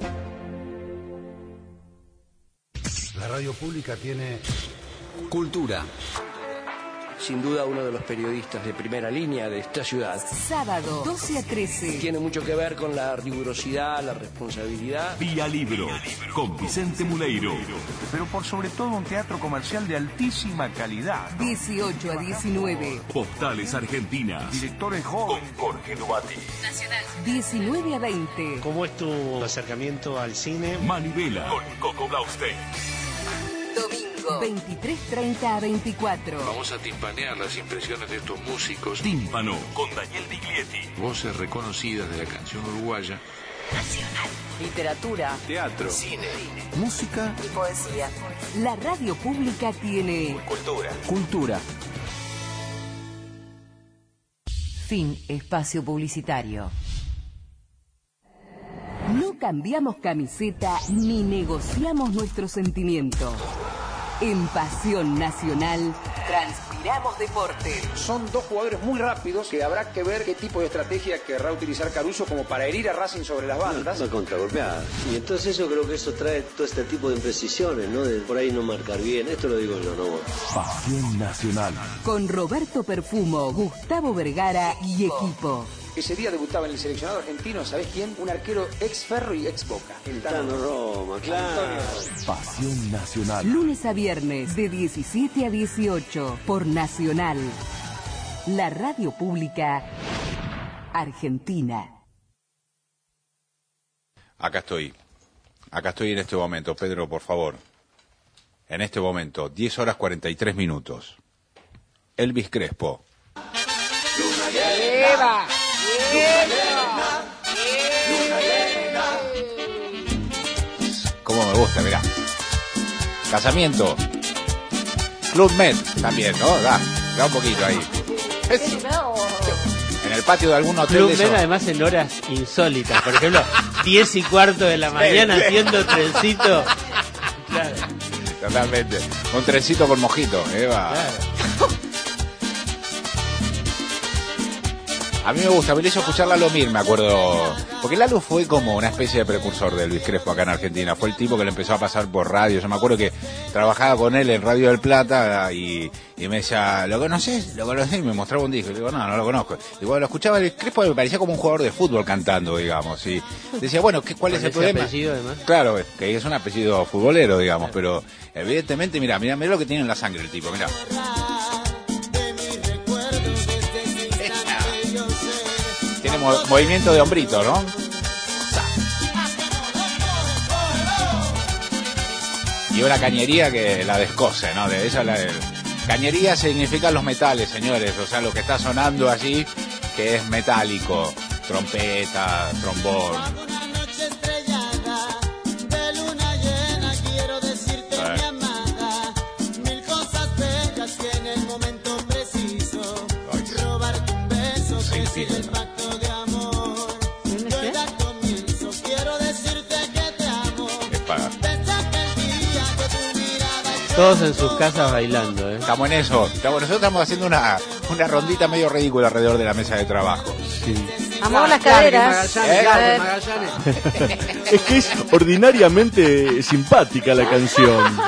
Speaker 21: La radio pública tiene
Speaker 26: cultura. Sin duda uno de los periodistas de primera línea de esta ciudad.
Speaker 7: Sábado, 12 a 13.
Speaker 26: Tiene mucho que ver con la rigurosidad, la responsabilidad.
Speaker 2: Vía Libro, con Vicente Muleiro.
Speaker 25: Pero por sobre todo un teatro comercial de altísima calidad.
Speaker 7: 18 a 19.
Speaker 2: Postales Argentinas.
Speaker 25: Directores jóvenes.
Speaker 2: Con Jorge Dubati.
Speaker 7: Nacional. 19 a 20.
Speaker 21: ¿Cómo es tu acercamiento al cine?
Speaker 2: Manivela. Con Coco Blaustein.
Speaker 7: Domingo, 23:30 a 24.
Speaker 27: Vamos a timpanear las impresiones de estos músicos.
Speaker 2: Tímpano, con Daniel Diglietti.
Speaker 27: Voces reconocidas de la canción uruguaya.
Speaker 7: Nacional.
Speaker 24: Literatura.
Speaker 27: Teatro. Cine.
Speaker 7: Música y poesía. La radio pública tiene
Speaker 2: Cultura.
Speaker 7: Fin espacio publicitario. No cambiamos camiseta ni negociamos nuestro sentimiento. En Pasión Nacional, transpiramos deporte.
Speaker 28: Son dos jugadores muy rápidos que habrá que ver qué tipo de estrategia querrá utilizar Caruso como para herir a Racing sobre las bandas.
Speaker 29: Una contragolpeada. Y entonces yo creo que eso trae todo este tipo de imprecisiones, ¿no? De por ahí no marcar bien. Esto lo digo yo, ¿no?
Speaker 2: Pasión Nacional.
Speaker 7: Con Roberto Perfumo, Gustavo Vergara y equipo.
Speaker 28: Ese día debutaba en el seleccionado argentino, ¿sabés quién? Un arquero ex Ferro y ex Boca.
Speaker 29: El Tano Roma, claro.
Speaker 2: Pasión Nacional.
Speaker 7: Lunes a viernes de 17 a 18 por Nacional. La radio pública argentina.
Speaker 8: Acá estoy en este momento, Pedro, por favor. En este momento, 10 horas 43 minutos. Elvis Crespo.
Speaker 6: Luna llena.
Speaker 8: Cómo me gusta, mirá. Casamiento. Club Med también, ¿no? Da un poquito ahí. Eso. En el patio de algún hotel
Speaker 10: Club
Speaker 8: de
Speaker 10: Med,
Speaker 8: esos.
Speaker 10: además en horas insólitas. Por ejemplo, 10:15 de la mañana haciendo trencito.
Speaker 8: Claro. Totalmente. Un trencito con mojito, Eva. Claro. A mí me gusta, me hizo escuchar Lalo Mir, me acuerdo. Porque Lalo fue como una especie de precursor de Elvis Crespo acá en Argentina. Fue el tipo que le empezó a pasar por radio. Yo me acuerdo que trabajaba con él en Radio del Plata y me decía, ¿lo conoces? ¿Lo conoces? Y me mostraba un disco. Y le digo, no lo conozco. Y cuando lo escuchaba Elvis Crespo me parecía como un jugador de fútbol cantando, digamos. Y decía, bueno, ¿cuál es el problema?
Speaker 10: Apellido, además.
Speaker 8: Claro, que es un apellido futbolero, digamos. Pero evidentemente, mira lo que tiene en la sangre el tipo, mira. Tiene movimiento de hombrito, ¿no? Y una cañería que la descose, ¿no? De esa cañería significa los metales, señores. O sea, lo que está sonando allí, que es metálico. Trompeta, trombón.
Speaker 10: Todos en sus casas bailando, ¿eh?
Speaker 8: Estamos en eso. Nosotros estamos haciendo una rondita medio ridícula alrededor de la mesa de trabajo.
Speaker 10: Sí.
Speaker 1: Amor las caderas.
Speaker 3: Es que es ordinariamente simpática la canción.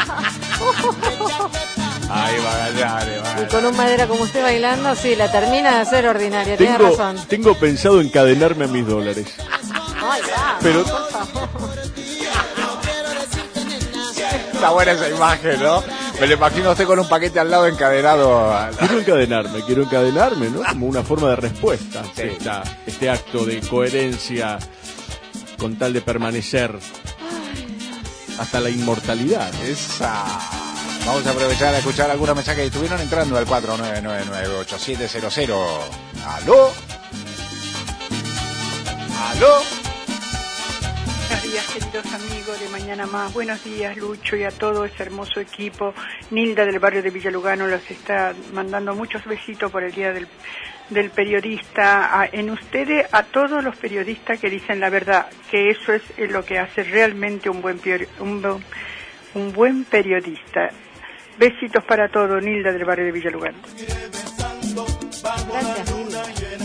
Speaker 8: Ahí va.
Speaker 1: Y con un madera como usted bailando, sí, la termina de hacer ordinaria, tiene razón.
Speaker 3: Tengo pensado encadenarme a mis dólares.
Speaker 1: Ay, va,
Speaker 3: pero
Speaker 1: por favor.
Speaker 8: Está buena esa imagen, ¿no? Me lo imagino a usted con un paquete al lado encadenado.
Speaker 3: Quiero encadenarme, ¿no? Como una forma de respuesta.
Speaker 8: Sí.
Speaker 3: Este acto de coherencia con tal de permanecer hasta la inmortalidad.
Speaker 8: Esa. Vamos a aprovechar a escuchar algunos mensajes que estuvieron entrando al 49998700. ¿Aló?
Speaker 5: Buenos días, queridos amigos de Mañana Más. Buenos días, Lucho, y a todo ese hermoso equipo. Nilda del barrio de Villa Lugano los está mandando muchos besitos por el Día del Periodista. En ustedes, a todos los periodistas que dicen la verdad, que eso es lo que hace realmente un buen periodista. Besitos para todos, Nilda del barrio de Villa Lugano.
Speaker 1: Gracias, Nilda.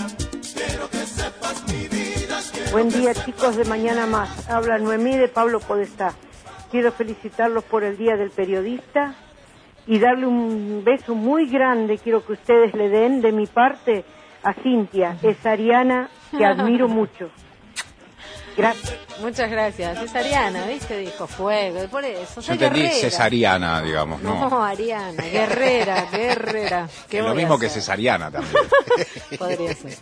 Speaker 11: Buen día, chicos de Mañana Más. Habla Noemí de Pablo Podestá. Quiero felicitarlos por el Día del Periodista y darle un beso muy grande, quiero que ustedes le den de mi parte a Cintia, es ariana, que admiro mucho. Gracias.
Speaker 1: Muchas gracias. Es Ariana, ¿viste? Dijo fuego. Por eso.
Speaker 8: Yo entendí cesariana, digamos, ¿no?
Speaker 1: No, Ariana. Guerrera.
Speaker 8: Es lo mismo que cesariana también.
Speaker 1: Podría ser.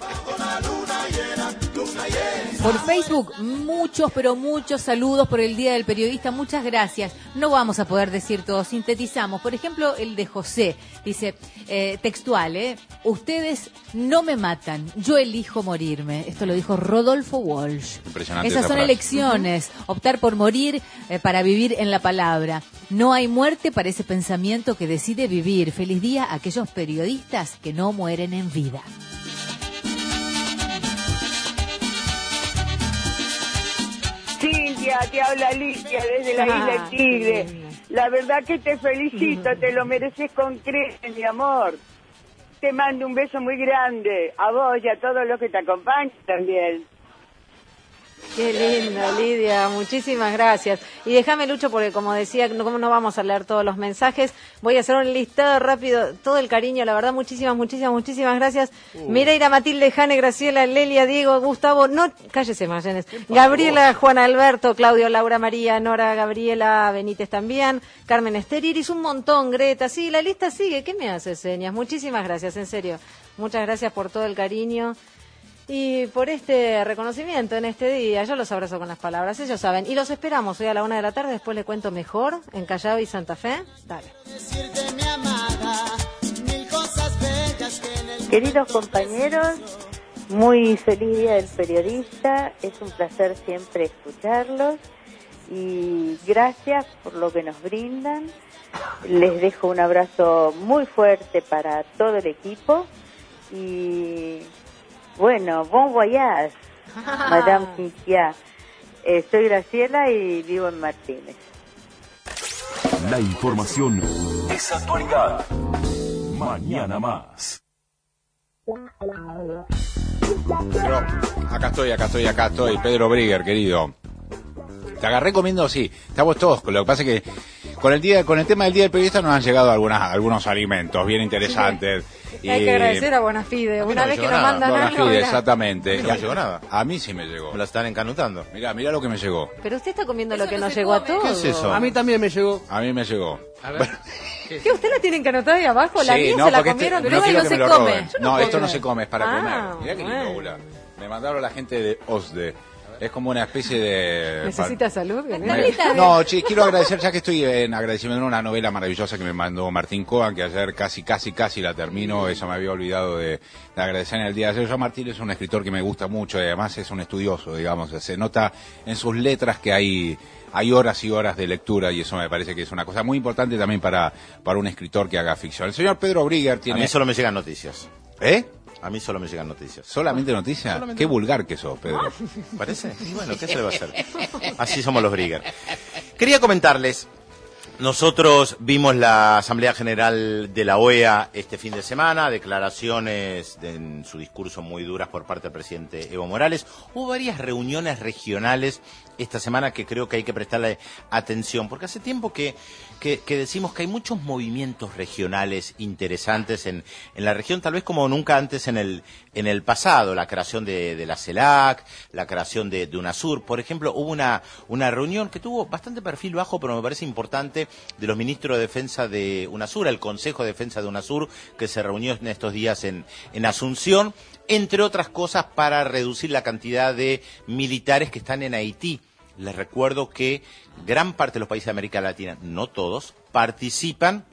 Speaker 9: Por Facebook, muchos, pero muchos saludos por el Día del Periodista. Muchas gracias. No vamos a poder decir todo, sintetizamos. Por ejemplo, el de José. Dice, textual, ustedes no me matan, yo elijo morirme. Esto lo dijo Rodolfo Walsh.
Speaker 8: Impresionante.
Speaker 9: Esas son elecciones, optar por morir para vivir en la palabra. No hay muerte para ese pensamiento que decide vivir. Feliz día a aquellos periodistas que no mueren en vida.
Speaker 11: Cintia, te habla Alicia desde la isla del Tigre. La verdad que te felicito, te lo mereces con creces, mi amor. Te mando un beso muy grande, a vos y a todos los que te acompañan también.
Speaker 1: Qué lindo, Lidia, muchísimas gracias. Y déjame, Lucho, porque como decía, no vamos a leer todos los mensajes, voy a hacer un listado rápido, todo el cariño, la verdad, muchísimas gracias. Mireira, Matilde, Jane, Graciela, Lelia, Diego, Gustavo, no, cállese, Mayenes, Gabriela, Juan Alberto, Claudio, Laura, María, Nora, Gabriela, Benítez también, Carmen Esther, Iris, un montón, Greta, sí, la lista sigue, ¿qué me hace señas? Muchísimas gracias, en serio, muchas gracias por todo el cariño. Y por este reconocimiento en este día, yo los abrazo con las palabras, ellos saben. Y los esperamos hoy a la 1:00 p.m, después le cuento mejor, en Callao y Santa Fe. Dale.
Speaker 11: Queridos compañeros, muy feliz Día del Periodista, es un placer siempre escucharlos y gracias por lo que nos brindan. Les dejo un abrazo muy fuerte para todo el equipo y... Bueno, bon voyage, Madame Cintia. Soy Graciela y vivo en Martínez.
Speaker 2: La información es actualidad. Mañana Más.
Speaker 8: Pero acá estoy, Pedro Brigger, querido. Te agarré comiendo, sí, estamos todos, lo que pasa es que con el tema del Día del Periodista nos han llegado algunos alimentos bien interesantes.
Speaker 1: Sí. Hay que agradecer a Bonafide, una vez que nos mandan algo.
Speaker 8: Bonafide, exactamente.
Speaker 13: ¿No me llegó nada?
Speaker 8: A mí sí me llegó.
Speaker 13: Me la están encanutando.
Speaker 8: Mirá lo que me llegó.
Speaker 1: Pero usted está comiendo lo que nos llegó a todos.
Speaker 13: ¿Qué es eso?
Speaker 10: A mí también me llegó.
Speaker 8: A mí me llegó.
Speaker 10: A ver.
Speaker 1: ¿Qué usted la tiene encantada ahí abajo? ¿La mía se la comieron?
Speaker 8: Pero
Speaker 1: no se come.
Speaker 8: No, esto no se come, es para comer. Mirá qué
Speaker 1: bueno.
Speaker 8: lindo, Gula. Me mandaron la gente de OSDE. Es como una especie de...
Speaker 1: ¿Necesita salud?
Speaker 8: No, quiero agradecer, ya que estoy en agradecimiento a una novela maravillosa que me mandó Martín Coan, que ayer casi la termino, eso me había olvidado de agradecer en el día de ayer. Yo, Martín es un escritor que me gusta mucho y además es un estudioso, digamos, se nota en sus letras que hay horas y horas de lectura y eso me parece que es una cosa muy importante también para un escritor que haga ficción. El señor Pedro Brigger tiene...
Speaker 13: A mí solo me llegan noticias.
Speaker 8: ¿Eh?
Speaker 13: A mí solo me llegan noticias.
Speaker 8: ¿Solamente noticias? Qué vulgar que sos, Pedro.
Speaker 13: ¿Parece? Y bueno, ¿qué se le va a hacer? Así somos los Brigger. Quería comentarles Nosotros vimos la Asamblea General de la OEA este fin de semana, declaraciones en su discurso muy duras por parte del presidente Evo Morales. Hubo varias reuniones regionales esta semana que creo que hay que prestarle atención, porque hace tiempo que decimos que hay muchos movimientos regionales interesantes en la región, tal vez como nunca antes en el pasado. La creación de la CELAC, la creación de UNASUR, por ejemplo. Hubo una reunión que tuvo bastante perfil bajo, pero me parece importante, de los ministros de Defensa de UNASUR, el Consejo de Defensa de UNASUR, que se reunió en estos días en Asunción, entre otras cosas para reducir la cantidad de militares que están en Haití. Les recuerdo que gran parte de los países de América Latina, no todos, participan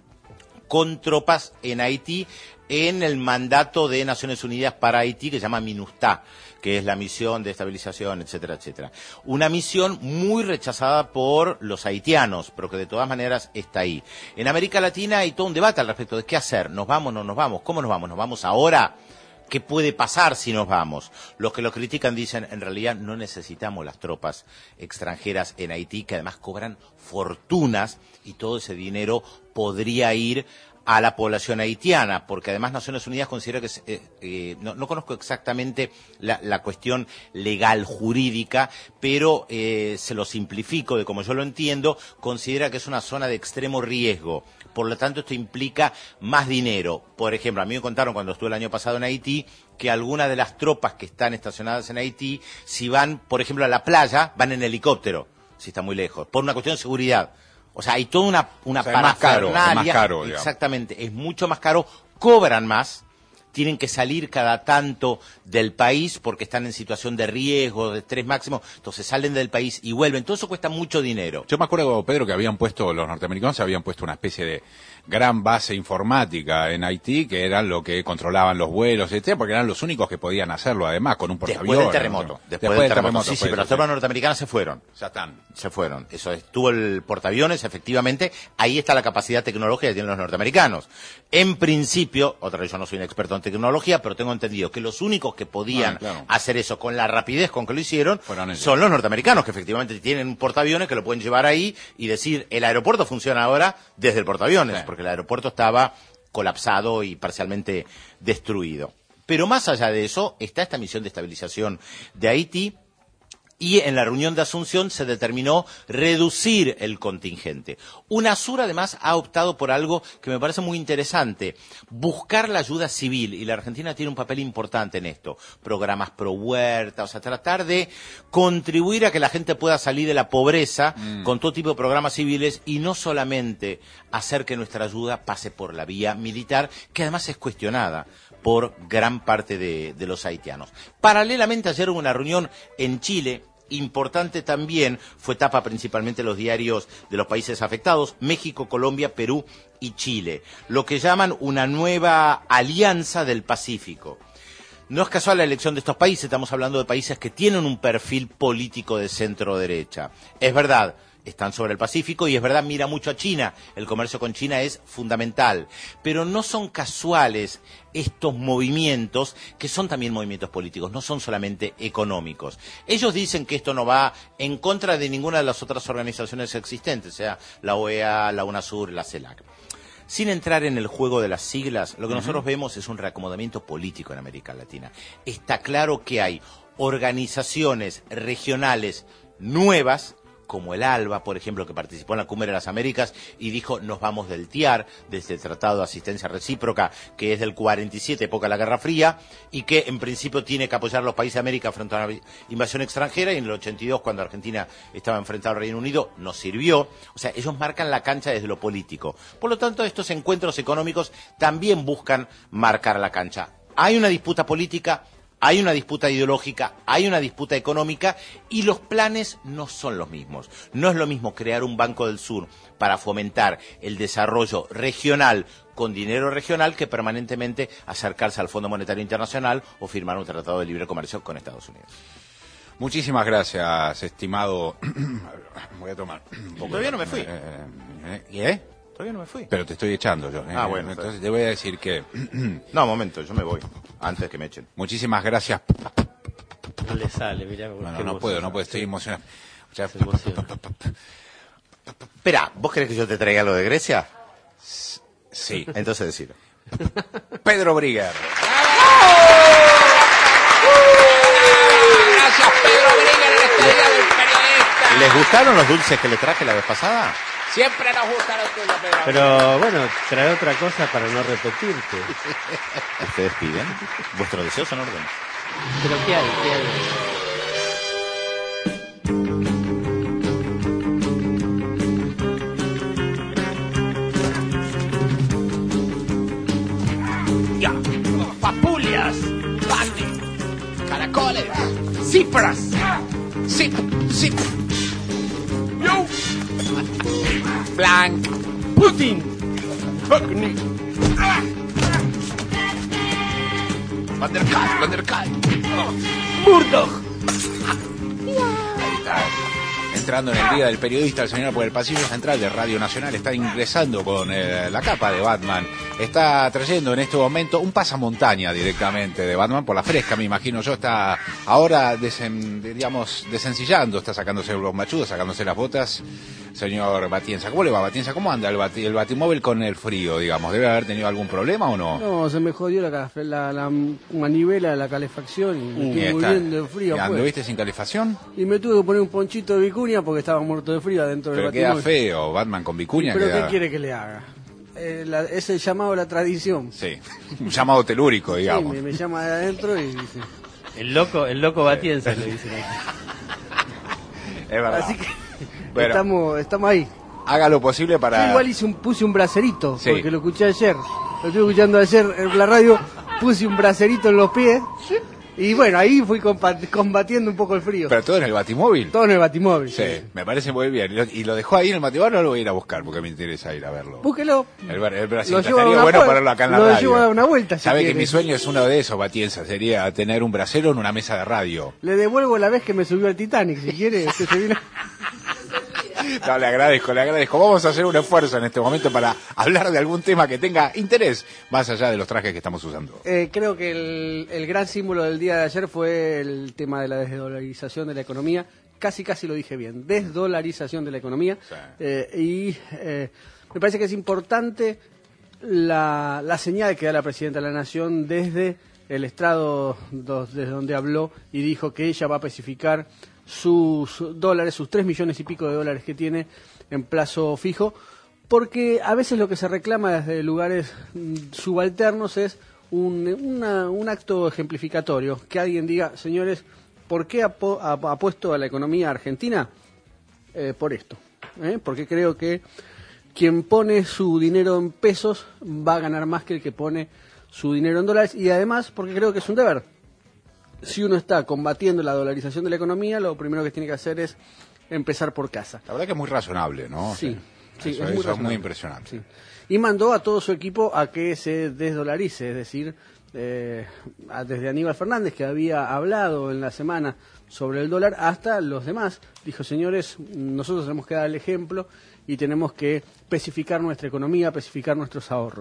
Speaker 13: con tropas en Haití en el mandato de Naciones Unidas para Haití, que se llama MINUSTAH, que es la misión de estabilización, etcétera, etcétera. Una misión muy rechazada por los haitianos, pero que de todas maneras está ahí. En América Latina hay todo un debate al respecto de qué hacer. ¿Nos vamos, no nos vamos? ¿Cómo nos vamos? ¿Nos vamos ahora? ¿Qué puede pasar si nos vamos? Los que lo critican dicen, en realidad no necesitamos las tropas extranjeras en Haití, que además cobran fortunas, y todo ese dinero podría ir a la población haitiana, porque además Naciones Unidas considera que, no conozco exactamente la cuestión legal jurídica, pero se lo simplifico de como yo lo entiendo, considera que es una zona de extremo riesgo. Por lo tanto, esto implica más dinero. Por ejemplo, a mí me contaron cuando estuve el año pasado en Haití que algunas de las tropas que están estacionadas en Haití, si van, por ejemplo, a la playa, van en helicóptero, si está muy lejos, por una cuestión de seguridad. O sea, hay toda una parafernalia.
Speaker 8: Es más caro, digamos.
Speaker 13: Exactamente, es mucho más caro, cobran más, tienen que salir cada tanto del país porque están en situación de riesgo, de estrés máximo, entonces salen del país y vuelven. Todo eso cuesta mucho dinero.
Speaker 8: Yo me acuerdo, Pedro, que los norteamericanos habían puesto una especie de gran base informática en Haití, que eran lo que controlaban los vuelos, etcétera, porque eran los únicos que podían hacerlo, además, con un portaaviones.
Speaker 13: Después del terremoto. Sí, pero las tropas norteamericanas se fueron.
Speaker 8: Ya están.
Speaker 13: Se fueron. Eso estuvo el portaaviones, efectivamente. Ahí está la capacidad tecnológica que tienen los norteamericanos. En principio, otra vez yo no soy un experto en tecnología, pero tengo entendido que los únicos que podían hacer eso con la rapidez con que lo hicieron son los norteamericanos, que efectivamente tienen un portaaviones que lo pueden llevar ahí y decir, el aeropuerto funciona ahora desde el portaaviones, porque el aeropuerto estaba colapsado y parcialmente destruido. Pero más allá de eso, está esta misión de estabilización de Haití, y en la reunión de Asunción se determinó reducir el contingente. UNASUR además ha optado por algo que me parece muy interesante, buscar la ayuda civil, y la Argentina tiene un papel importante en esto, programas pro huerta, o sea, tratar de contribuir a que la gente pueda salir de la pobreza con todo tipo de programas civiles, y no solamente hacer que nuestra ayuda pase por la vía militar, que además es cuestionada por gran parte de los haitianos. Paralelamente, ayer hubo una reunión en Chile, importante también, fue tapa principalmente los diarios de los países afectados, México, Colombia, Perú y Chile, lo que llaman una nueva alianza del Pacífico. No es casual la elección de estos países, estamos hablando de países que tienen un perfil político de centro-derecha. Es verdad, están sobre el Pacífico, y es verdad, mira mucho a China, el comercio con China es fundamental, pero no son casuales estos movimientos, que son también movimientos políticos, no son solamente económicos. Ellos dicen que esto no va en contra de ninguna de las otras organizaciones existentes, sea la OEA, la UNASUR, la CELAC. Sin entrar en el juego de las siglas, lo que nosotros vemos es un reacomodamiento político en América Latina. Está claro que hay organizaciones regionales nuevas, como el ALBA, por ejemplo, que participó en la Cumbre de las Américas y dijo, nos vamos del TIAR, desde el Tratado de Asistencia Recíproca, que es del 47, época de la Guerra Fría, y que en principio tiene que apoyar a los países de América frente a una invasión extranjera, y en el 82, cuando Argentina estaba enfrentada al Reino Unido, nos sirvió. O sea, ellos marcan la cancha desde lo político. Por lo tanto, estos encuentros económicos también buscan marcar la cancha. Hay una disputa política, hay una disputa ideológica, hay una disputa económica, y los planes no son los mismos. No es lo mismo crear un Banco del Sur para fomentar el desarrollo regional con dinero regional que permanentemente acercarse al Fondo Monetario Internacional o firmar un tratado de libre comercio con Estados Unidos.
Speaker 8: Muchísimas gracias, estimado. Voy a tomar un poco.
Speaker 13: Todavía no me fui.
Speaker 8: ¿Qué?
Speaker 13: Todavía no me fui.
Speaker 8: Pero te estoy echando yo.
Speaker 13: Bueno.
Speaker 8: Entonces te voy a decir que...
Speaker 13: No, un momento, yo me voy, antes que me echen.
Speaker 8: Muchísimas gracias.
Speaker 10: No le sale, mirá.
Speaker 8: No puedo, estoy emocionado.
Speaker 13: Espera, ¿vos querés que yo te traiga lo de Grecia?
Speaker 8: Sí.
Speaker 13: Entonces decilo.
Speaker 8: Pedro Brigger.
Speaker 13: Gracias, Pedro Brigger, en este día del periodista. ¿Les gustaron los dulces que le traje la vez pasada?
Speaker 8: Siempre nos gusta lo tuyo, Pedro.
Speaker 10: Pero bueno, trae otra cosa para no repetirte.
Speaker 13: Ustedes piden. Vuestros deseos son órdenes.
Speaker 10: ¿Pero qué hay? ¿Qué hay?
Speaker 14: Ya, papulias, pandi, caracoles, cifras, zip, yo, blanc, Putin, Van der Kaal, Murdoch.
Speaker 8: Ahí está. Entrando en el día del periodista, el señor por el pasillo central de Radio Nacional está ingresando con la capa de Batman. Está trayendo en este momento un pasamontaña directamente de Batman por la fresca, me imagino yo. Está ahora, desencillando, está sacándose los machudos, sacándose las botas. Señor Batienza, ¿cómo le va, Batienza? ¿Cómo anda el batimóvil con el frío, digamos? ¿Debe haber tenido algún problema o no?
Speaker 15: No, se me jodió la manivela de la calefacción y me estoy muriendo de frío.
Speaker 8: ¿Anduviste sin calefacción?
Speaker 15: Y me tuve que poner un ponchito de vicuña porque estaba muerto de frío adentro del batimóvil.
Speaker 8: Pero queda feo, Batman con vicuña.
Speaker 15: ¿Pero qué quiere que le haga? Es el llamado a la tradición.
Speaker 8: Sí, un llamado telúrico, digamos.
Speaker 15: Sí, me llama de adentro y dice...
Speaker 10: El loco Batienza le dicen aquí.
Speaker 8: Es verdad.
Speaker 15: Así que
Speaker 8: bueno,
Speaker 15: estamos ahí.
Speaker 8: Haga lo posible para...
Speaker 15: Yo igual puse un bracerito,
Speaker 8: sí,
Speaker 15: porque lo escuché ayer. Lo estuve escuchando ayer en la radio, puse un bracerito en los pies. Y bueno, ahí fui combatiendo un poco el frío.
Speaker 8: ¿Pero todo en el batimóvil?
Speaker 15: Todo en el batimóvil.
Speaker 8: Sí, me parece muy bien. ¿Y lo dejó ahí en el batimóvil o lo voy a ir a buscar? Porque me interesa ir a verlo.
Speaker 15: Búsquelo.
Speaker 8: El bracito. Estaría bueno ponerlo acá en la radio.
Speaker 15: Lo llevo a dar una vuelta.
Speaker 8: Sabe que mi sueño es uno de esos, Batienza. Sería tener un bracero en una mesa de radio.
Speaker 15: Le devuelvo la vez que me subió al Titanic, si quiere. Se vino...
Speaker 8: No, le agradezco. Vamos a hacer un esfuerzo en este momento para hablar de algún tema que tenga interés, más allá de los trajes que estamos usando.
Speaker 15: Creo que el gran símbolo del día de ayer fue el tema de la desdolarización de la economía. Casi lo dije bien, desdolarización de la economía. Sí. Me parece que es importante la señal que da la Presidenta de la Nación desde el estrado, desde donde habló y dijo que ella va a especificar sus dólares, sus 3 millones y pico de dólares que tiene en plazo fijo, porque a veces lo que se reclama desde lugares subalternos es un acto ejemplificatorio, que alguien diga, señores, ¿por qué apuesto a la economía argentina? Por esto, porque creo que quien pone su dinero en pesos va a ganar más que el que pone su dinero en dólares, y además porque creo que es un deber. Si uno está combatiendo la dolarización de la economía, lo primero que tiene que hacer es empezar por casa.
Speaker 8: La verdad que es muy razonable, ¿no?
Speaker 15: Sí,
Speaker 8: eso es muy impresionante.
Speaker 15: Sí. Y mandó a todo su equipo a que se desdolarice, es decir, desde Aníbal Fernández, que había hablado en la semana sobre el dólar, hasta los demás. Dijo, señores, nosotros tenemos que dar el ejemplo y tenemos que especificar nuestra economía, especificar nuestros ahorros.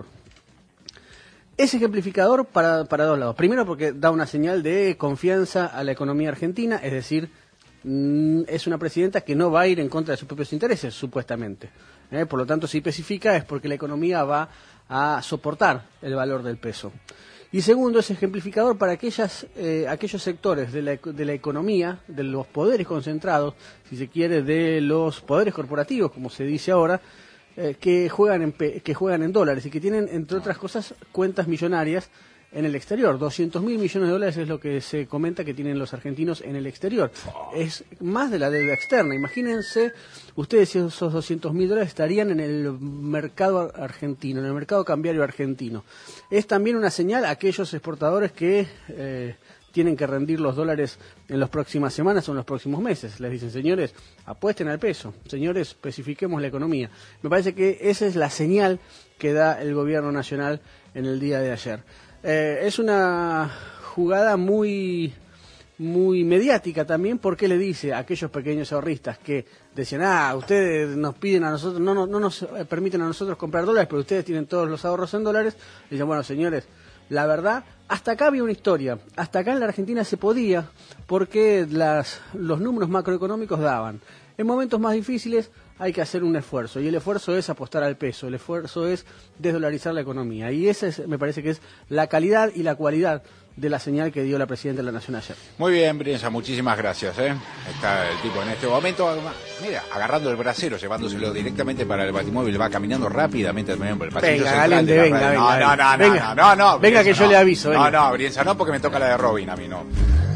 Speaker 15: Es ejemplificador para dos lados. Primero porque da una señal de confianza a la economía argentina, es decir, es una presidenta que no va a ir en contra de sus propios intereses, supuestamente. Por lo tanto, si especifica es porque la economía va a soportar el valor del peso. Y segundo, es ejemplificador para aquellos sectores de la economía, de los poderes concentrados, si se quiere, de los poderes corporativos, como se dice ahora, que juegan en dólares y que tienen, entre otras cosas, cuentas millonarias en el exterior. 200.000 millones de dólares es lo que se comenta que tienen los argentinos en el exterior. Es más de la deuda externa. Imagínense ustedes si esos 200.000 dólares estarían en el mercado argentino, en el mercado cambiario argentino. Es también una señal a aquellos exportadores que tienen que rendir los dólares en las próximas semanas o en los próximos meses. Les dicen, señores, apuesten al peso, señores, especifiquemos la economía. Me parece que esa es la señal que da el gobierno nacional en el día de ayer. Es una jugada muy mediática también, porque le dice a aquellos pequeños ahorristas que decían, ustedes nos piden a nosotros, no nos permiten a nosotros comprar dólares, pero ustedes tienen todos los ahorros en dólares. Dicen, bueno, señores, la verdad, hasta acá había una historia. Hasta acá en la Argentina se podía, porque los números macroeconómicos daban. En momentos más difíciles hay que hacer un esfuerzo, y el esfuerzo es apostar al peso, el esfuerzo es desdolarizar la economía, y esa me parece que es la calidad y la cualidad de la señal que dio la Presidenta de la Nación ayer.
Speaker 8: Muy bien, Brienza, muchísimas gracias. Está el tipo en este momento, mira, agarrando el brasero, llevándoselo directamente para el batimóvil, va caminando rápidamente por el pasillo
Speaker 15: venga,
Speaker 8: central
Speaker 15: Galende,
Speaker 8: de la
Speaker 15: venga,
Speaker 8: radio.
Speaker 15: venga,
Speaker 8: No,
Speaker 15: venga, que
Speaker 8: Brienza,
Speaker 15: yo le aviso. Venga.
Speaker 8: No, Brienza, no, porque me toca la de Robin, a mí no.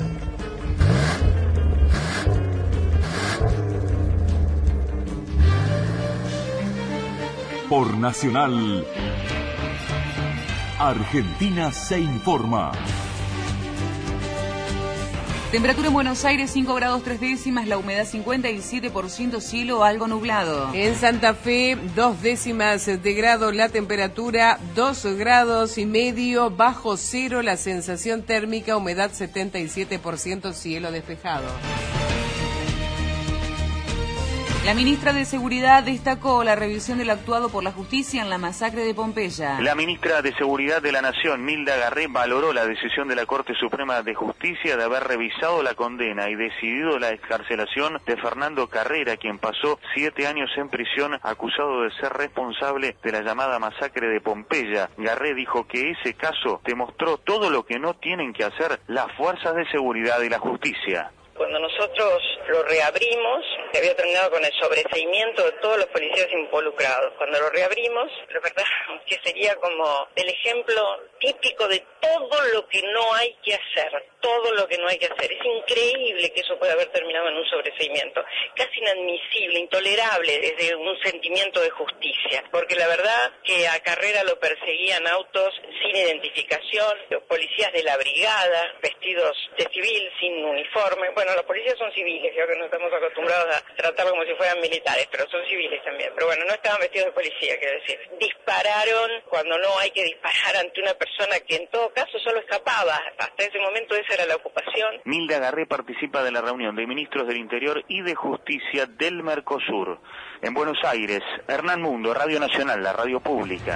Speaker 2: Por Nacional, Argentina se informa.
Speaker 4: Temperatura en Buenos Aires 5 grados 3 décimas, la humedad 57%, cielo algo nublado.
Speaker 12: En Santa Fe 2 décimas de grado la temperatura, 2 grados y medio bajo cero la sensación térmica, humedad 77%, cielo despejado.
Speaker 4: La ministra de Seguridad destacó la revisión de lo actuado por la justicia en la masacre de Pompeya.
Speaker 16: La ministra de Seguridad de la Nación, Nilda Garré, valoró la decisión de la Corte Suprema de Justicia de haber revisado la condena y decidido la excarcelación de Fernando Carrera, quien pasó 7 años en prisión acusado de ser responsable de la llamada masacre de Pompeya. Garré dijo que ese caso demostró todo lo que no tienen que hacer las fuerzas de seguridad y la justicia.
Speaker 17: Cuando nosotros lo reabrimos, se había terminado con el sobreseimiento de todos los policías involucrados. Cuando lo reabrimos, la verdad que sería como el ejemplo típico de todo lo que no hay que hacer, todo lo que no hay que hacer. Es increíble que eso pueda haber terminado en un sobreseimiento, casi inadmisible, intolerable desde un sentimiento de justicia, porque la verdad que a Carrera lo perseguían autos sin identificación, los policías de la brigada, vestidos de civil, sin uniforme. Bueno, los policías son civiles, creo que no estamos acostumbrados a tratarlos como si fueran militares, pero son civiles también. Pero bueno, no estaban vestidos de policía, quiero decir. Dispararon cuando no hay que disparar ante una persona que en todo caso solo escapaba. Hasta ese momento esa era la ocupación.
Speaker 16: Nilda Garré participa de la reunión de ministros del Interior y de Justicia del Mercosur. En Buenos Aires, Hernán Mundo, Radio Nacional, la radio pública.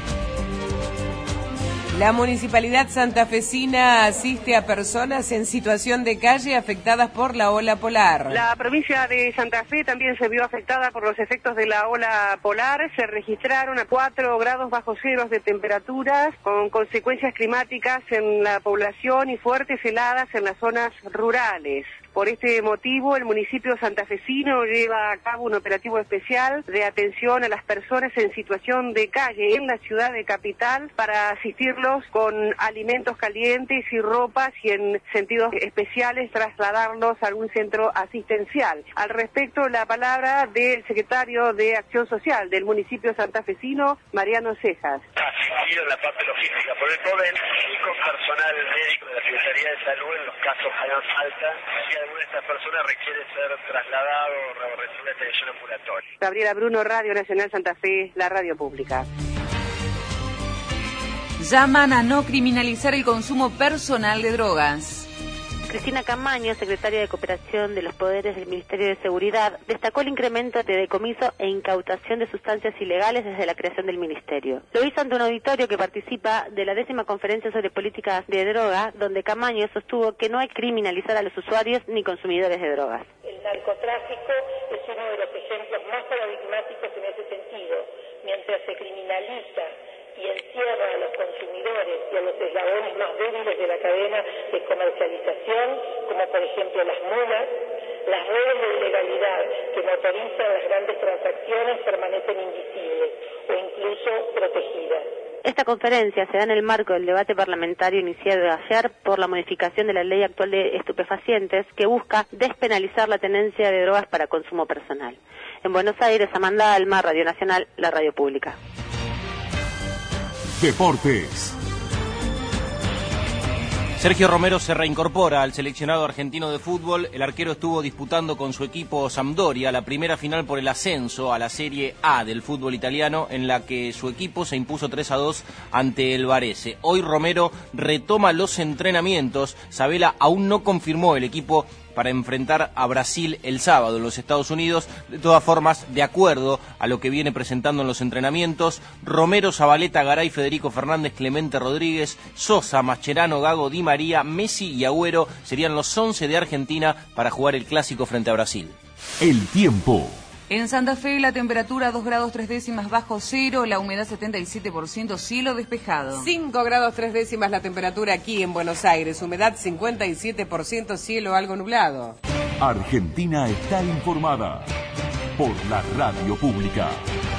Speaker 12: La municipalidad santafesina asiste a personas en situación de calle afectadas por la ola polar.
Speaker 18: La provincia de Santa Fe también se vio afectada por los efectos de la ola polar. Se registraron a 4 grados bajo ceros de temperaturas, con consecuencias climáticas en la población y fuertes heladas en las zonas rurales. Por este motivo, el municipio santafesino lleva a cabo un operativo especial de atención a las personas en situación de calle en la ciudad de Capital para asistirlos con alimentos calientes y ropas y en sentidos especiales trasladarlos a algún centro asistencial. Al respecto, la palabra del secretario de Acción Social del municipio santafesino, Mariano Cejas.
Speaker 19: Asistido en la parte logística por el COVEN y con personal médico de la Secretaría de Salud en los casos más alta. Alguna de estas personas requiere ser trasladado o recibir atención ambulatoria.
Speaker 18: Gabriela Bruno, Radio Nacional Santa Fe, la radio pública.
Speaker 4: Llaman a no criminalizar el consumo personal de drogas.
Speaker 20: Cristina Camaño, secretaria de Cooperación de los Poderes del Ministerio de Seguridad, destacó el incremento de decomiso e incautación de sustancias ilegales desde la creación del Ministerio. Lo hizo ante un auditorio que participa de la 10ª Conferencia sobre Políticas de Droga, donde Camaño sostuvo que no hay que criminalizar a los usuarios ni consumidores de drogas.
Speaker 22: El narcotráfico es uno de los ejemplos más paradigmáticos en ese sentido. Mientras se criminaliza y encierra a los consumidores y a los eslabones más débiles de la cadena de comercialización, como por ejemplo las mulas, las redes de ilegalidad que motorizan las grandes transacciones permanecen invisibles o incluso protegidas.
Speaker 20: Esta conferencia se da en el marco del debate parlamentario iniciado ayer por la modificación de la ley actual de estupefacientes que busca despenalizar la tenencia de drogas para consumo personal. En Buenos Aires, Amanda Alma, Radio Nacional, la radio pública.
Speaker 2: Deportes.
Speaker 23: Sergio Romero se reincorpora al seleccionado argentino de fútbol. El arquero estuvo disputando con su equipo Sampdoria la primera final por el ascenso a la Serie A del fútbol italiano, en la que su equipo se impuso 3-2 ante el Varese. Hoy Romero retoma los entrenamientos. Sabela aún no confirmó el equipo para enfrentar a Brasil el sábado en los Estados Unidos. De todas formas, de acuerdo a lo que viene presentando en los entrenamientos, Romero, Zabaleta, Garay, Federico Fernández, Clemente Rodríguez, Sosa, Mascherano, Gago, Di María, Messi y Agüero serían los 11 de Argentina para jugar el clásico frente a Brasil.
Speaker 2: El tiempo.
Speaker 4: En Santa Fe la temperatura 2 grados 3 décimas bajo cero, la humedad 77%, cielo despejado.
Speaker 12: 5 grados 3 décimas la temperatura aquí en Buenos Aires, humedad 57%, cielo algo nublado.
Speaker 2: Argentina está informada por la radio pública.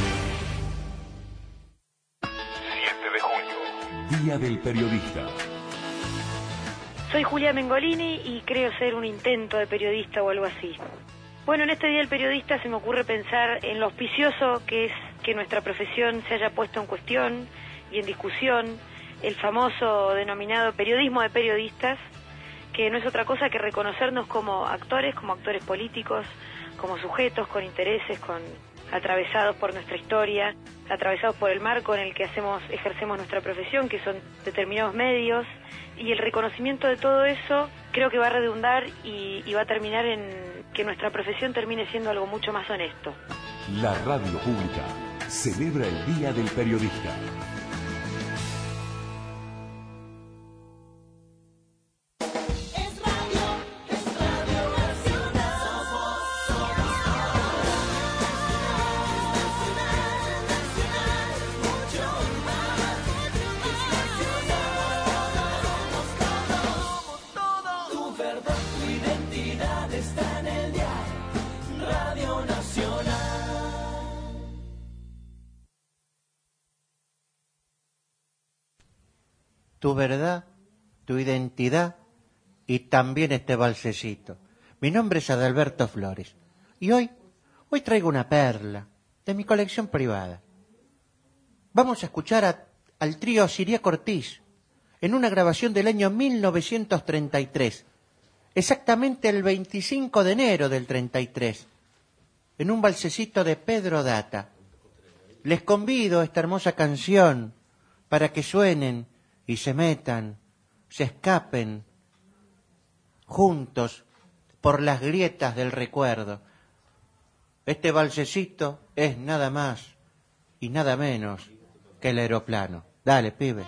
Speaker 2: 7 de junio, Día del Periodista.
Speaker 6: Soy Julia Mengolini y creo ser un intento de periodista o algo así. Bueno, en este Día del Periodista se me ocurre pensar en lo auspicioso que es que nuestra profesión se haya puesto en cuestión y en discusión, el famoso denominado periodismo de periodistas, que no es otra cosa que reconocernos como actores políticos, como sujetos con intereses, atravesados por nuestra historia, atravesados por el marco en el que ejercemos nuestra profesión, que son determinados medios, y el reconocimiento de todo eso creo que va a redundar y va a terminar en que nuestra profesión termine siendo algo mucho más honesto.
Speaker 2: La radio pública celebra el Día del Periodista.
Speaker 7: Tu verdad, tu identidad y también este balsecito. Mi nombre es Adalberto Flores y hoy traigo una perla de mi colección privada. Vamos a escuchar al trío Siria Ortiz en una grabación del año 1933, exactamente el 25 de enero del 33, en un balsecito de Pedro Data. Les convido a esta hermosa canción para que suenen y se metan, se escapen juntos por las grietas del recuerdo. Este balsecito es nada más y nada menos que el aeroplano. Dale, pibe.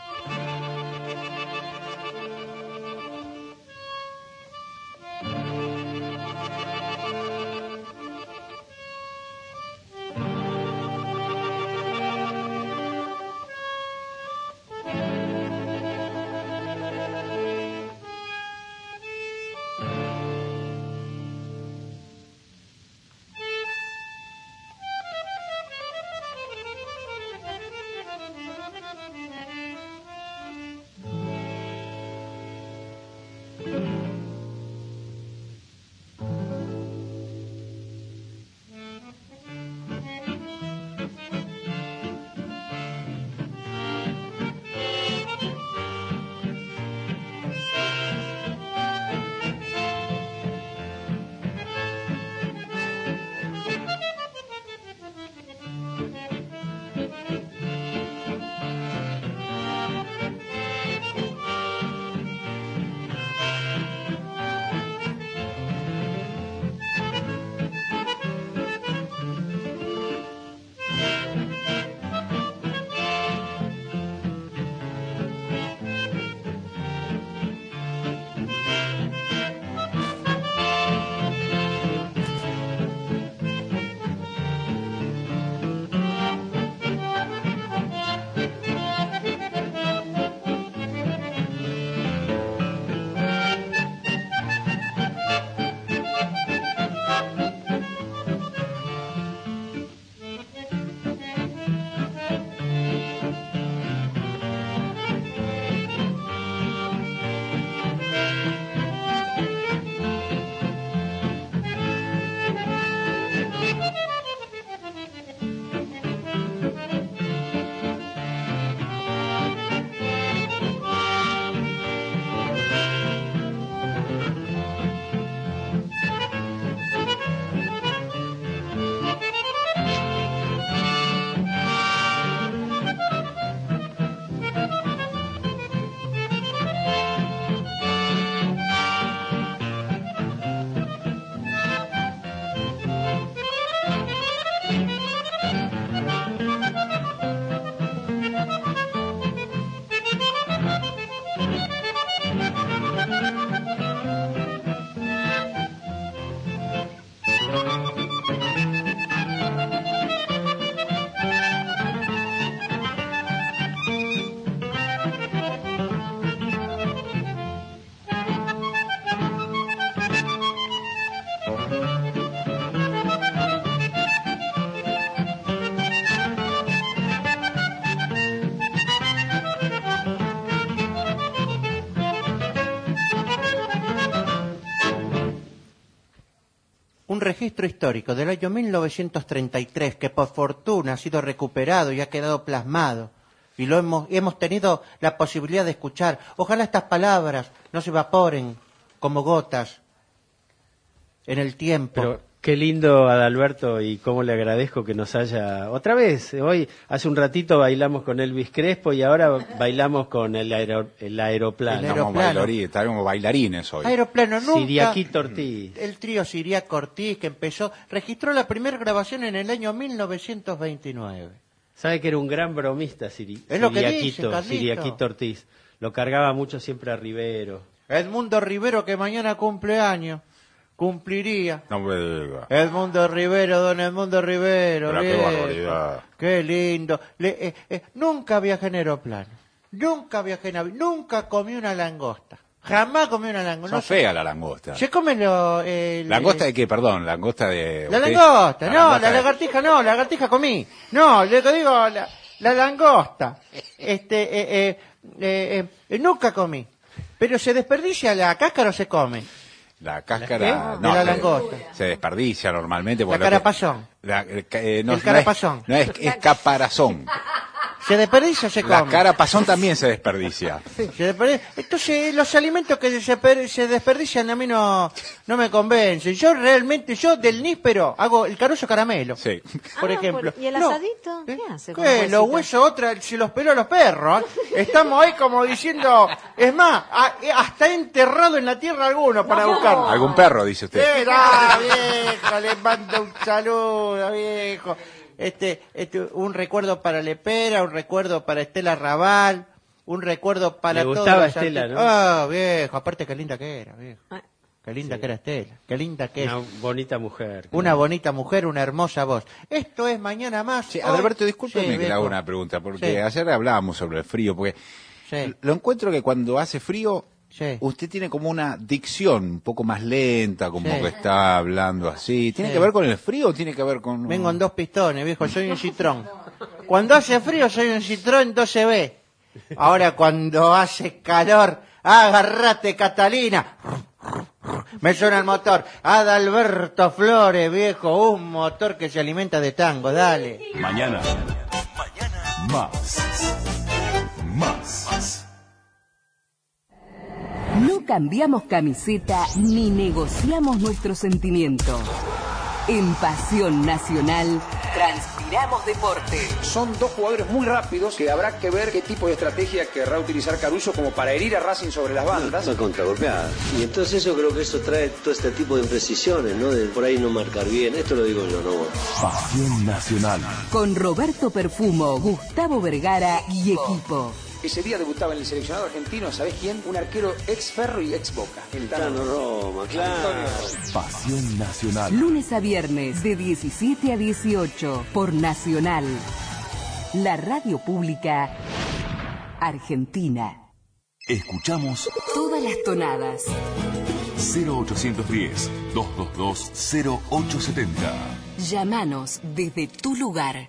Speaker 7: un registro histórico del año 1933 que por fortuna ha sido recuperado y ha quedado plasmado. Y hemos tenido la posibilidad de escuchar. Ojalá estas palabras no se evaporen como gotas en el tiempo.
Speaker 10: Pero qué lindo, Adalberto, y cómo le agradezco que nos haya... Otra vez, hoy, hace un ratito bailamos con Elvis Crespo y ahora bailamos con el aeroplano.
Speaker 8: Estábamos bailarines hoy.
Speaker 7: Aeroplano nunca.
Speaker 10: Siriaquito Ortiz.
Speaker 7: El trío Siriaco Ortiz, que registró la primera grabación en el año 1929.
Speaker 10: Sabe que era un gran bromista,
Speaker 7: Es lo que dice, Carlito.
Speaker 10: Siriaquito Ortiz. Lo cargaba mucho siempre a Rivero.
Speaker 7: Edmundo Rivero, que mañana cumple años. Cumpliría.
Speaker 8: No me diga.
Speaker 7: Edmundo Rivero, don Edmundo Rivero.
Speaker 8: Pero qué barbaridad.
Speaker 7: Qué lindo. Nunca viajé en aeroplano. Nunca comí una langosta. Jamás comí una langosta.
Speaker 8: No fea la langosta.
Speaker 7: ¿Se come
Speaker 8: ¿Langosta de qué? Perdón, langosta de...
Speaker 7: La langosta, no, la lagartija no, la lagartija comí. No, le digo la langosta. Nunca comí. Pero ¿se desperdicia la cáscara o se come?
Speaker 8: La cáscara
Speaker 7: de la langosta.
Speaker 8: Se desperdicia normalmente.
Speaker 7: La carapazón.
Speaker 8: El
Speaker 7: carapazón.
Speaker 8: No es caparazón.
Speaker 7: ¿Se desperdicia o se come?
Speaker 8: La carapazón también se desperdicia.
Speaker 7: Entonces, los alimentos que se desperdician a mí no me convencen. Yo del níspero hago el carozo caramelo.
Speaker 8: Sí.
Speaker 7: Por ejemplo.
Speaker 1: ¿Y el asadito? ¿Qué hace?
Speaker 7: ¿Qué? Los huesos se los peló a los perros. Estamos ahí como diciendo... Es más, hasta he enterrado en la tierra alguno para buscarlo.
Speaker 8: ¿Algún perro, dice usted?
Speaker 7: Viejo, le mando un saludo, viejo. Un recuerdo para Lepera, un recuerdo para Estela Raval, un recuerdo para todos.
Speaker 10: Le gustaba Estela, ¿no?
Speaker 7: Ah, viejo, aparte qué linda que era, viejo. Qué linda que era Estela, qué linda que es.
Speaker 10: Una bonita mujer.
Speaker 7: Una bonita mujer, una hermosa voz. Esto es Mañana Más.
Speaker 8: Sí, Adalberto, discúlpeme que le haga una pregunta, porque ayer hablábamos sobre el frío, porque lo encuentro que cuando hace frío... Usted tiene como una dicción un poco más lenta, como que está hablando así. ¿Tiene que ver con el frío o tiene que ver con...?
Speaker 7: Vengo en 2 pistones, viejo, soy un citrón. Cuando hace frío soy un citrón 12B. Ahora cuando hace calor, agárrate, Catalina. Me suena el motor. Adalberto Flores, viejo, un motor que se alimenta de tango, dale.
Speaker 2: Mañana. Más.
Speaker 3: No cambiamos camiseta ni negociamos nuestro sentimiento. En Pasión Nacional, transpiramos deporte.
Speaker 5: Son 2 jugadores muy rápidos que habrá que ver qué tipo de estrategia querrá utilizar Caruso como para herir a Racing sobre las bandas.
Speaker 21: Una contragolpeada. Y entonces yo creo que eso trae todo este tipo de imprecisiones, ¿no? De por ahí no marcar bien. Esto lo digo yo, ¿no?
Speaker 2: Pasión Nacional.
Speaker 3: Con Roberto Perfumo, Gustavo Vergara y equipo.
Speaker 5: Ese día debutaba en el seleccionado argentino, ¿sabés quién? Un arquero ex Ferro y ex Boca.
Speaker 21: El Tano Roma, claro.
Speaker 2: Pasión Nacional.
Speaker 3: Lunes a viernes de 17 a 18 por Nacional. La radio pública argentina.
Speaker 2: Escuchamos
Speaker 3: todas las tonadas.
Speaker 2: 0810-222-0870.
Speaker 3: Llámanos desde tu lugar.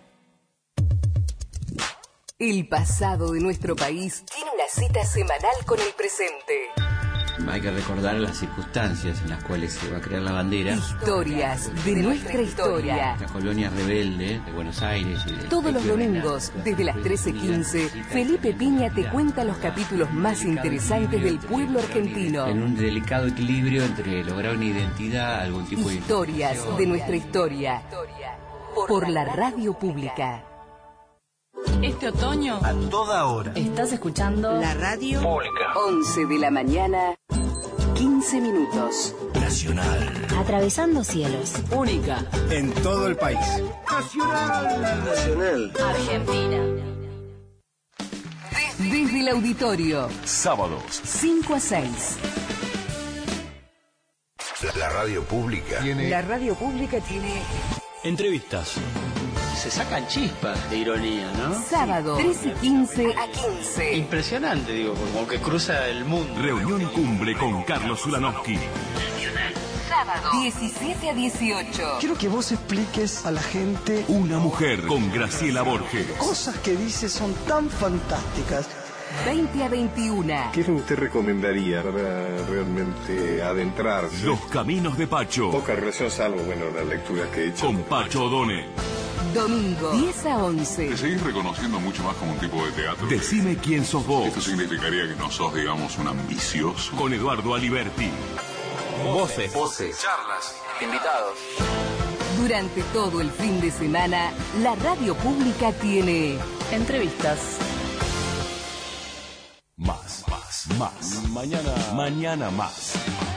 Speaker 3: El pasado de nuestro país tiene una cita semanal con el presente.
Speaker 24: Hay que recordar las circunstancias en las cuales se va a crear la bandera.
Speaker 3: Historias de nuestra historia.
Speaker 24: La colonia rebelde de Buenos Aires.
Speaker 3: Todos los domingos, desde las 13:15, Felipe Piña te cuenta los capítulos más interesantes del pueblo argentino.
Speaker 24: En un delicado equilibrio entre lograr una identidad, algún tipo de...
Speaker 3: Historias de nuestra historia. Por la radio pública.
Speaker 25: Este otoño,
Speaker 3: a toda hora,
Speaker 25: estás escuchando la radio
Speaker 3: pública. 11 de la mañana, 15 minutos.
Speaker 2: Nacional.
Speaker 25: Atravesando cielos.
Speaker 3: Única.
Speaker 2: En todo el país.
Speaker 21: Nacional.
Speaker 25: Argentina.
Speaker 3: Desde el auditorio.
Speaker 2: Sábados.
Speaker 3: 5 a 6.
Speaker 2: La radio pública tiene...
Speaker 3: La radio pública tiene...
Speaker 14: Entrevistas.
Speaker 24: Se sacan chispas de ironía, ¿no?
Speaker 3: Sábado, 13:15 a 15.
Speaker 10: Impresionante, digo, como que cruza el mundo.
Speaker 2: Reunión Cumbre con Carlos Zulanowski.
Speaker 3: Sábado, 17 a 18.
Speaker 26: Quiero que vos expliques a la gente...
Speaker 2: Una mujer con Graciela Borges.
Speaker 26: Cosas que dice son tan fantásticas.
Speaker 3: 20 a 21.
Speaker 9: ¿Qué usted recomendaría para realmente adentrarse?
Speaker 2: Los caminos de Pacho.
Speaker 9: Poca relación, salvo, bueno, las lecturas que he hecho.
Speaker 2: Con Pacho O'Donnell.
Speaker 3: Domingo, 10 a 11.
Speaker 11: Te seguís reconociendo mucho más como un tipo de teatro.
Speaker 2: Decime quién sos vos.
Speaker 11: Esto significaría que no sos, digamos, un ambicioso.
Speaker 2: Con Eduardo Aliberti.
Speaker 23: Voces, charlas, invitados.
Speaker 3: Durante todo el fin de semana, la radio pública tiene
Speaker 25: entrevistas.
Speaker 2: Más. Mañana más.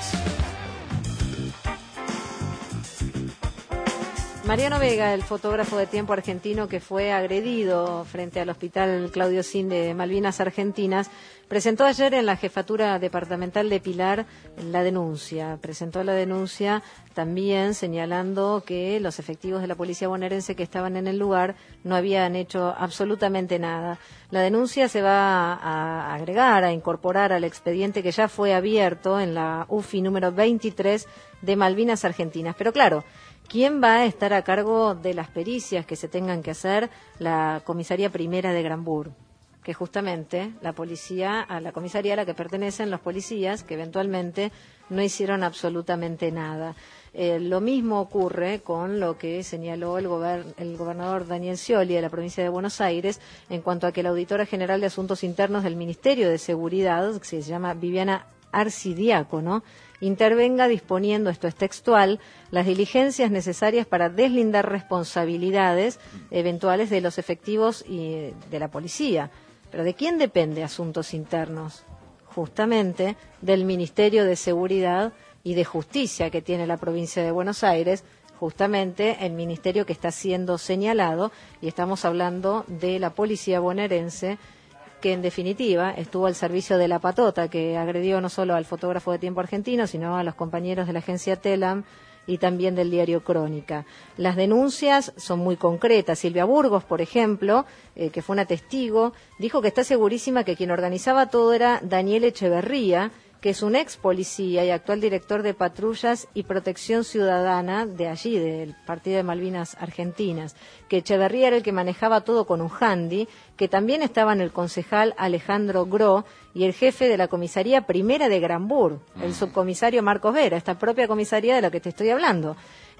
Speaker 1: Mariano Vega, el fotógrafo de Tiempo argentino que fue agredido frente al Hospital Claudio Zin de Malvinas Argentinas, presentó ayer en la Jefatura Departamental de Pilar la denuncia. Presentó la denuncia también señalando que los efectivos de la policía bonaerense que estaban en el lugar no habían hecho absolutamente nada. La denuncia se va a agregar, a incorporar al expediente que ya fue abierto en la UFI número 23 de Malvinas Argentinas. Pero claro, ¿quién va a estar a cargo de las pericias que se tengan que hacer? La Comisaría Primera de Granbur, que justamente la policía, a la comisaría a la que pertenecen los policías, que eventualmente no hicieron absolutamente nada. Lo mismo ocurre con lo que señaló el gobernador Daniel Scioli de la provincia de Buenos Aires en cuanto a que la auditora general de Asuntos Internos del Ministerio de Seguridad, que se llama Viviana Arcidiácono, intervenga disponiendo, esto es textual, las diligencias necesarias para deslindar responsabilidades eventuales de los efectivos y de la policía. ¿Pero de quién depende Asuntos Internos? Justamente del Ministerio de Seguridad y de Justicia que tiene la provincia de Buenos Aires, justamente el ministerio que está siendo señalado, y estamos hablando de la policía bonaerense, que en definitiva estuvo al servicio de la patota, que agredió no solo al fotógrafo de Tiempo argentino, sino a los compañeros de la agencia Telam y también del diario Crónica. Las denuncias son muy concretas. Silvia Burgos, por ejemplo, que fue una testigo, dijo que está segurísima que quien organizaba todo era Daniel Echeverría, que es un ex policía y actual director de patrullas y protección ciudadana de allí, del Partido de Malvinas Argentinas, que Echeverría era el que manejaba todo con un handy, que también estaban el concejal Alejandro Gro y el jefe de la comisaría primera de Granbur, el subcomisario Marcos Vera, esta propia comisaría de la que te estoy hablando.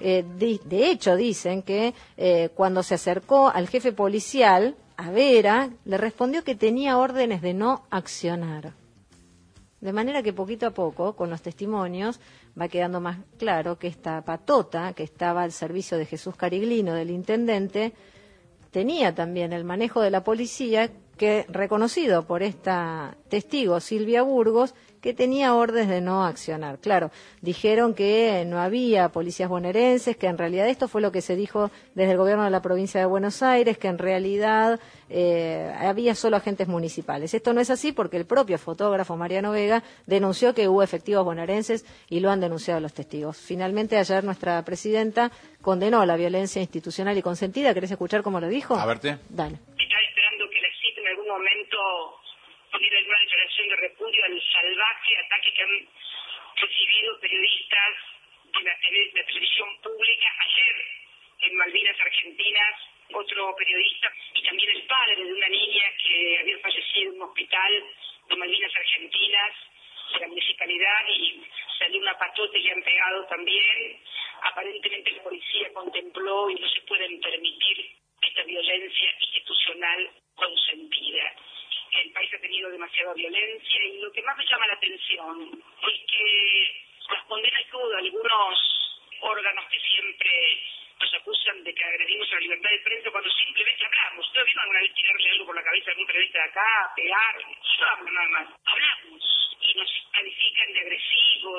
Speaker 1: De hecho, dicen que cuando se acercó al jefe policial, a Vera, le respondió que tenía órdenes de no accionar. De manera que poquito a poco, con los testimonios, va quedando más claro que esta patota, que estaba al servicio de Jesús Cariglino, del intendente, tenía también el manejo de la policía, que reconocido por esta testigo, Silvia Burgos, que tenía órdenes de no accionar. Claro, dijeron que no había policías bonaerenses, que en realidad esto fue lo que se dijo desde el gobierno de la provincia de Buenos Aires, que en realidad había solo agentes municipales. Esto no es así porque el propio fotógrafo Mariano Vega denunció que hubo efectivos bonaerenses y lo han denunciado los testigos. Finalmente, ayer nuestra presidenta condenó la violencia institucional y consentida. ¿Querés escuchar cómo lo dijo?
Speaker 8: A verte.
Speaker 1: Dale.
Speaker 22: Está esperando que la CIT en algún momento poner alguna declaración de repudio al salvaje ataque que han recibido periodistas de la televisión pública ayer en Malvinas Argentinas, otro periodista y también el padre de una niña que había fallecido en un hospital de Malvinas Argentinas, de la municipalidad, y salió una patota y le han pegado también. Aparentemente la policía contempló y no se pueden permitir esta violencia institucional consentida. El país ha tenido demasiada violencia y lo que más me llama la atención es que las condenas que hubo de algunos órganos que siempre nos acusan de que agredimos a la libertad de prensa cuando simplemente hablamos. ¿Ustedes vieron alguna vez tirarle algo por la cabeza a algún periodista de acá, pegar? No hablo nada más. Hablamos y nos califican de agresivos.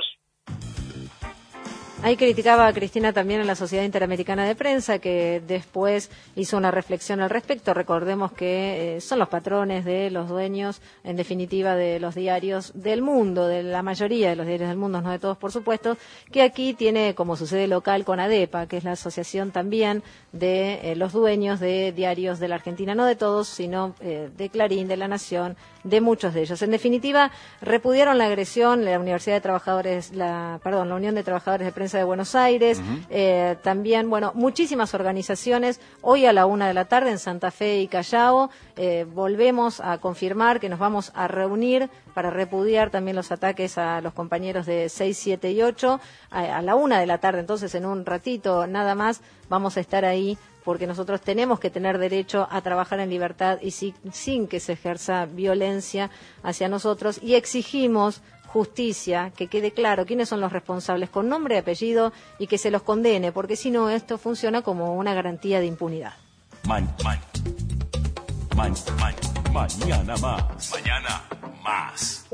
Speaker 1: Ahí criticaba a Cristina también a la Sociedad Interamericana de Prensa, que después hizo una reflexión al respecto. Recordemos que son los patrones de los dueños, en definitiva, de los diarios del mundo, de la mayoría de los diarios del mundo, no de todos, por supuesto, que aquí tiene como su sede local con ADEPA, que es la asociación también de los dueños de diarios de la Argentina, no de todos, sino de Clarín, de La Nación, de muchos de ellos. En definitiva, repudiaron la agresión la Universidad de Trabajadores, la Unión de Trabajadores de Prensa de Buenos Aires, también, bueno, muchísimas organizaciones. Hoy a la 1 de la tarde en Santa Fe y Callao volvemos a confirmar que nos vamos a reunir para repudiar también los ataques a los compañeros de 6, 7 y 8 a la 1 de la tarde. Entonces, en un ratito nada más vamos a estar ahí, porque nosotros tenemos que tener derecho a trabajar en libertad y sin que se ejerza violencia hacia nosotros, y exigimos justicia, que quede claro quiénes son los responsables con nombre y apellido y que se los condene, porque si no esto funciona como una garantía de impunidad.
Speaker 2: Mañana más. Mañana más.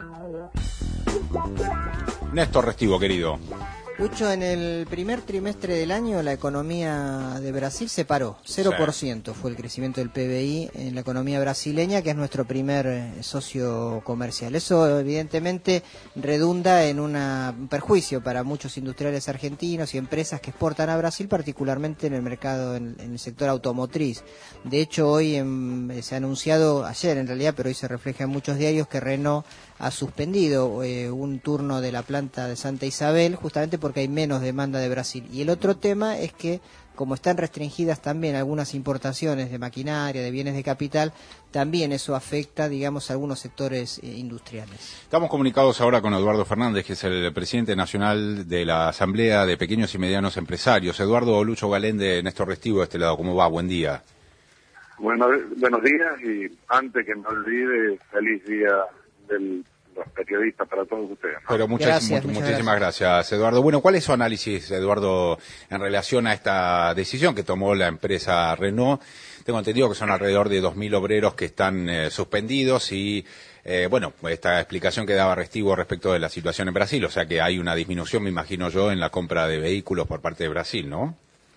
Speaker 8: Néstor Restivo, querido.
Speaker 13: Lucho, en el primer trimestre del año la economía de Brasil se paró, 0% fue el crecimiento del PBI en la economía brasileña, que es nuestro primer socio comercial. Eso evidentemente redunda en un perjuicio para muchos industriales argentinos y empresas que exportan a Brasil, particularmente en el mercado, en el sector automotriz. De hecho, hoy se ha anunciado, ayer en realidad, pero hoy se refleja en muchos diarios, que Renault ha suspendido un turno de la planta de Santa Isabel, justamente porque hay menos demanda de Brasil. Y el otro tema es que, como están restringidas también algunas importaciones de maquinaria, de bienes de capital, también eso afecta, digamos, a algunos sectores industriales.
Speaker 8: Estamos comunicados ahora con Eduardo Fernández, que es el presidente nacional de la Asamblea de Pequeños y Medianos Empresarios. Eduardo, Lucho Galén de Néstor Restivo de este lado. ¿Cómo va? Buen día.
Speaker 9: Buenos días, y antes que me olvide, feliz día de los periodistas para todos ustedes, ¿no?
Speaker 8: Pero muchísimas gracias, Eduardo. Bueno, ¿cuál es su análisis, Eduardo, en relación a esta decisión que tomó la empresa Renault? Tengo entendido que son alrededor de 2.000 obreros que están suspendidos y, bueno, esta explicación que daba Restivo respecto de la situación en Brasil, o sea que hay una disminución, me imagino yo, en la compra de vehículos por parte de Brasil, ¿no?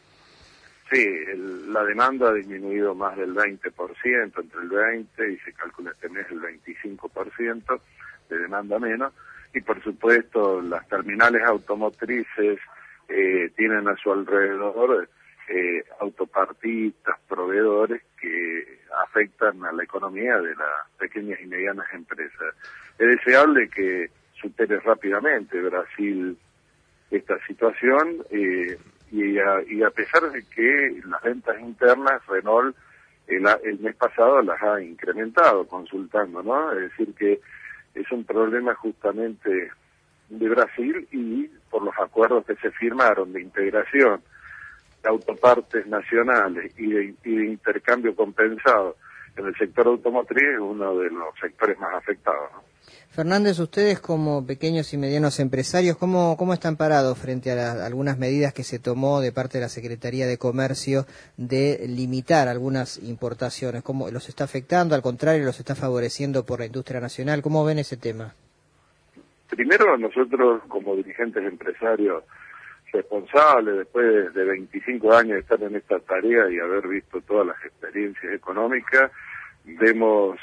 Speaker 9: Sí, la demanda ha disminuido más del 20%, entre el 20% y se calcula este mes el 25% de demanda menos, y por supuesto las terminales automotrices tienen a su alrededor autopartistas, proveedores que afectan a la economía de las pequeñas y medianas empresas. Es deseable que supere rápidamente Brasil esta situación, y a pesar de que las ventas internas, Renault el mes pasado las ha incrementado consultando, ¿no? Es decir que es un problema justamente de Brasil, y por los acuerdos que se firmaron de integración de autopartes nacionales y de intercambio compensado en el sector automotriz, es uno de los sectores más afectados, ¿no?
Speaker 13: Fernández, ustedes como pequeños y medianos empresarios, ¿cómo están parados frente a algunas medidas que se tomó de parte de la Secretaría de Comercio de limitar algunas importaciones? ¿Cómo los está afectando? Al contrario, ¿los está favoreciendo por la industria nacional? ¿Cómo ven ese tema?
Speaker 9: Primero, nosotros como dirigentes empresarios responsables, después de 25 años de estar en esta tarea y haber visto todas las experiencias económicas, vemos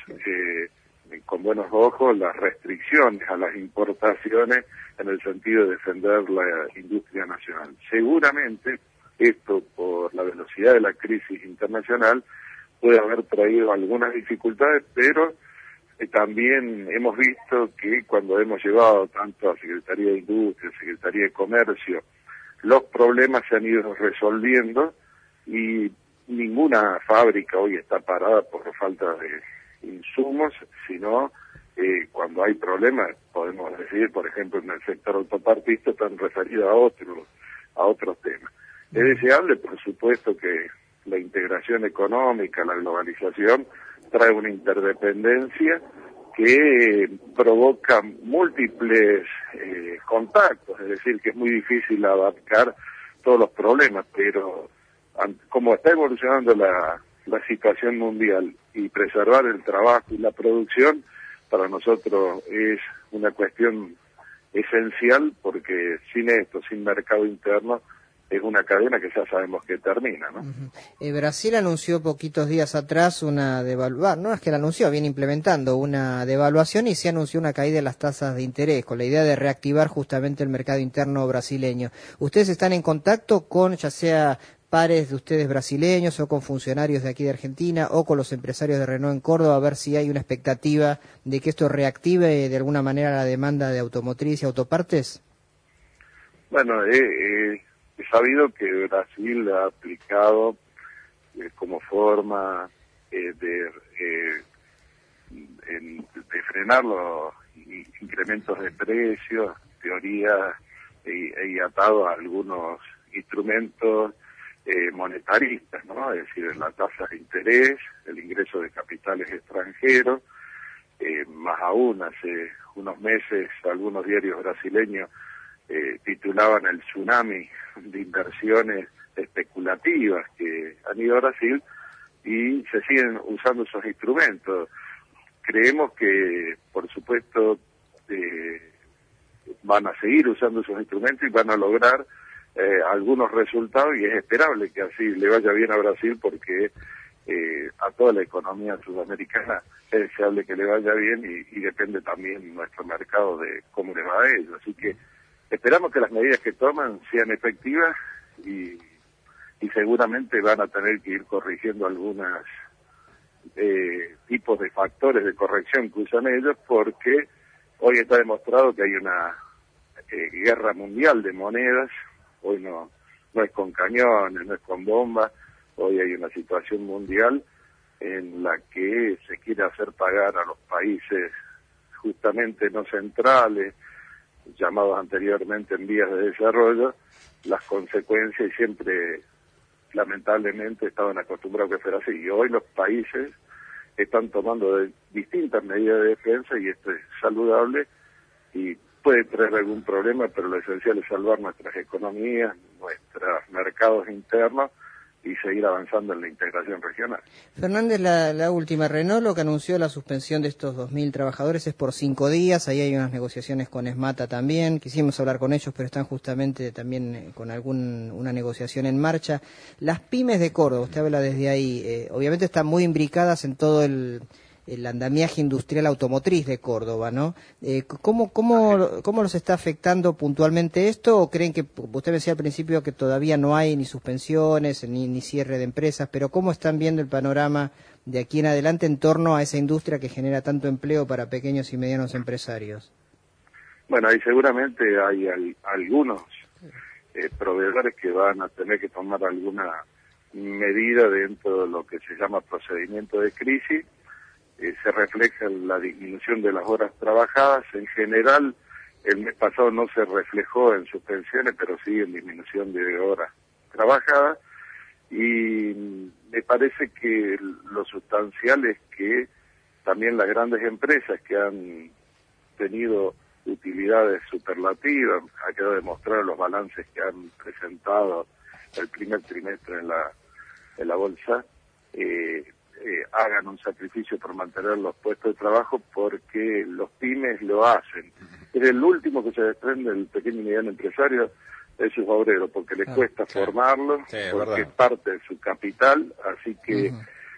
Speaker 9: con buenos ojos las restricciones a las importaciones en el sentido de defender la industria nacional. Seguramente esto, por la velocidad de la crisis internacional, puede haber traído algunas dificultades, pero también hemos visto que cuando hemos llevado tanto a Secretaría de Industria, Secretaría de Comercio, los problemas se han ido resolviendo y ninguna fábrica hoy está parada por falta de insumos, sino cuando hay problemas, podemos decir, por ejemplo, en el sector autopartista, están referidos a otros temas. Es deseable, por supuesto, que la integración económica, la globalización, trae una interdependencia que provoca múltiples contactos, es decir, que es muy difícil abarcar todos los problemas, pero como está evolucionando la situación mundial y preservar el trabajo y la producción, para nosotros es una cuestión esencial, porque sin esto, sin mercado interno, es una cadena que ya sabemos que termina, ¿no?
Speaker 13: Brasil anunció poquitos días atrás una devaluación, no es que la anunció, viene implementando una devaluación, y se anunció una caída de las tasas de interés, con la idea de reactivar justamente el mercado interno brasileño. ¿Ustedes están en contacto con, ya sea pares de ustedes brasileños o con funcionarios de aquí de Argentina o con los empresarios de Renault en Córdoba, a ver si hay una expectativa de que esto reactive de alguna manera la demanda de automotriz y autopartes?
Speaker 9: Bueno, he sabido que Brasil ha aplicado como forma de frenar los incrementos de precios, teorías y atado a algunos instrumentos monetaristas, ¿no? Es decir, la tasa de interés, el ingreso de capitales extranjeros, más aún hace unos meses algunos diarios brasileños titulaban el tsunami de inversiones especulativas que han ido a Brasil y se siguen usando esos instrumentos. Creemos que, por supuesto, van a seguir usando esos instrumentos y van a lograr algunos resultados, y es esperable que así le vaya bien a Brasil porque a toda la economía sudamericana es deseable que le vaya bien y depende también nuestro mercado de cómo le va a ellos. Así que esperamos que las medidas que toman sean efectivas y seguramente van a tener que ir corrigiendo algunos tipos de factores de corrección que usan ellos, porque hoy está demostrado que hay una guerra mundial de monedas. Hoy no es con cañones, no es con bombas, hoy hay una situación mundial en la que se quiere hacer pagar a los países justamente no centrales, llamados anteriormente en vías de desarrollo, las consecuencias, y siempre lamentablemente estaban acostumbrados a que fuera así, y hoy los países están tomando distintas medidas de defensa y esto es saludable y puede traer algún problema, pero lo esencial es salvar nuestras economías, nuestros mercados internos y seguir avanzando en la integración regional.
Speaker 13: Fernández, la última, Renault lo que anunció la suspensión de estos 2.000 trabajadores es por 5 días, ahí hay unas negociaciones con ESMATA también, quisimos hablar con ellos, pero están justamente también con una negociación en marcha. Las pymes de Córdoba, usted habla desde ahí, obviamente están muy imbricadas en todo el andamiaje industrial automotriz de Córdoba, ¿no? ¿Cómo los está afectando puntualmente esto? ¿O creen que, usted decía al principio que todavía no hay ni suspensiones, ni cierre de empresas, pero cómo están viendo el panorama de aquí en adelante en torno a esa industria que genera tanto empleo para pequeños y medianos empresarios?
Speaker 9: Bueno, ahí seguramente hay algunos proveedores que van a tener que tomar alguna medida dentro de lo que se llama procedimiento de crisis. Se refleja en la disminución de las horas trabajadas. En general, el mes pasado no se reflejó en suspensiones, pero sí en disminución de horas trabajadas. Y me parece que lo sustancial es que también las grandes empresas que han tenido utilidades superlativas, ha quedado demostrado los balances que han presentado el primer trimestre en la bolsa, hagan un sacrificio por mantener los puestos de trabajo, porque los pymes lo hacen. Pero el último que se desprende del pequeño y mediano empresario es sus obreros, porque les cuesta formarlos, porque es parte de su capital, así que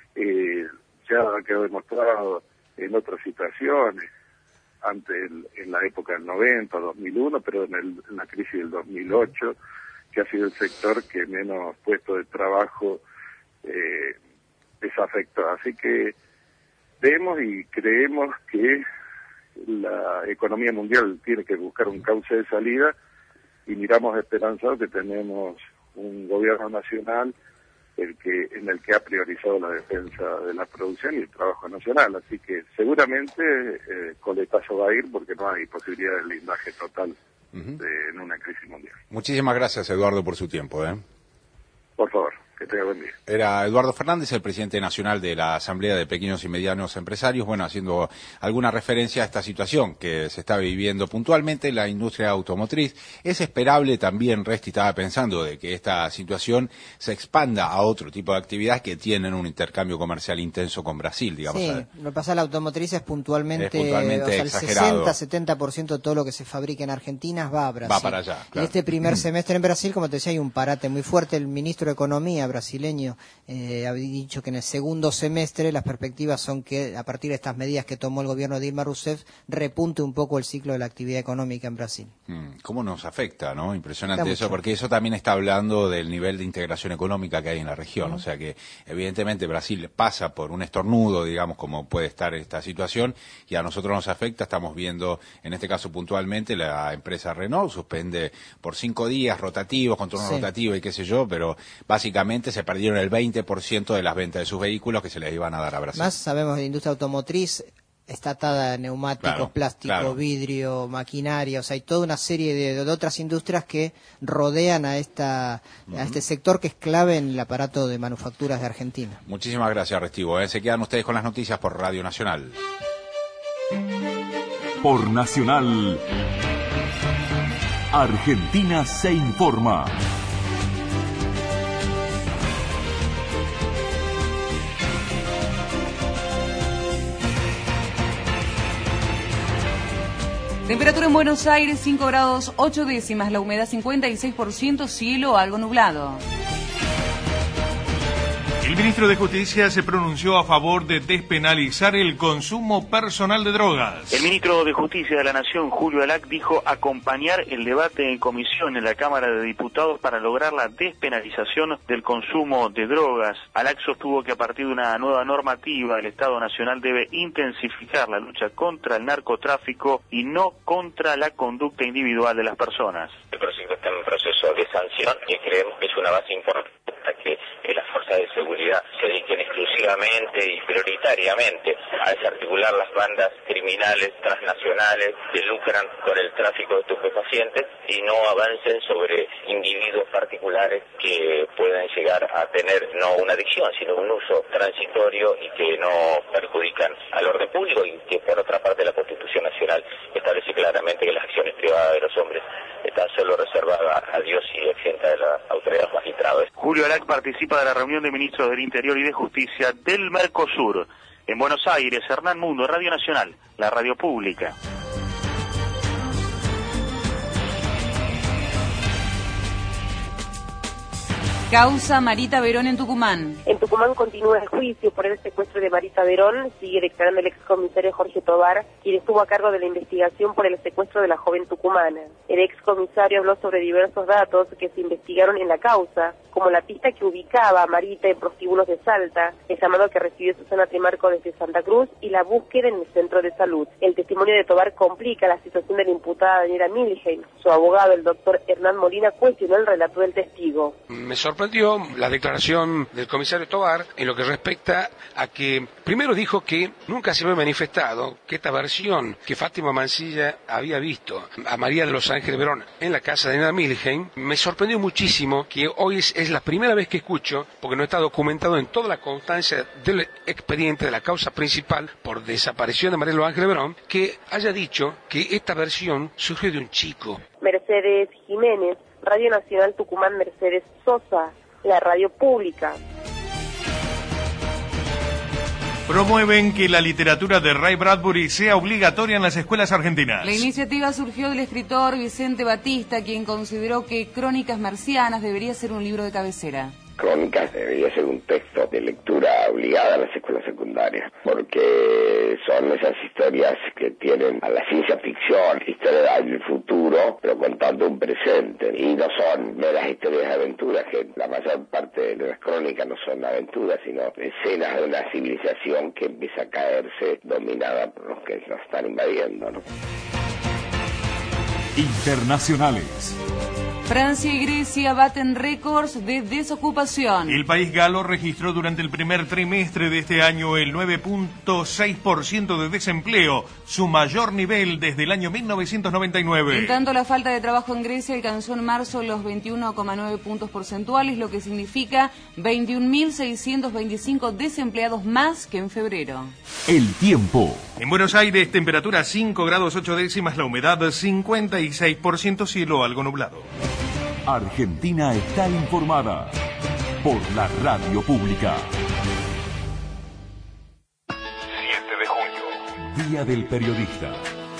Speaker 9: ya ha quedado demostrado en otras situaciones, antes en la época del 90, 2001, pero en la crisis del 2008, que ha sido el sector que menos puestos de trabajo desafectó. Así que vemos y creemos que la economía mundial tiene que buscar un cauce de salida y miramos esperanzados que tenemos un gobierno nacional en el que ha priorizado la defensa de la producción y el trabajo nacional. Así que seguramente coletazo va a ir porque no hay posibilidad de blindaje total en una crisis mundial.
Speaker 8: Muchísimas gracias, Eduardo, por su tiempo.
Speaker 9: Por favor. Que tenga buen día.
Speaker 8: Era Eduardo Fernández, el presidente nacional de la Asamblea de Pequeños y Medianos Empresarios, haciendo alguna referencia a esta situación que se está viviendo puntualmente en la industria automotriz. Es esperable también, Resti estaba pensando, de que esta situación se expanda a otro tipo de actividades que tienen un intercambio comercial intenso con Brasil, digamos.
Speaker 13: Sí, lo que pasa en la automotriz es puntualmente
Speaker 8: exagerado.
Speaker 13: El 60-70% de todo lo que se fabrica en Argentina va a Brasil.
Speaker 8: Va para allá, claro.
Speaker 13: En este primer semestre en Brasil, como te decía, hay un parate muy fuerte. El ministro de Economía brasileño había dicho que en el segundo semestre las perspectivas son que a partir de estas medidas que tomó el gobierno de Dilma Rousseff repunte un poco el ciclo de la actividad económica en Brasil.
Speaker 8: ¿Cómo nos afecta, no? Impresionante
Speaker 13: Está
Speaker 8: eso,
Speaker 13: mucho.
Speaker 8: porque eso también está hablando del nivel de integración económica que hay en la región. O sea que evidentemente Brasil pasa por un estornudo, digamos, como puede estar esta situación, y a nosotros nos afecta. Estamos viendo, en este caso puntualmente, la empresa Renault suspende por 5 días rotativos, con turno rotativo y qué sé yo, pero básicamente se perdieron el 20% de las ventas de sus vehículos que se les iban a dar a Brasil.
Speaker 13: Más sabemos de la industria automotriz, está atada a neumáticos, plástico, vidrio, maquinaria, o sea, hay toda una serie de otras industrias que rodean a este sector que es clave en el aparato de manufacturas de Argentina.
Speaker 8: Muchísimas gracias, Restivo. Se quedan ustedes con las noticias por Radio Nacional.
Speaker 2: Por Nacional, Argentina se informa.
Speaker 4: Temperatura en Buenos Aires, 5 grados 8 décimas, la humedad 56%, cielo algo nublado.
Speaker 15: El ministro de Justicia se pronunció a favor de despenalizar el consumo personal de drogas.
Speaker 16: El ministro de Justicia de la Nación, Julio Alac, dijo acompañar el debate en comisión en la Cámara de Diputados para lograr la despenalización del consumo de drogas. Alac sostuvo que a partir de una nueva normativa el Estado Nacional debe intensificar la lucha contra el narcotráfico y no contra la conducta individual de las personas.
Speaker 17: El proyecto está en proceso de sanción y creemos que es una base importante para que las fuerzas de seguridad se dediquen exclusivamente y prioritariamente a desarticular las bandas criminales transnacionales que lucran con el tráfico de estupefacientes y no avancen sobre individuos particulares que puedan llegar a tener no una adicción, sino un uso transitorio y que no perjudican al orden público, y que por otra parte la Constitución Nacional establece claramente que las acciones privadas de los hombres están solo reservadas a Dios y exenta de la autoridad de los magistrados.
Speaker 16: Julio Alac participa de la reunión de ministros del Interior y de Justicia del Mercosur. En Buenos Aires, Hernán Mundo, Radio Nacional, la radio pública.
Speaker 4: Causa Marita Verón en Tucumán.
Speaker 18: En Tucumán continúa el juicio por el secuestro de Marita Verón. Sigue declarando el excomisario Jorge Tobar, quien estuvo a cargo de la investigación por el secuestro de la joven tucumana. El excomisario habló sobre diversos datos que se investigaron en la causa, como la pista que ubicaba a Marita en prostíbulos de Salta, el llamado que recibió Susana Trimarco desde Santa Cruz y la búsqueda en el centro de salud. El testimonio de Tobar complica la situación de la imputada Daniela Milheim. Su abogado, el doctor Hernán Molina, cuestionó el relato del testigo.
Speaker 19: Me sorprendió la declaración del comisario Tobar en lo que respecta a que primero dijo que nunca se había manifestado que esta versión que Fátima Mancilla había visto a María de los Ángeles Verón en la casa de Daniela Milheim. Me sorprendió muchísimo que hoy es la primera vez que escucho, porque no está documentado en toda la constancia del expediente de la causa principal por desaparición de María de los Ángeles Verón, que haya dicho que esta versión surgió de un chico.
Speaker 18: Mercedes Jiménez, Radio Nacional Tucumán, Mercedes Sosa, la radio pública.
Speaker 15: Promueven que la literatura de Ray Bradbury sea obligatoria en las escuelas argentinas.
Speaker 4: La iniciativa surgió del escritor Vicente Batista, quien consideró que Crónicas Marcianas debería ser un libro de cabecera.
Speaker 20: Crónicas debería ser un texto de lectura obligada a las escuelas secundarias, porque son esas historias que tienen a la ciencia ficción, historias del futuro, pero contando un presente, y no son meras historias de aventuras, que la mayor parte de las crónicas no son aventuras, sino escenas de una civilización que empieza a caerse, dominada por los que nos están invadiendo, ¿no?
Speaker 2: Internacionales.
Speaker 4: Francia y Grecia baten récords de desocupación.
Speaker 15: El país galo registró durante el primer trimestre de este año el 9.6% de desempleo, su mayor nivel desde el año 1999.
Speaker 4: En tanto, la falta de trabajo en Grecia alcanzó en marzo los 21,9 puntos porcentuales, lo que significa 21.625 desempleados más que en febrero.
Speaker 2: El tiempo.
Speaker 15: En Buenos Aires, temperatura 5 grados 8 décimas, la humedad 56%, cielo algo nublado.
Speaker 2: Argentina está informada por la radio pública.
Speaker 11: 7 de junio.
Speaker 2: Día del Periodista.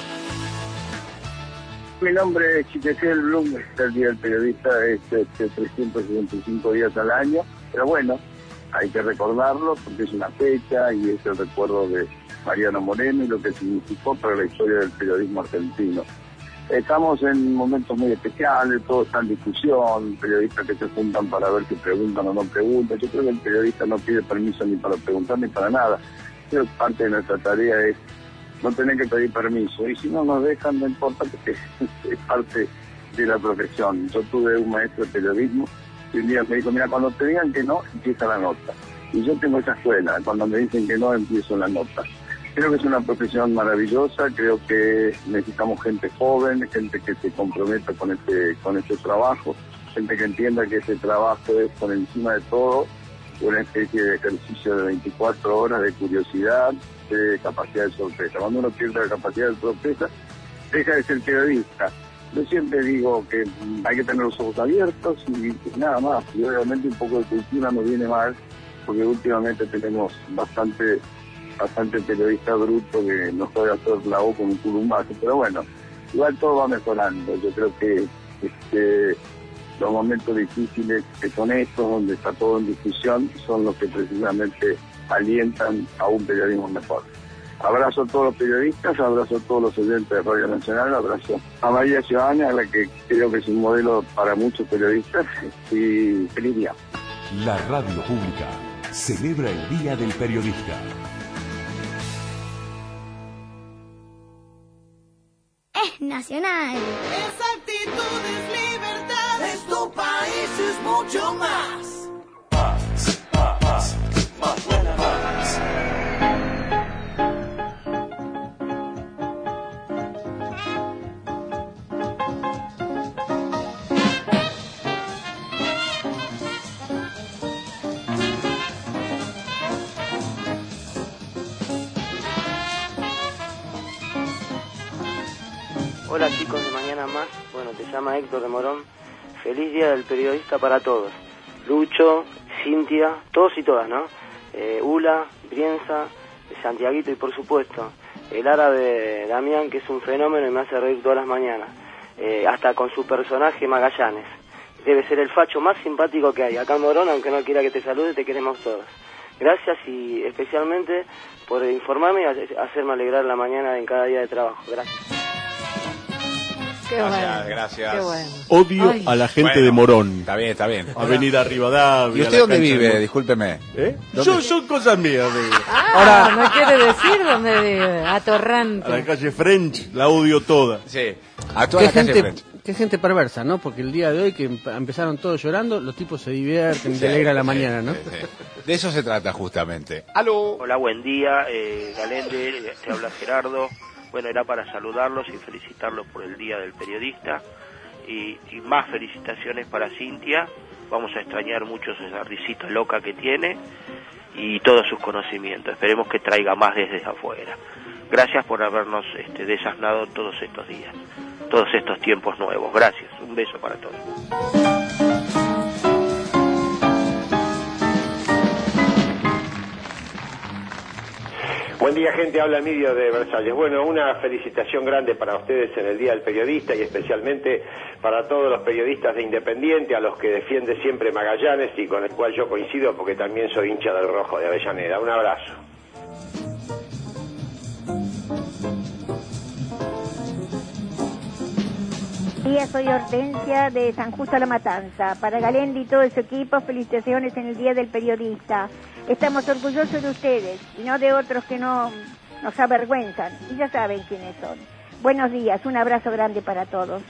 Speaker 27: Mi nombre es Chiquetel Blum, es el Día del Periodista, es 365 días al año.
Speaker 9: Pero bueno, hay que recordarlo porque es una fecha y es el recuerdo de Mariano Moreno y lo que significó para la historia del periodismo argentino. Estamos en momentos muy especiales, todo está en discusión, periodistas que se juntan para ver si preguntan o no preguntan. Yo creo que el periodista no pide permiso ni para preguntar ni para nada. Creo que parte de nuestra tarea es no tener que pedir permiso. Y si no nos dejan, no importa, porque es parte de la profesión. Yo tuve un maestro de periodismo y un día me dijo, mira, cuando te digan que no, empieza la nota. Y yo tengo esa escuela, cuando me dicen que no, empiezo la nota. Creo que es una profesión maravillosa, creo que necesitamos gente joven, gente que se comprometa con este trabajo, gente que entienda que ese trabajo es por encima de todo una especie de ejercicio de 24 horas de curiosidad, de capacidad de sorpresa. Cuando uno pierde la capacidad de sorpresa, deja de ser periodista. Yo siempre digo que hay que tener los ojos abiertos y nada más. Y obviamente un poco de cultura nos viene mal, porque últimamente tenemos bastante periodista bruto que nos puede hacer la O con un culumbazo. Pero bueno, igual todo va mejorando. Yo creo que los momentos difíciles que son estos, donde está todo en discusión, son los que precisamente alientan a un periodismo mejor. Abrazo a todos los periodistas, abrazo a todos los oyentes de Radio Nacional, abrazo a María Ciudadana, a la que creo que es un modelo para muchos periodistas, y feliz día.
Speaker 2: La radio pública celebra el Día del Periodista.
Speaker 5: Es nacional.
Speaker 6: Esa actitud es libertad. Es tu país, es mucho más.
Speaker 2: Mañana más.
Speaker 7: Hola chicos de Mañana Más, bueno, te llama Héctor de Morón. Feliz Día del Periodista para todos. Lucho, Cintia, todos y todas, ¿no? Ula, Brienza, Santiaguito y por supuesto el árabe Damián, que es un fenómeno y me hace reír todas las mañanas. Hasta con su personaje Magallanes. Debe ser el facho más simpático que hay. Acá en Morón, aunque no quiera que te salude, te queremos todos. Gracias y especialmente por informarme y hacerme alegrar la mañana en cada día de trabajo. Gracias.
Speaker 1: Qué
Speaker 8: Gracias.
Speaker 1: Qué bueno.
Speaker 12: Odio a la gente de Morón.
Speaker 8: Está bien.
Speaker 12: Avenida Rivadavia.
Speaker 8: ¿Y usted dónde vive? Discúlpeme.
Speaker 12: Son cosas mías.
Speaker 1: Ahora no quiere decir dónde vive. Atorrante.
Speaker 12: A la calle French, la odio toda.
Speaker 8: Sí, a toda la calle French.
Speaker 10: Qué gente perversa, ¿no? Porque el día de hoy que empezaron todos llorando, los tipos se divierten, se alegra la mañana, ¿no?
Speaker 8: Sí. De eso se trata justamente. ¡Aló!
Speaker 14: Hola, buen día. Galende, te habla Gerardo. Bueno, era para saludarlos y felicitarlos por el Día del Periodista y más felicitaciones para Cintia. Vamos a extrañar mucho esa risita loca que tiene y todos sus conocimientos. Esperemos que traiga más desde afuera. Gracias por habernos desasnado todos estos días, todos estos tiempos nuevos. Gracias, un beso para todos.
Speaker 21: Buen día, gente, habla Emilio de Versalles. Bueno, una felicitación grande para ustedes en el Día del Periodista y especialmente para todos los periodistas de Independiente, a los que defiende siempre Magallanes y con el cual yo coincido porque también soy hincha del Rojo de Avellaneda. Un abrazo.
Speaker 5: Soy Hortensia de San Justo a la Matanza. Para Galendi y todo su equipo, felicitaciones en el Día del Periodista. Estamos orgullosos de ustedes y no de otros que no nos avergüenzan. Y ya saben quiénes son. Buenos días, un abrazo grande para todos.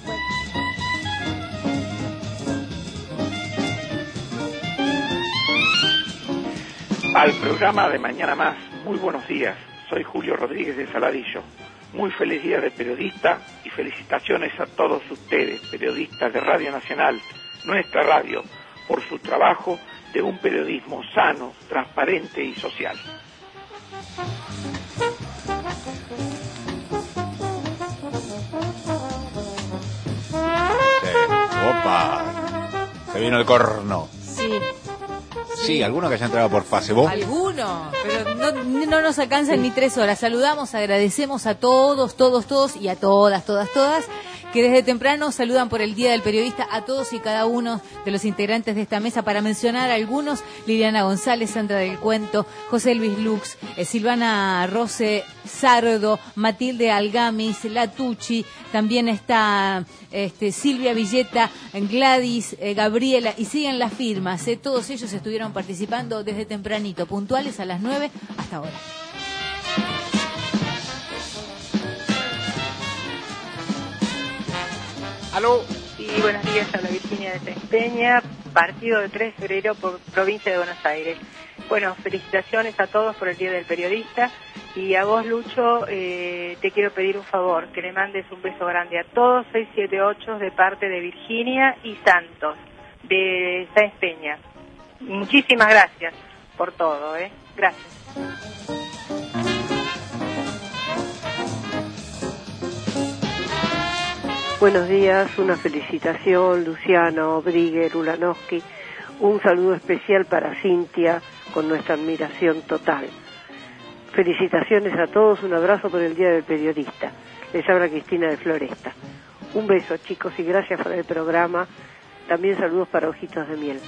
Speaker 27: Al programa de Mañana Más, muy buenos días. Soy Julio Rodríguez de Saladillo. Muy feliz Día del Periodista y felicitaciones a todos ustedes, periodistas de Radio Nacional, nuestra radio, por su trabajo de un periodismo sano, transparente y social.
Speaker 8: Opa, se vino el corno. Sí, alguno que haya entrado por Facebook.
Speaker 28: Alguno, pero no nos alcanzan ni 3 horas. Saludamos, agradecemos a todos y a todas que desde temprano saludan por el Día del Periodista a todos y cada uno de los integrantes de esta mesa. Para mencionar algunos: Liliana González, Sandra del Cuento, José Luis Lux, Silvana Rose Sardo, Matilde Algamis, La Tucci, también está Silvia Villeta, Gladys, Gabriela, y siguen las firmas. Todos ellos estuvieron participando desde tempranito, puntuales a las 9 hasta ahora.
Speaker 8: ¿Aló?
Speaker 3: Sí, buenos días, habla Virginia de Sáenz Peña, partido de 3 de febrero por provincia de Buenos Aires. Bueno, felicitaciones a todos por el Día del Periodista, y a vos, Lucho, te quiero pedir un favor, que le mandes un beso grande a todos 678 de parte de Virginia y Santos, de Sáenz Peña. Muchísimas gracias por todo, Gracias.
Speaker 13: Buenos días, una felicitación, Luciano, Briguer, Ulanowski, un saludo especial para Cintia, con nuestra admiración total. Felicitaciones a todos, un abrazo por el Día del Periodista. Les habla Cristina de Floresta. Un beso, chicos, y gracias por el programa. También saludos para Ojitos de Miel.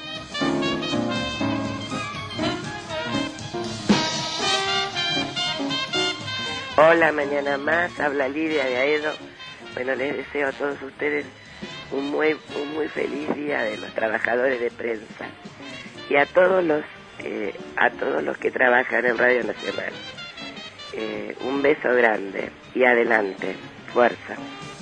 Speaker 17: Hola, mañana más, habla Lidia de Aedo. Bueno, les deseo a todos ustedes un muy feliz día de los trabajadores de prensa, y a todos los que trabajan en Radio Nacional. Un beso grande y adelante, fuerza.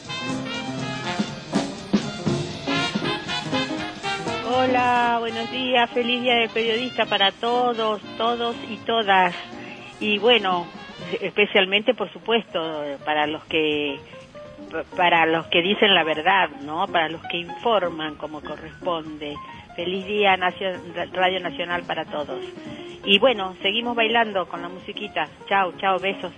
Speaker 22: Hola, buenos días, feliz Día del Periodista para todos y todas. Y bueno, especialmente, por supuesto, para los que dicen la verdad, ¿no? Para los que informan como corresponde. Feliz día, Radio Nacional para todos. Y bueno, seguimos bailando con la musiquita. Chao, besos.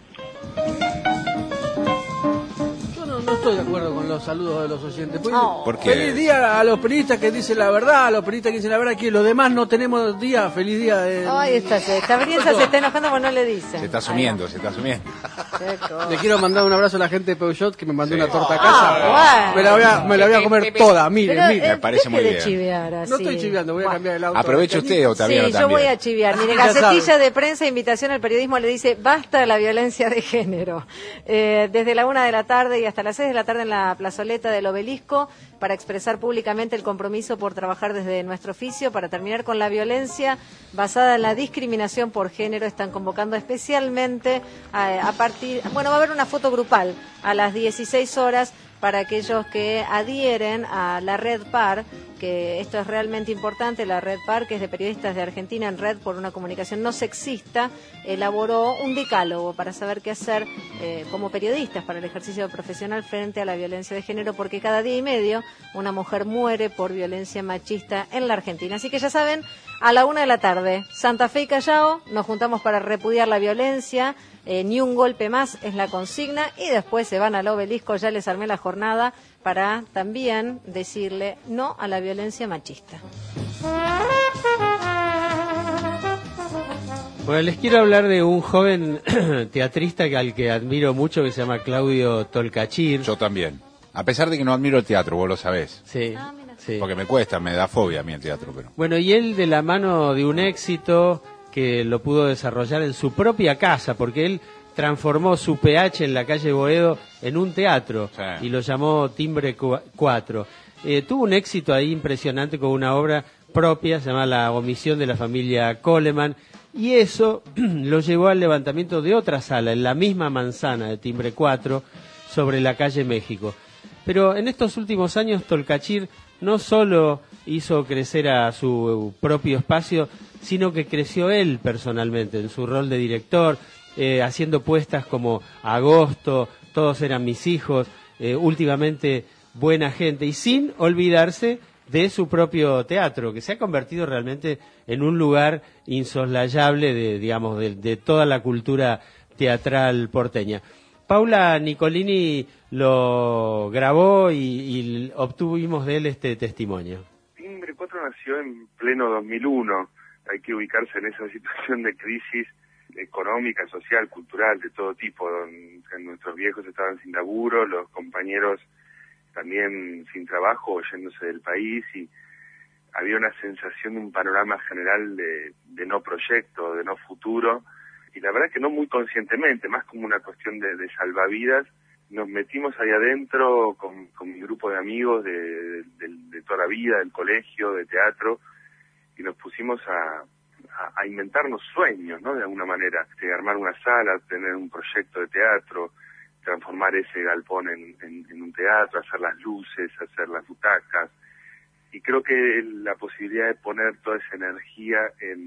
Speaker 23: No estoy de acuerdo con los saludos de los oyentes.
Speaker 8: ¿Por qué?
Speaker 23: Feliz día a los periodistas que dicen la verdad, a los periodistas que dicen la verdad, que los demás no tenemos día. Feliz día de...
Speaker 1: Ay, esta Brienza se está enojando porque no le dicen.
Speaker 8: Se está asumiendo.
Speaker 23: Le quiero mandar un abrazo a la gente de Peugeot, que me mandó una torta a casa.
Speaker 1: Bueno.
Speaker 23: Me la voy a comer toda, miren.
Speaker 8: Me parece muy bien.
Speaker 1: Chivear así.
Speaker 23: No estoy chiveando, voy a cambiar el auto.
Speaker 8: Aproveche usted, Octaviano,
Speaker 1: Sí,
Speaker 8: también.
Speaker 1: yo voy a chivear. Mire, Gacetilla de Prensa, Invitación al Periodismo, le dice: basta la violencia de género. Desde la 1 de la tarde y hasta las 6 de la tarde en la plazoleta del Obelisco, para expresar públicamente el compromiso por trabajar desde nuestro oficio para terminar con la violencia basada en la discriminación por género. Están convocando especialmente va a haber una foto grupal a las 16 horas para aquellos que adhieren a la Red PAR, que esto es realmente importante. La Red PAR, que es de periodistas de Argentina en red por una comunicación no sexista, elaboró un decálogo para saber qué hacer como periodistas para el ejercicio profesional frente a la violencia de género, porque cada día y medio una mujer muere por violencia machista en la Argentina. Así que ya saben, a la 1 de la tarde, Santa Fe y Callao, nos juntamos para repudiar la violencia. Ni un golpe más es la consigna, y después se van al Obelisco. Ya les armé la jornada para también decirle no a la violencia machista.
Speaker 10: Bueno, les quiero hablar de un joven teatrista al que admiro mucho, que se llama Claudio Tolcachir.
Speaker 8: Yo también. A pesar de que no admiro el teatro, vos lo sabés.
Speaker 10: Sí. Sí.
Speaker 8: Porque me cuesta, me da fobia a mí el teatro. Pero...
Speaker 10: Bueno, y él, de la mano de un éxito que lo pudo desarrollar en su propia casa, porque él transformó su PH en la calle Boedo en un teatro, y lo llamó Timbre 4. Tuvo un éxito ahí impresionante con una obra propia, se llama La omisión de la familia Coleman, y eso lo llevó al levantamiento de otra sala en la misma manzana de Timbre 4 sobre la calle México. Pero en estos últimos años Tolcachir no solo hizo crecer a su propio espacio, sino que creció él personalmente en su rol de director, haciendo puestas como Agosto, Todos eran mis hijos, últimamente Buena gente, y sin olvidarse de su propio teatro, que se ha convertido realmente en un lugar insoslayable de toda la cultura teatral porteña. Paula Nicolini lo grabó y obtuvimos de él este testimonio.
Speaker 9: Timbre 4 nació en pleno 2001. Hay que ubicarse en esa situación de crisis económica, social, cultural, de todo tipo. Nuestros viejos estaban sin laburo, los compañeros también sin trabajo o yéndose del país, y había una sensación de un panorama general de no proyecto, de no futuro, y la verdad que no muy conscientemente, más como una cuestión de salvavidas. Nos metimos ahí adentro con mi grupo de amigos de toda la vida, del colegio, de teatro, y nos pusimos a inventarnos sueños, ¿no? De alguna manera, armar una sala, tener un proyecto de teatro, transformar ese galpón en un teatro, hacer las luces, hacer las butacas. Y creo que la posibilidad de poner toda esa energía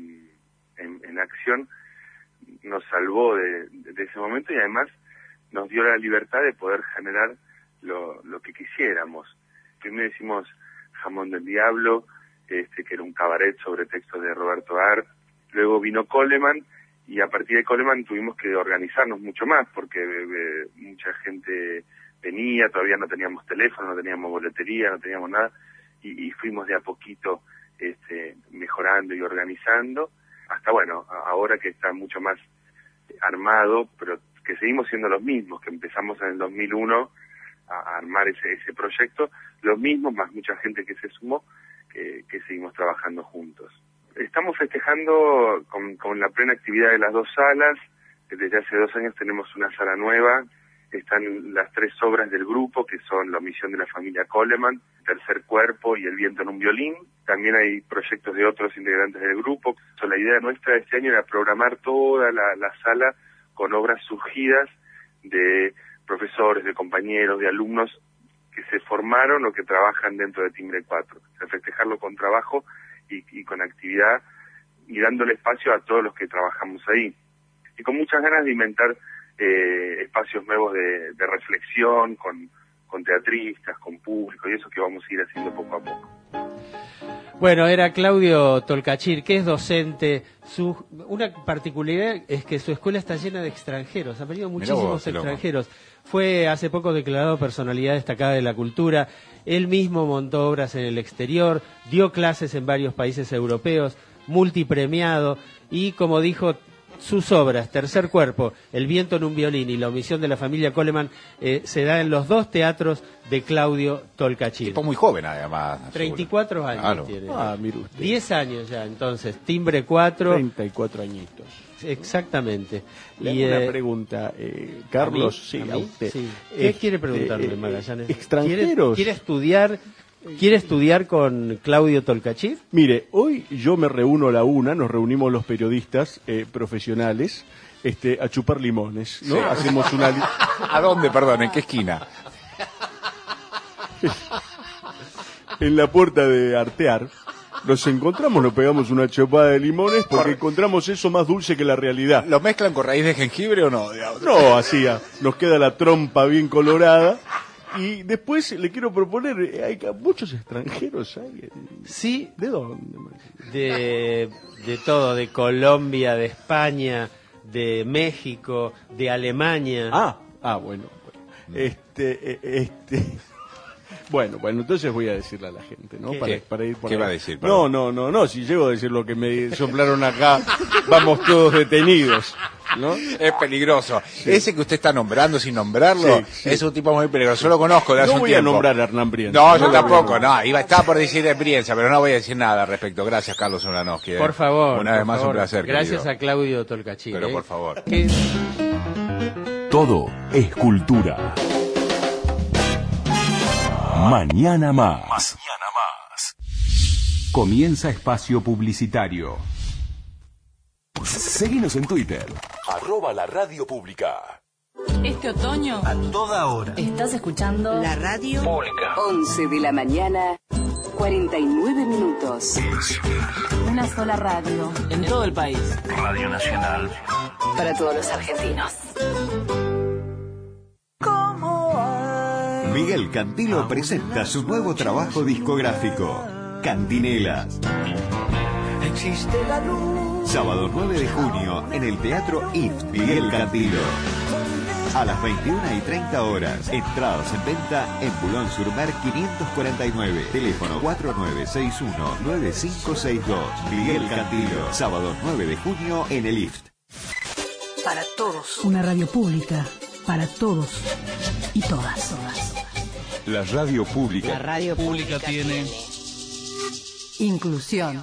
Speaker 9: en acción nos salvó de ese momento, y además nos dio la libertad de poder generar lo que quisiéramos. Primero hicimos Jamón del Diablo, que era un cabaret sobre textos de Roberto Art. Luego vino Coleman, y a partir de Coleman tuvimos que organizarnos mucho más, porque mucha gente venía, todavía no teníamos teléfono, no teníamos boletería, no teníamos nada, y fuimos de a poquito mejorando y organizando, hasta bueno, ahora que está mucho más armado, pero que seguimos siendo los mismos, que empezamos en el 2001 a armar ese proyecto, los mismos, más mucha gente que se sumó, que seguimos trabajando juntos. Estamos festejando con la plena actividad de las dos salas. Desde hace 2 años tenemos una sala nueva. Están las 3 obras del grupo, que son La omisión de la familia Coleman, Tercer cuerpo y El viento en un violín. También hay proyectos de otros integrantes del grupo. La idea nuestra de este año era programar toda la sala con obras surgidas de profesores, de compañeros, de alumnos que se formaron o que trabajan dentro de Timbre 4. O sea, festejarlo con trabajo y con actividad, y dándole espacio a todos los que trabajamos ahí. Y con muchas ganas de inventar espacios nuevos de reflexión, con teatristas, con público, y eso que vamos a ir haciendo poco a poco.
Speaker 10: Bueno, era Claudio Tolcachir, que es docente. Una particularidad es que su escuela está llena de extranjeros, ha venido muchísimos extranjeros. Fue hace poco declarado personalidad destacada de la cultura. Él mismo montó obras en el exterior, dio clases en varios países europeos, multipremiado, y como dijo, sus obras, Tercer cuerpo, El viento en un violín y La omisión de la familia Coleman, se da en los 2 teatros de Claudio Tolcachir.
Speaker 8: Tipo muy joven, además.
Speaker 10: 34 años
Speaker 8: claro.
Speaker 10: tiene.
Speaker 23: Mire usted.
Speaker 10: 10 años ya, entonces, Timbre 4.
Speaker 23: 34 añitos.
Speaker 10: Exactamente.
Speaker 23: Le hago una pregunta, Carlos.
Speaker 10: ¿A mí?
Speaker 23: Sí, a usted.
Speaker 10: Sí. ¿Qué quiere preguntarle, Magallanes?
Speaker 23: ¿Extranjeros?
Speaker 10: ¿Quiere estudiar con Claudio Tolcachir?
Speaker 23: Mire, hoy yo me reúno a la 1, nos reunimos los periodistas profesionales a chupar limones, ¿no?
Speaker 8: Sí.
Speaker 23: Hacemos una...
Speaker 8: ¿A dónde, perdón? ¿En qué esquina?
Speaker 23: En la puerta de Artear. Nos encontramos, nos pegamos una chupada de limones porque encontramos eso más dulce que la realidad.
Speaker 8: ¿Lo mezclan con raíz de jengibre o no?
Speaker 23: No, así nos queda la trompa bien colorada. Y después le quiero proponer, hay muchos extranjeros ahí.
Speaker 10: Sí.
Speaker 23: ¿De dónde?
Speaker 10: De todo, de Colombia, de España, de México, de Alemania.
Speaker 23: Bueno. Bueno, entonces voy a decirle a la gente, ¿no? Para ir por
Speaker 8: ¿Qué
Speaker 23: ahí.
Speaker 8: va a decir?
Speaker 23: No, si llego a decir lo que me soplaron acá, vamos todos detenidos, ¿no?
Speaker 8: Es peligroso. Sí. Ese que usted está nombrando sin nombrarlo,
Speaker 23: sí.
Speaker 8: es un tipo muy peligroso. Yo lo conozco de hace un tiempo.
Speaker 23: No voy a nombrar a Hernán Brienza.
Speaker 8: No, yo tampoco, estaba por decir de Brienza, pero no voy a decir nada al respecto. Gracias, Carlos Ulanowski.
Speaker 10: Por favor.
Speaker 8: Una vez más, un placer.
Speaker 10: Gracias
Speaker 8: querido.
Speaker 10: a Claudio Tolcachir.
Speaker 8: Pero por favor.
Speaker 2: Todo es cultura. Mañana más. Comienza espacio publicitario. Seguinos en Twitter. @laRadioPública.
Speaker 4: Este otoño,
Speaker 2: a toda hora.
Speaker 4: estás escuchando la radio
Speaker 2: pública.
Speaker 4: 11 de la mañana, 49 minutos. Una sola radio. En todo el país.
Speaker 2: Radio Nacional.
Speaker 4: Para todos los argentinos.
Speaker 16: Miguel Cantilo presenta su nuevo trabajo discográfico, Cantinela.
Speaker 6: Existe la luz.
Speaker 16: Sábado 9 de junio en el Teatro IFT Miguel Cantilo. A las 21:30 horas. Entradas en venta en Boulogne sur Mer 549. Teléfono 4961-9562. Miguel Cantilo. Sábado 9 de junio en el IFT.
Speaker 4: Para todos.
Speaker 18: Una radio pública. Para todos y todas.
Speaker 2: La radio pública.
Speaker 4: La radio pública
Speaker 2: tiene
Speaker 4: inclusión.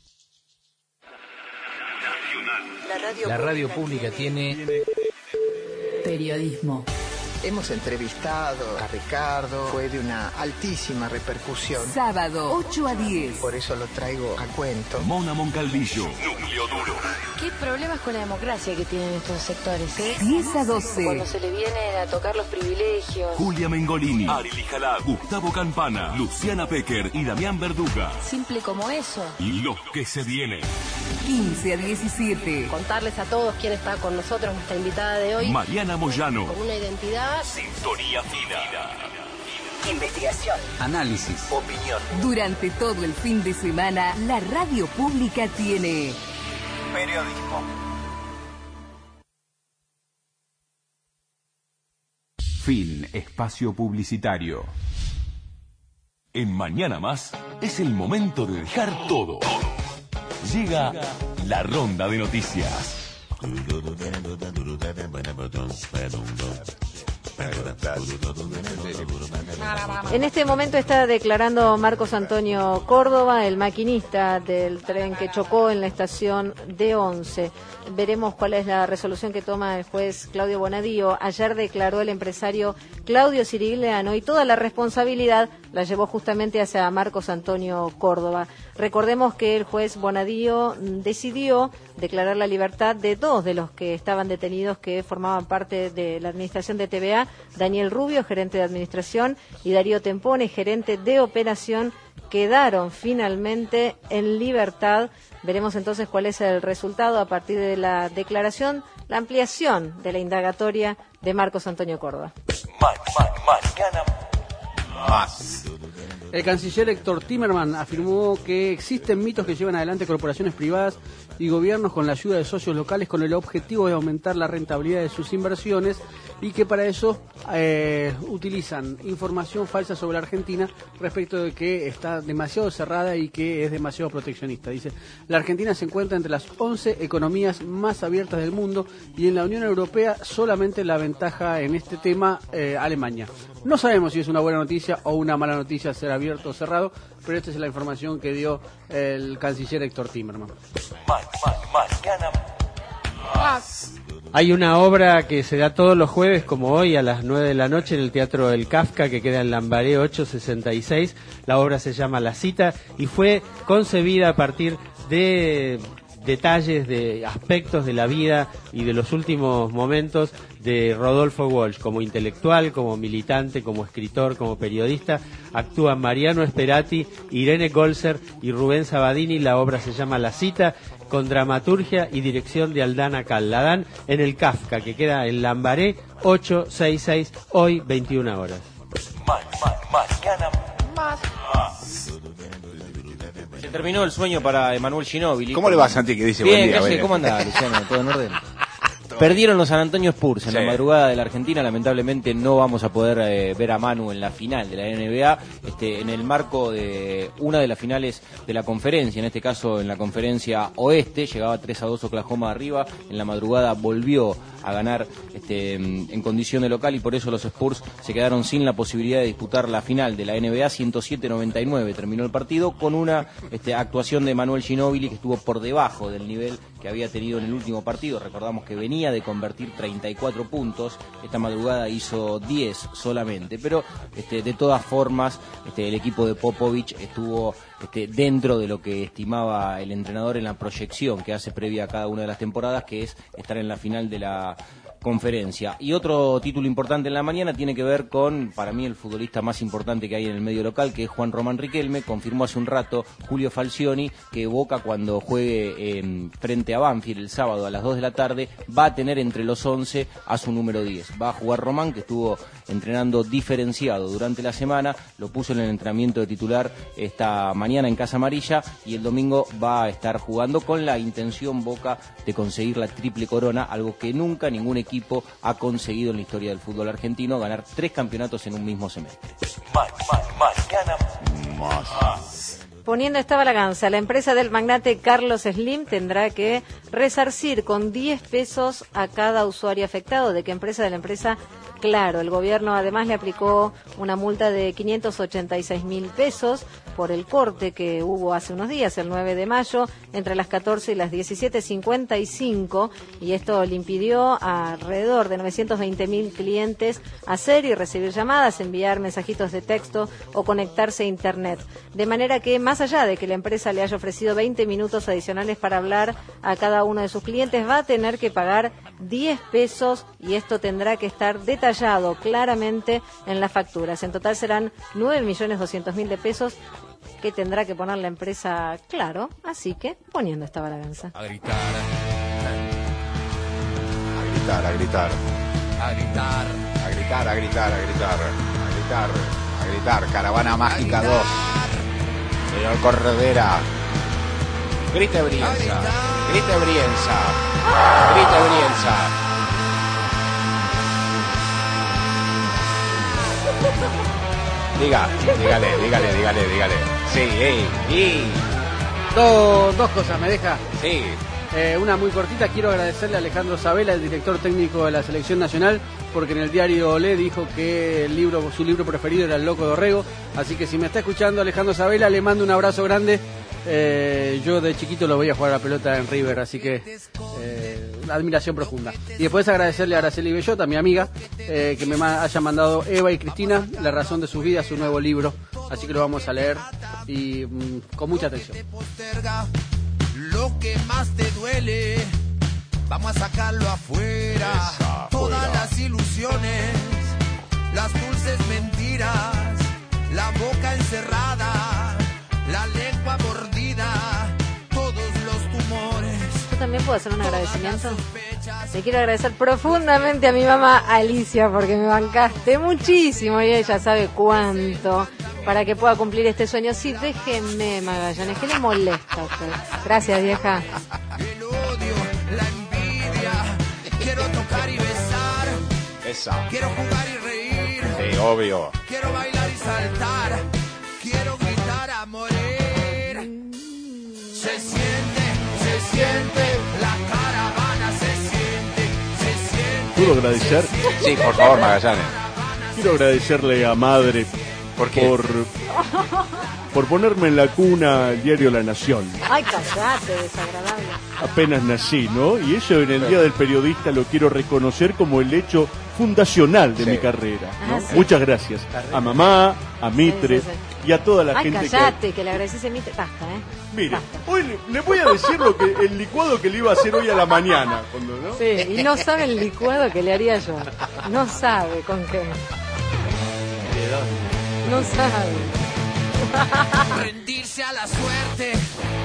Speaker 11: La radio pública tiene
Speaker 4: Periodismo.
Speaker 15: Hemos entrevistado a Ricardo, fue de una altísima repercusión.
Speaker 4: Sábado, 8 a 10.
Speaker 15: Por eso lo traigo a cuento.
Speaker 2: Mona Moncalvillo. Núcleo duro.
Speaker 18: ¿Qué problemas con la democracia que tienen estos sectores?
Speaker 4: 10 a 12.
Speaker 18: Cuando se le vienen a tocar los privilegios.
Speaker 2: Julia Mengolini, Ari Lijalá, Gustavo Campana, Luciana Pecker y Damián Verduga.
Speaker 18: Simple como eso.
Speaker 2: Y los que se vienen.
Speaker 4: 15 a 17.
Speaker 18: Contarles a todos quién está con nosotros, nuestra invitada de hoy.
Speaker 2: Mariana Moyano.
Speaker 18: Con una identidad.
Speaker 2: Sintonía fina.
Speaker 4: Investigación.
Speaker 2: Análisis.
Speaker 4: Opinión. Durante todo el fin de semana, la radio pública tiene
Speaker 15: Periodismo.
Speaker 2: Fin. Espacio publicitario. En Mañana Más es el momento de dejar todo. Llega la ronda de noticias.
Speaker 1: En este momento está declarando Marcos Antonio Córdoba, el maquinista del tren que chocó en la estación de Once. Veremos cuál es la resolución que toma el juez Claudio Bonadío. Ayer declaró el empresario Claudio Cirigliano y toda la responsabilidad la llevó justamente hacia Marcos Antonio Córdoba. Recordemos que el juez Bonadío decidió declarar la libertad de dos de los que estaban detenidos que formaban parte de la administración de TVA, Daniel Rubio, gerente de administración, y Darío Tempone, gerente de operación, quedaron finalmente en libertad. Veremos entonces cuál es el resultado a partir de la declaración, la ampliación de la indagatoria de Marcos Antonio Córdoba.
Speaker 2: Mañana Más.
Speaker 19: El canciller Héctor Timerman afirmó que existen mitos que llevan adelante corporaciones privadas y gobiernos con la ayuda de socios locales con el objetivo de aumentar la rentabilidad de sus inversiones y que para eso utilizan información falsa sobre la Argentina respecto de que está demasiado cerrada y que es demasiado proteccionista. Dice, la Argentina se encuentra entre las 11 economías más abiertas del mundo y en la Unión Europea solamente la ventaja en este tema Alemania. No sabemos si es una buena noticia o una mala noticia ser abierto o cerrado, pero esta es la información que dio el canciller Héctor Timerman.
Speaker 2: Mañana Más.
Speaker 10: Hay una obra que se da todos los jueves, como hoy, a las 9 de la noche en el Teatro El Kafka, que queda en Lambaré 866. La obra se llama La Cita y fue concebida a partir de detalles, de aspectos de la vida y de los últimos momentos de Rodolfo Walsh, como intelectual, como militante, como escritor, como periodista. Actúan Mariano Esperati, Irene Golser y Rubén Sabadini. La obra se llama La Cita, con dramaturgia y dirección de Aldana Cal. La dan en el Kafka, que queda en Lambaré 866, hoy 21 horas.
Speaker 2: Mañana Más.
Speaker 20: Se terminó el sueño para Emanuel Ginóbili.
Speaker 8: ¿Cómo le va, Santi, que dice
Speaker 20: bien,
Speaker 8: buen día?
Speaker 20: Bien, ¿cómo andás, Luciano? ¿Todo en orden? Perdieron los San Antonio Spurs en la madrugada de la Argentina. Lamentablemente no vamos a poder ver a Manu en la final de la NBA, en el marco de una de las finales de la conferencia, en este caso en la conferencia oeste. Llegaba 3-2 Oklahoma arriba, en la madrugada volvió a ganar en condición de local y por eso los Spurs se quedaron sin la posibilidad de disputar la final de la NBA. 107-99 terminó el partido con una actuación de Emanuel Ginóbili que estuvo por debajo del nivel que había tenido en el último partido. Recordamos que venía de convertir 34 puntos, esta madrugada hizo 10 solamente, pero de todas formas el equipo de Popovich estuvo dentro de lo que estimaba el entrenador en la proyección que hace previa a cada una de las temporadas, que es estar en la final de la conferencia. Y otro título importante en la mañana tiene que ver con, para mí, el futbolista más importante que hay en el medio local, que es Juan Román Riquelme. Confirmó hace un rato Julio Falcioni que Boca, cuando juegue frente a Banfield el sábado a las 2 de la tarde, va a tener entre los 11 a su número 10. Va a jugar Román, que estuvo entrenando diferenciado durante la semana, lo puso en el entrenamiento de titular esta mañana en Casa Amarilla, y el domingo va a estar jugando con la intención Boca de conseguir la triple corona, algo que nunca ningún equipo ha conseguido en la historia del fútbol argentino, ganar 3 campeonatos en un mismo semestre.
Speaker 1: Poniendo esta balanza, la empresa del magnate Carlos Slim tendrá que resarcir con 10 pesos a cada usuario afectado. ¿De qué empresa? De la empresa Claro. El gobierno además le aplicó una multa de 586.000 pesos por el corte que hubo hace unos días, el 9 de mayo, entre las 14 y las 17:55, y esto le impidió a alrededor de 920.000 clientes hacer y recibir llamadas, enviar mensajitos de texto o conectarse a Internet. De manera que, más allá de que la empresa le haya ofrecido 20 minutos adicionales para hablar a cada uno de sus clientes, va a tener que pagar 10 pesos y esto tendrá que estar detallado claramente en las facturas. En total serán 9.200.000 de pesos que tendrá que poner la empresa, claro, así que poniendo esta balanza.
Speaker 11: A gritar.
Speaker 8: A gritar, a gritar.
Speaker 11: A gritar.
Speaker 8: A gritar, a gritar, a gritar. A gritar, a gritar. Caravana Mágica 2. Señor Corredera. Grite Brienza. Grite Brienza. Grite Brienza. Dígale. Sí,
Speaker 19: Dos cosas, ¿me deja?
Speaker 8: Sí.
Speaker 19: Una muy cortita, quiero agradecerle a Alejandro Sabela, el director técnico de la Selección Nacional, porque en el diario Olé dijo que su libro preferido era El Loco de Orrego, así que si me está escuchando Alejandro Sabela, le mando un abrazo grande. Yo de chiquito lo veía jugar a la pelota en River, así que admiración profunda. Y después agradecerle a Araceli Bellota, mi amiga, que me haya mandado Eva y Cristina, La razón de sus vidas, su nuevo libro, así que lo vamos a leer y con mucha atención.
Speaker 6: Lo que más te duele, vamos a sacarlo afuera. Todas las ilusiones, las dulces mentiras, la boca encerrada, la lengua mordida, todos los tumores.
Speaker 1: ¿Yo también puedo hacer un agradecimiento? Le quiero agradecer profundamente a mi mamá Alicia porque me bancaste muchísimo y ella sabe cuánto para que pueda cumplir este sueño. Sí, déjenme, Magallanes, ¿qué le molesta a usted? Gracias, vieja.
Speaker 6: El odio, la envidia, quiero tocar y besar.
Speaker 8: Esa.
Speaker 6: Quiero jugar y reír.
Speaker 8: Sí, obvio.
Speaker 6: Quiero bailar y saltar. Quiero gritar a morir. Se siente, la caravana se siente.
Speaker 23: ¿Puedo agradecer?
Speaker 8: Sí, por favor, Magallanes.
Speaker 23: Quiero agradecerle a Madre
Speaker 8: ¿Por qué?
Speaker 23: por ponerme en la cuna el diario La Nación.
Speaker 1: Ay, callate, desagradable.
Speaker 23: Apenas nací, ¿no? Y eso en el Día del Periodista lo quiero reconocer como el hecho fundacional de mi carrera, ¿no?
Speaker 1: Sí.
Speaker 23: Muchas gracias a mamá, a Mitre y a toda la
Speaker 1: Ay,
Speaker 23: gente
Speaker 1: callate, que le agradeces a Mitre. Basta,
Speaker 23: Mire, hoy le voy a decir el licuado que le iba a hacer hoy a la mañana. ¿No?
Speaker 1: Sí, y no sabe el licuado que le haría yo. No sabe con qué. No sabe.
Speaker 6: Rendirse a la suerte.